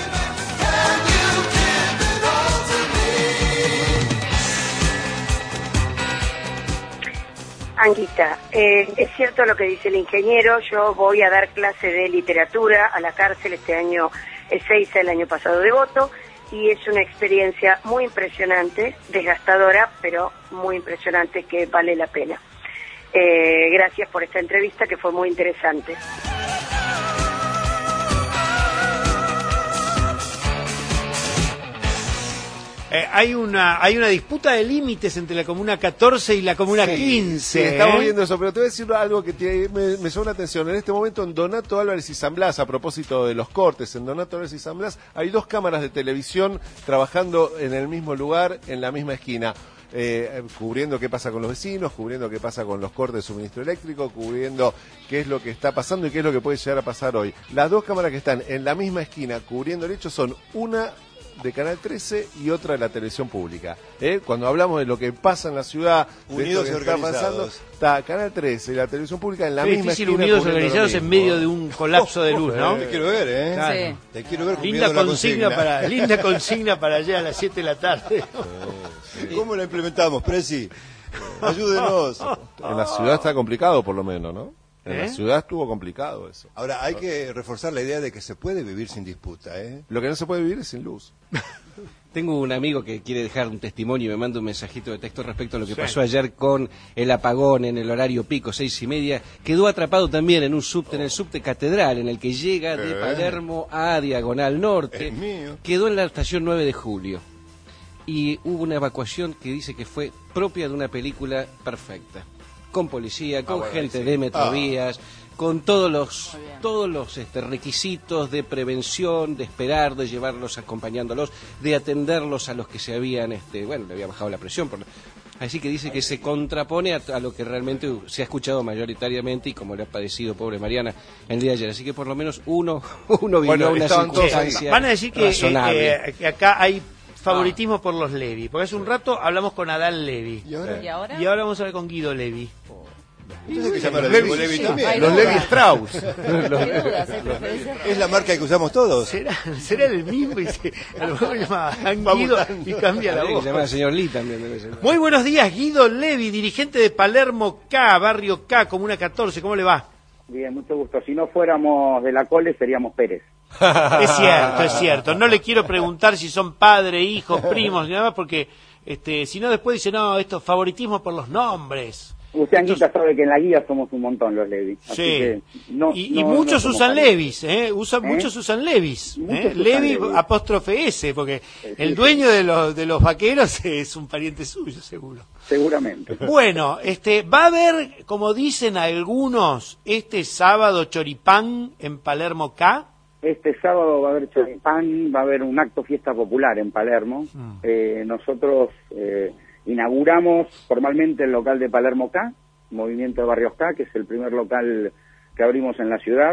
Anguita, eh, es cierto lo que dice el ingeniero. Yo voy a dar clase de literatura a la cárcel este año, el seis del año pasado de voto, y es una experiencia muy impresionante, desgastadora, pero muy impresionante, que vale la pena. Eh, gracias por esta entrevista, que fue muy interesante. Eh, hay una hay una disputa de límites entre la Comuna catorce y la Comuna sí, quince. Sí, estamos ¿eh? viendo eso, pero te voy a decir algo que te, me, me suena la atención. En este momento en Donato Álvarez y San Blas, a propósito de los cortes, en Donato Álvarez y San Blas hay dos cámaras de televisión trabajando en el mismo lugar, en la misma esquina. Eh, cubriendo qué pasa con los vecinos, cubriendo qué pasa con los cortes de suministro eléctrico, cubriendo qué es lo que está pasando y qué es lo que puede llegar a pasar hoy. Las dos cámaras que están en la misma esquina cubriendo el hecho son una de Canal trece y otra de la televisión pública. ¿Eh? Cuando hablamos de lo que pasa en la ciudad, unidos de y esto que está pasando, organizados, está Canal trece y la televisión pública en la Es misma difícil esquina. unidos y organizados en medio de un colapso de luz, ¿no? Te quiero ver, ¿eh? Claro. Sí. Te quiero ver Linda cumpliendo la consigna, consigna. para linda consigna para allá a las siete de la tarde. Sí, sí. ¿Cómo la implementamos, Presi? Ayúdenos. En la ciudad está complicado, por lo menos, ¿no? En ¿Eh? la ciudad estuvo complicado eso. Ahora, hay que reforzar la idea de que se puede vivir sin disputa, ¿eh? Lo que no se puede vivir es sin luz. Tengo un amigo que quiere dejar un testimonio y me manda un mensajito de texto respecto a lo que Sí. pasó ayer con el apagón en el horario pico, seis y media. Quedó atrapado también en un subte, en el subte Catedral, en el que llega de Eh. Palermo a Diagonal Norte. Es mío. Quedó en la estación nueve de julio. Y hubo una evacuación que dice que fue propia de una película perfecta. Con policía, con Ah, bueno, gente sí. de Metrovías, con todos los todos los este, requisitos de prevención, de esperar, de llevarlos acompañándolos, de atenderlos a los que se habían, este, bueno, le había bajado la presión. Por... Así que dice que se contrapone a, a lo que realmente se ha escuchado mayoritariamente y como le ha padecido pobre Mariana el día de ayer. Así que por lo menos uno, uno vivió Bueno, una estaban todos circunstancia Van a decir que, razonable. eh, que acá hay favoritismo por los Levi, porque hace un rato hablamos con Adán Levi. ¿Y ahora? ¿Y ahora? Y ahora vamos a ver con Guido Levi. Entonces, ¿qué se llama Los Levi, Levi, Levi sí, también? hay Los dudas. Levi Strauss. ¿Qué dudas? ¿Hay preferencias? Es la marca que usamos todos. ¿Será, será el mismo y se, a lo mejor llama Adán Guido y cambia la Habría que voz? llamar al señor Lee también. Debe ser. Muy buenos días, Guido Levi, dirigente de Palermo K, Barrio K, Comuna catorce, ¿cómo le va? Bien, mucho gusto. Si no fuéramos de la Cole, seríamos Pérez. Es cierto, es cierto. No le quiero preguntar si son padre, hijos, primos, ni nada más, porque este, si no después dice, no, esto favoritismo por los nombres. Usted, Anguita, sabe que en la guía somos un montón los Levi. Así Sí. que no, Y, y no- muchos no somos usan parientes. Levis, ¿eh? Usan, ¿Eh? Muchos usan Levis. Muchos ¿eh? usan Levi Levis. apóstrofe S, porque sí, el sí. dueño de los, de los vaqueros es un pariente suyo, seguro. Seguramente. Bueno, este, va a haber, como dicen algunos, este sábado choripán en Palermo K. Este sábado va a haber choripán, va a haber un acto fiesta popular en Palermo. Mm. Eh, nosotros eh, inauguramos formalmente el local de Palermo K, Movimiento de Barrios K, que es el primer local que abrimos en la ciudad.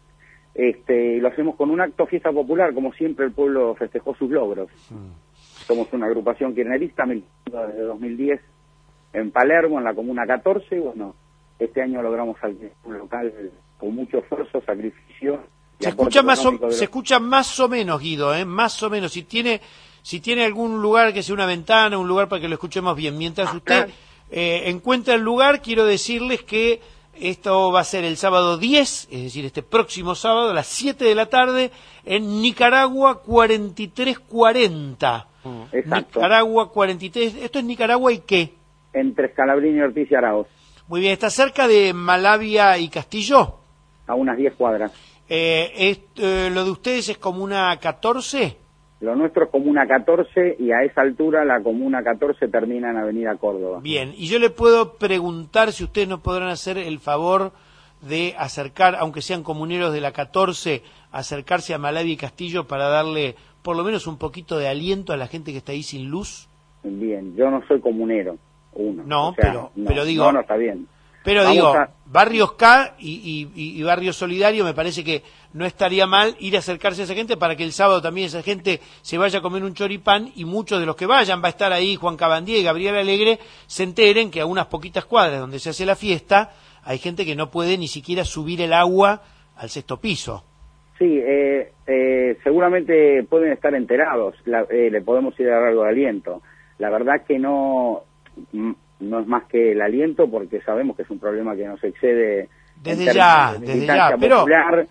Este, y lo hacemos con un acto fiesta popular, como siempre el pueblo festejó sus logros. Somos una agrupación kirchnerista militando desde dos mil diez en Palermo, en la Comuna catorce, y bueno, este año logramos alquilar un local con mucho esfuerzo, sacrificio. y Se aporte escucha más o, económico de los- se escucha más o menos, Guido, ¿eh? Más o menos. Si tiene, si tiene algún lugar que sea una ventana, un lugar para que lo escuchemos bien. Mientras usted eh, encuentra el lugar, quiero decirles que esto va a ser el sábado diez, es decir, este próximo sábado a las siete de la tarde en Nicaragua cuarenta y tres cuarenta. Exacto. Nicaragua cuarenta y tres. ¿Esto es Nicaragua y qué? Entre Scalabrini, Ortiz y Araoz, Muy bien, está cerca de Malavia y Castillo. a unas diez cuadras. Eh, es- eh, ¿Lo de ustedes es Comuna catorce? Lo nuestro es Comuna catorce y a esa altura la Comuna catorce termina en Avenida Córdoba. Bien, y yo le puedo preguntar si ustedes nos podrán hacer el favor de acercar, aunque sean comuneros de la catorce, acercarse a Malavia y Castillo para darle por lo menos un poquito de aliento a la gente que está ahí sin luz. Bien, yo no soy comunero, uno. No, O sea, pero- no, pero digo- No, no, está bien. Pero Vamos digo, a- Barrios K y, y, y- y Barrio Solidario, me parece que no estaría mal ir a acercarse a esa gente para que el sábado también esa gente se vaya a comer un choripán y muchos de los que vayan, va a estar ahí Juan Cabandier y Gabriel Alegre, se enteren que a unas poquitas cuadras donde se hace la fiesta hay gente que no puede ni siquiera subir el agua al sexto piso. Sí, eh, eh, seguramente pueden estar enterados, la- eh, le podemos ir a dar algo de aliento. La verdad que no, mm, no es más que el aliento porque sabemos que es un problema que nos excede. en Desde términos ya, de desde militancia ya, pero- popular.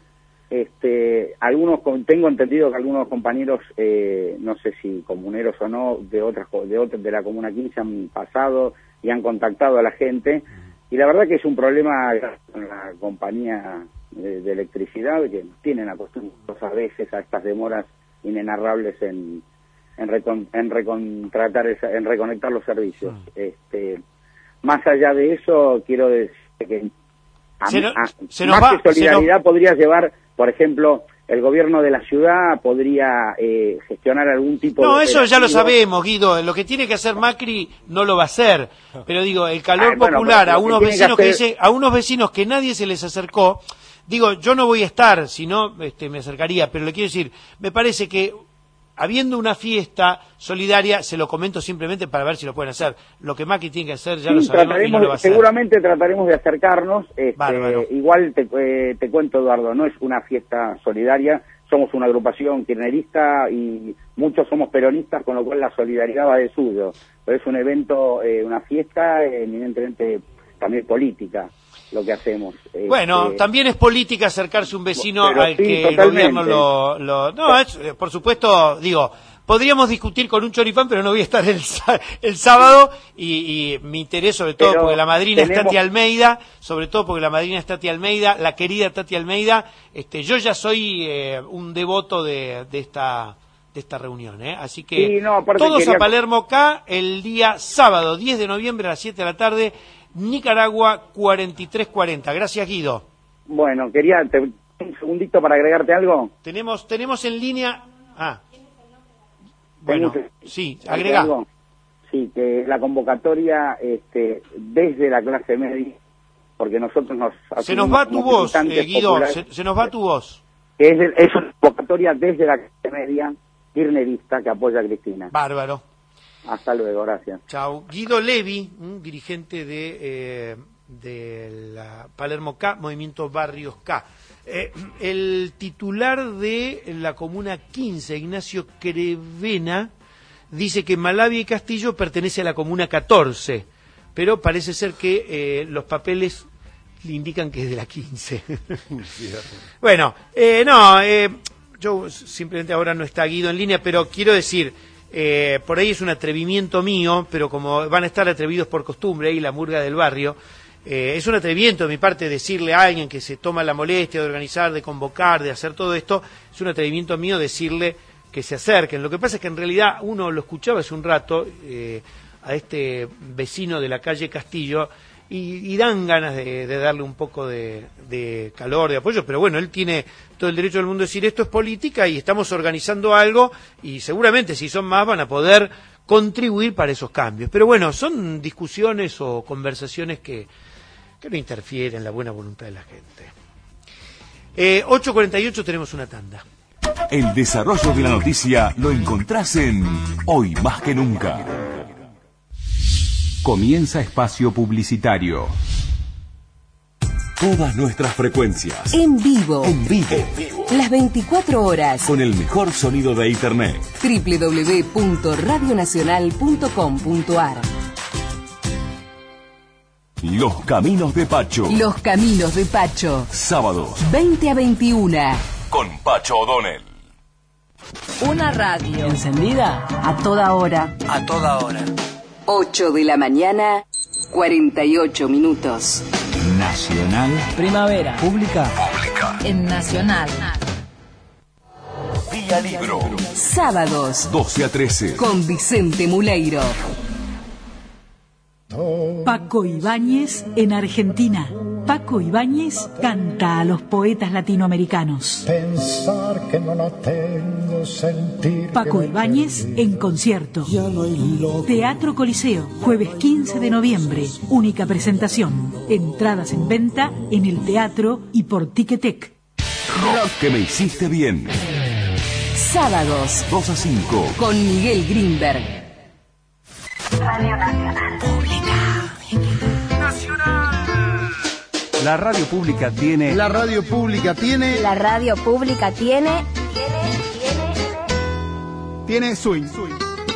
Este, algunos, con- tengo entendido que algunos compañeros, eh, no sé si comuneros o no, de otras, co- de otras, de la Comuna quince han pasado y han contactado a la gente. Y la verdad que es un problema con la compañía de, de electricidad, que nos tienen acostumbrados a veces a estas demoras inenarrables en, en, recon- en recontratar esa- en reconectar los servicios. Este, más allá de eso, quiero decir que a Se mí- no- a- se nos más va- que se solidaridad nos- podría llevar, por ejemplo, el gobierno de la ciudad podría eh, gestionar algún tipo No, de eso ya lo operativo. sabemos, Guido. Lo que tiene que hacer Macri no lo va a hacer. Pero digo, el calor Ah, bueno, popular pero a lo que unos tiene que vecinos que hacer- dice, a unos vecinos que nadie se les acercó. Digo, yo no voy a estar, si no, este, me acercaría. Pero le quiero decir, me parece que habiendo una fiesta solidaria, se lo comento simplemente para ver si lo pueden hacer. Lo que Macri tiene que hacer ya sí, lo sabemos y no lo va a hacer. Seguramente trataremos de acercarnos. Este, igual te, eh, te cuento, Eduardo, no es una fiesta solidaria, somos una agrupación kirchnerista y muchos somos peronistas, con lo cual la solidaridad va de suyo. Pero es un evento, eh, una fiesta eh, eminentemente también política, lo que hacemos. Bueno, este, también es política acercarse a un vecino pero al sí, que el totalmente. gobierno lo... lo no, es, por supuesto, digo, podríamos discutir con un choripán, pero no voy a estar el, el sábado y, y mi interés, sobre todo pero porque la madrina tenemos... es Tati Almeida, sobre todo porque la madrina es Tati Almeida, la querida Tati Almeida, este, yo ya soy eh, un devoto de, de esta... de esta reunión, ¿eh? Así que sí, no, todos quería... a Palermo acá el día sábado diez de noviembre a las siete de la tarde, Nicaragua cuarenta y tres cuarenta. Gracias, Guido. Bueno, quería te, un segundito para agregarte algo. Tenemos tenemos en línea... Ah, bueno, que... sí, agrega. Sí, que la convocatoria este, desde la clase media, porque nosotros nos... Se nos va tu voz, eh, Guido, se, se nos va tu voz. Que es, es una convocatoria desde la clase media kirchnerista que apoya a Cristina. Bárbaro. Hasta luego, gracias. Chao. Guido Levi, un dirigente de, eh, de la Palermo K, Movimiento Barrios K. Eh, el titular de la Comuna quince, Ignacio Crevena, dice que Malavia y Castillo pertenece a la Comuna catorce, pero parece ser que eh, los papeles le indican que es de la quince. Bueno, eh, no, eh, yo simplemente ahora no está Guido en línea, pero quiero decir... Eh, por ahí es un atrevimiento mío, pero como van a estar atrevidos por costumbre ahí la murga del barrio, eh, es un atrevimiento de mi parte decirle a alguien que se toma la molestia de organizar, de convocar, de hacer todo esto, es un atrevimiento mío decirle que se acerquen. Lo que pasa es que en realidad uno lo escuchaba hace un rato eh, a este vecino de la calle Castillo y, y dan ganas de, de darle un poco de, de calor, de apoyo, pero bueno, él tiene todo el derecho del mundo a decir esto es política y estamos organizando algo y seguramente si son más van a poder contribuir para esos cambios. Pero bueno, son discusiones o conversaciones que, que no interfieren en la buena voluntad de la gente. Eh, ocho cuarenta y ocho tenemos una tanda. El desarrollo de la noticia lo encontrás en Hoy Más que Nunca. Comienza espacio publicitario. Todas nuestras frecuencias. En vivo. En vivo. En vivo. Las veinticuatro horas. Con el mejor sonido de Internet. doble u doble u doble u punto radio nacional punto com punto a r. Los Caminos de Pacho. Los Caminos de Pacho. Sábados. veinte a veintiuna. Con Pacho O'Donnell. Una radio. Encendida. A toda hora. A toda hora. ocho de la mañana, cuarenta y ocho minutos. Nacional. Primavera. Pública. Pública. En Nacional. Vía Libro. Sábados. doce a trece. Con Vicente Muleiro. Paco Ibáñez en Argentina. Paco Ibáñez canta a los poetas latinoamericanos. Pensar que no la tengo, sentir Paco Ibáñez en concierto. Teatro Coliseo, jueves quince de noviembre. Única presentación. Entradas en venta en el teatro y por Ticketek. Rock que me hiciste bien. Sábados. dos a cinco. Con Miguel Greenberg. Radio Nacional. Pública. Nacional. La radio pública tiene... La radio pública tiene... La radio pública tiene... Tiene, tiene... Tiene swing. swing.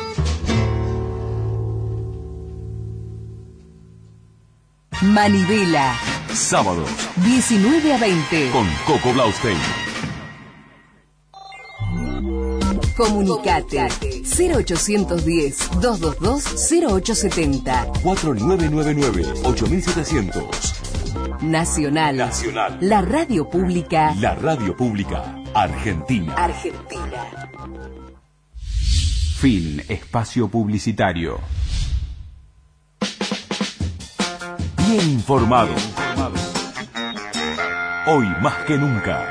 Manivela. Sábados. diecinueve a veinte. Con Coco Blaustein. Comunicate cero ochocientos diez, doscientos veintidós, cero ochocientos setenta. cuatro nueve nueve nueve, ocho mil setecientos. Nacional. Nacional. La radio pública. La radio pública argentina. Argentina. Fin. Espacio publicitario. Bien informado. Hoy más que nunca.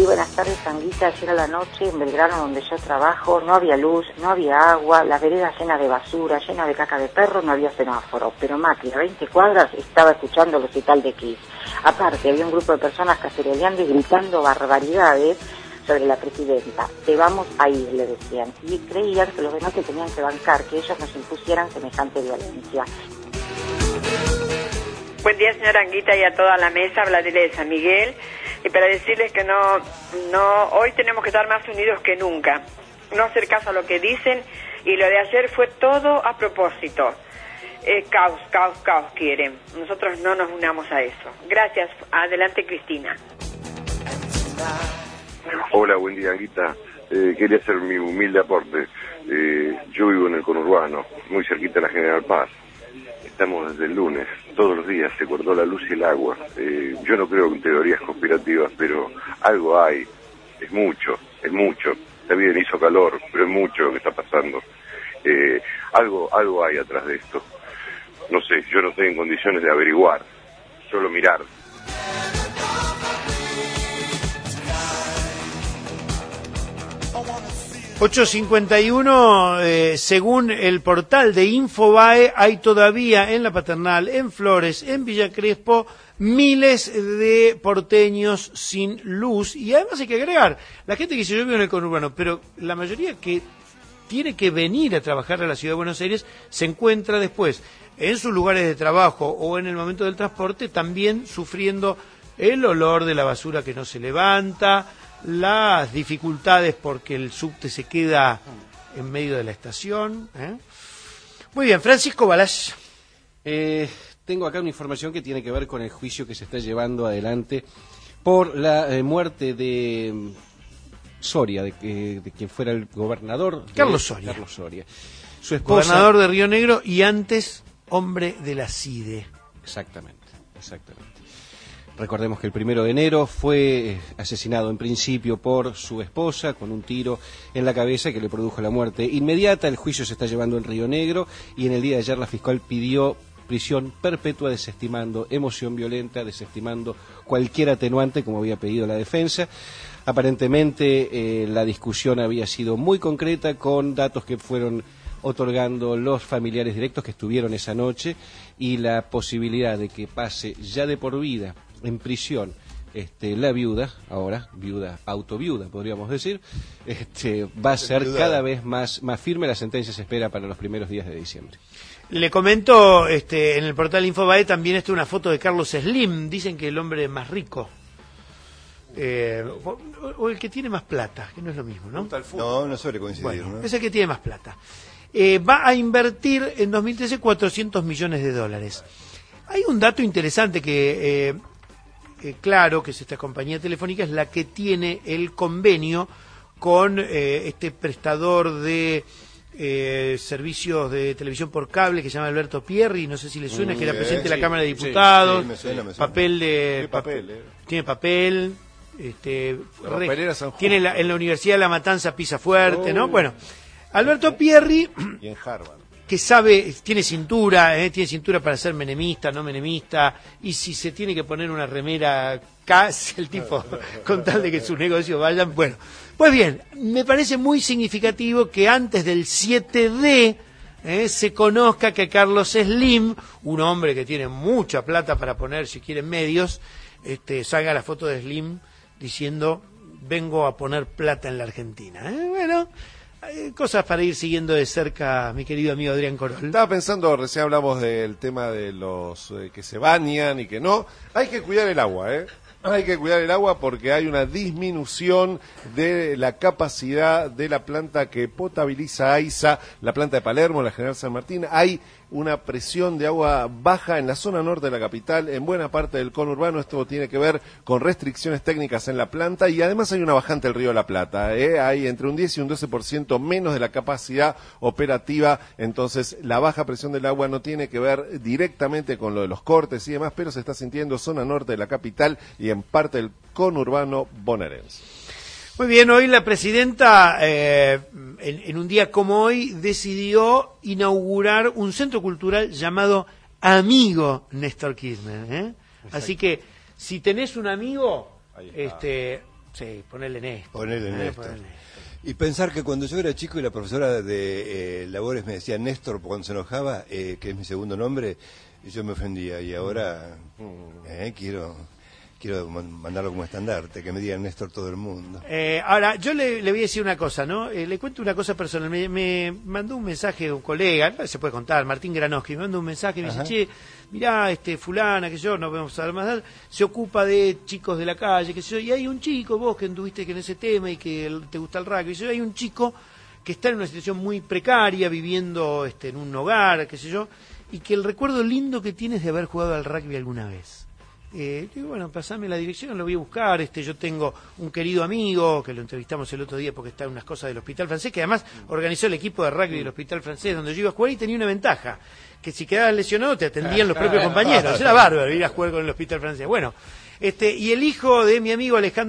buenas tardes, Anguita. Ayer a la noche en Belgrano, donde yo trabajo, no había luz, no había agua, las veredas llenas de basura, llenas de caca de perro, no había semáforo. Pero Macri, a veinte cuadras, estaba escuchando el recital de Kiss. Aparte, había un grupo de personas caceroleando y gritando barbaridades sobre la presidenta. Te vamos a ir, le decían. Y creían que los demás se tenían que bancar, que ellos nos impusieran semejante violencia. Buen día, señora Anguita, y a toda la mesa. Hablaré de San Miguel. Y para decirles que no, no, hoy tenemos que estar más unidos que nunca. No hacer caso a lo que dicen, y lo de ayer fue todo a propósito. Eh, caos, caos, caos quieren. Nosotros no nos unamos a eso. Gracias. Adelante, Cristina. Hola, buen día, Anguita. Eh, quería hacer mi humilde aporte. Eh, yo vivo en el conurbano, muy cerquita de la General Paz. Estamos desde el lunes, todos los días se cortó la luz y el agua. Eh, yo no creo en teorías conspirativas, pero algo hay, es mucho, es mucho. Está bien, hizo calor, pero es mucho lo que está pasando. Eh, algo, algo hay atrás de esto. No sé, yo no estoy en condiciones de averiguar, solo mirar. ocho cincuenta y uno, eh, según el portal de Infobae, hay todavía en La Paternal, en Flores, en Villa Crespo, miles de porteños sin luz. Y además hay que agregar, la gente que dice yo vivo en el conurbano, pero la mayoría que tiene que venir a trabajar a la Ciudad de Buenos Aires se encuentra después en sus lugares de trabajo o en el momento del transporte también sufriendo el olor de la basura que no se levanta, las dificultades porque el subte se queda en medio de la estación. ¿eh? Muy bien, Francisco Balázs. Eh, tengo acá una información que tiene que ver con el juicio que se está llevando adelante por la eh, muerte de um, Soria, de, de, de quien fuera el gobernador. Carlos de, Soria. Carlos Soria. Su esposa, gobernador de Río Negro y antes hombre de la C I D E. Exactamente, exactamente. Recordemos que el primero de enero fue asesinado en principio por su esposa con un tiro en la cabeza que le produjo la muerte inmediata. El juicio se está llevando en Río Negro y en el día de ayer la fiscal pidió prisión perpetua, desestimando emoción violenta, desestimando cualquier atenuante como había pedido la defensa. Aparentemente eh, la discusión había sido muy concreta con datos que fueron otorgando los familiares directos que estuvieron esa noche y la posibilidad de que pase ya de por vida en prisión este, la viuda, ahora viuda, autoviuda podríamos decir, este, va a ser cada vez más, más firme. La sentencia se espera para los primeros días de diciembre. Le comento, este, en el portal Infobae también está una foto de Carlos Slim, dicen que el hombre más rico. Eh, o, o el que tiene más plata, que no es lo mismo, ¿no? No, no suele coincidir, bueno, ¿no? es el que tiene más plata. Eh, va a invertir en dos mil trece cuatrocientos millones de dólares. Hay un dato interesante que... Eh, Eh, claro, que es esta compañía telefónica, es la que tiene el convenio con eh, este prestador de eh, servicios de televisión por cable que se llama Alberto Pierri, no sé si le suena, mm, que era presidente sí, de la Cámara de Diputados, sí, sí, me suena, me suena. papel de papel, eh? tiene papel, este, re, tiene la, en la Universidad de La Matanza pisa fuerte, oh. ¿no? Bueno, Alberto Pierri y en Harvard, que sabe, tiene cintura, ¿eh? tiene cintura para ser menemista, no menemista, y si se tiene que poner una remera casi el tipo, con tal de que sus negocios vayan, bueno. Pues bien, me parece muy significativo que antes del siete de eh, se conozca que Carlos Slim, un hombre que tiene mucha plata para poner, si quieren, medios, este, salga la foto de Slim diciendo, vengo a poner plata en la Argentina. ¿eh? Bueno... Cosas para ir siguiendo de cerca, mi querido amigo Adrián Corol. Estaba pensando, recién hablamos del tema de los eh, que se bañan y que no. Hay que cuidar el agua, ¿eh? Hay que cuidar el agua porque hay una disminución de la capacidad de la planta que potabiliza AISA, la planta de Palermo, la General San Martín. Hay una presión de agua baja en la zona norte de la capital, en buena parte del conurbano. Esto tiene que ver con restricciones técnicas en la planta y además hay una bajante del río de la Plata. ¿eh? Hay entre un diez y un doce por ciento menos de la capacidad operativa, entonces la baja presión del agua no tiene que ver directamente con lo de los cortes y demás, pero se está sintiendo zona norte de la capital y en parte del conurbano bonaerense. Muy bien, hoy la presidenta, eh, en, en un día como hoy, decidió inaugurar un centro cultural llamado Amigo Néstor Kirchner. ¿eh? Así que, si tenés un amigo, este, Sí, ponerle Néstor. Ponerle Eh, Néstor. ponerle. Y pensar que cuando yo era chico y la profesora de eh, labores me decía Néstor cuando se enojaba, eh, que es mi segundo nombre, yo me ofendía. Y ahora eh, quiero quiero mandarlo como estandarte, que me digan Néstor todo el mundo. Eh, ahora, yo le, le voy a decir una cosa, ¿no? Eh, le cuento una cosa personal. Me, me mandó un mensaje un colega, no se puede contar, Martín Granoski, me mandó un mensaje y me Ajá. dice, che, mirá, este, fulana, que yo, no vamos a hablar más, se ocupa de chicos de la calle, que yo, y hay un chico, vos que anduviste en ese tema y que el- te gusta el rugby, y yo, hay un chico que está en una situación muy precaria, viviendo este, en un hogar, qué sé yo, y que el recuerdo lindo que tienes de haber jugado al rugby alguna vez. Eh, digo, bueno, pasame la dirección, lo voy a buscar. Este, yo tengo un querido amigo que lo entrevistamos el otro día porque está en unas cosas del Hospital Francés, que además organizó el equipo de rugby del Hospital Francés donde yo iba a jugar y tenía una ventaja, que si quedabas lesionado te atendían los propios compañeros. Era bárbaro ir a jugar con el Hospital Francés. Bueno, este, y el hijo de mi amigo Alejandro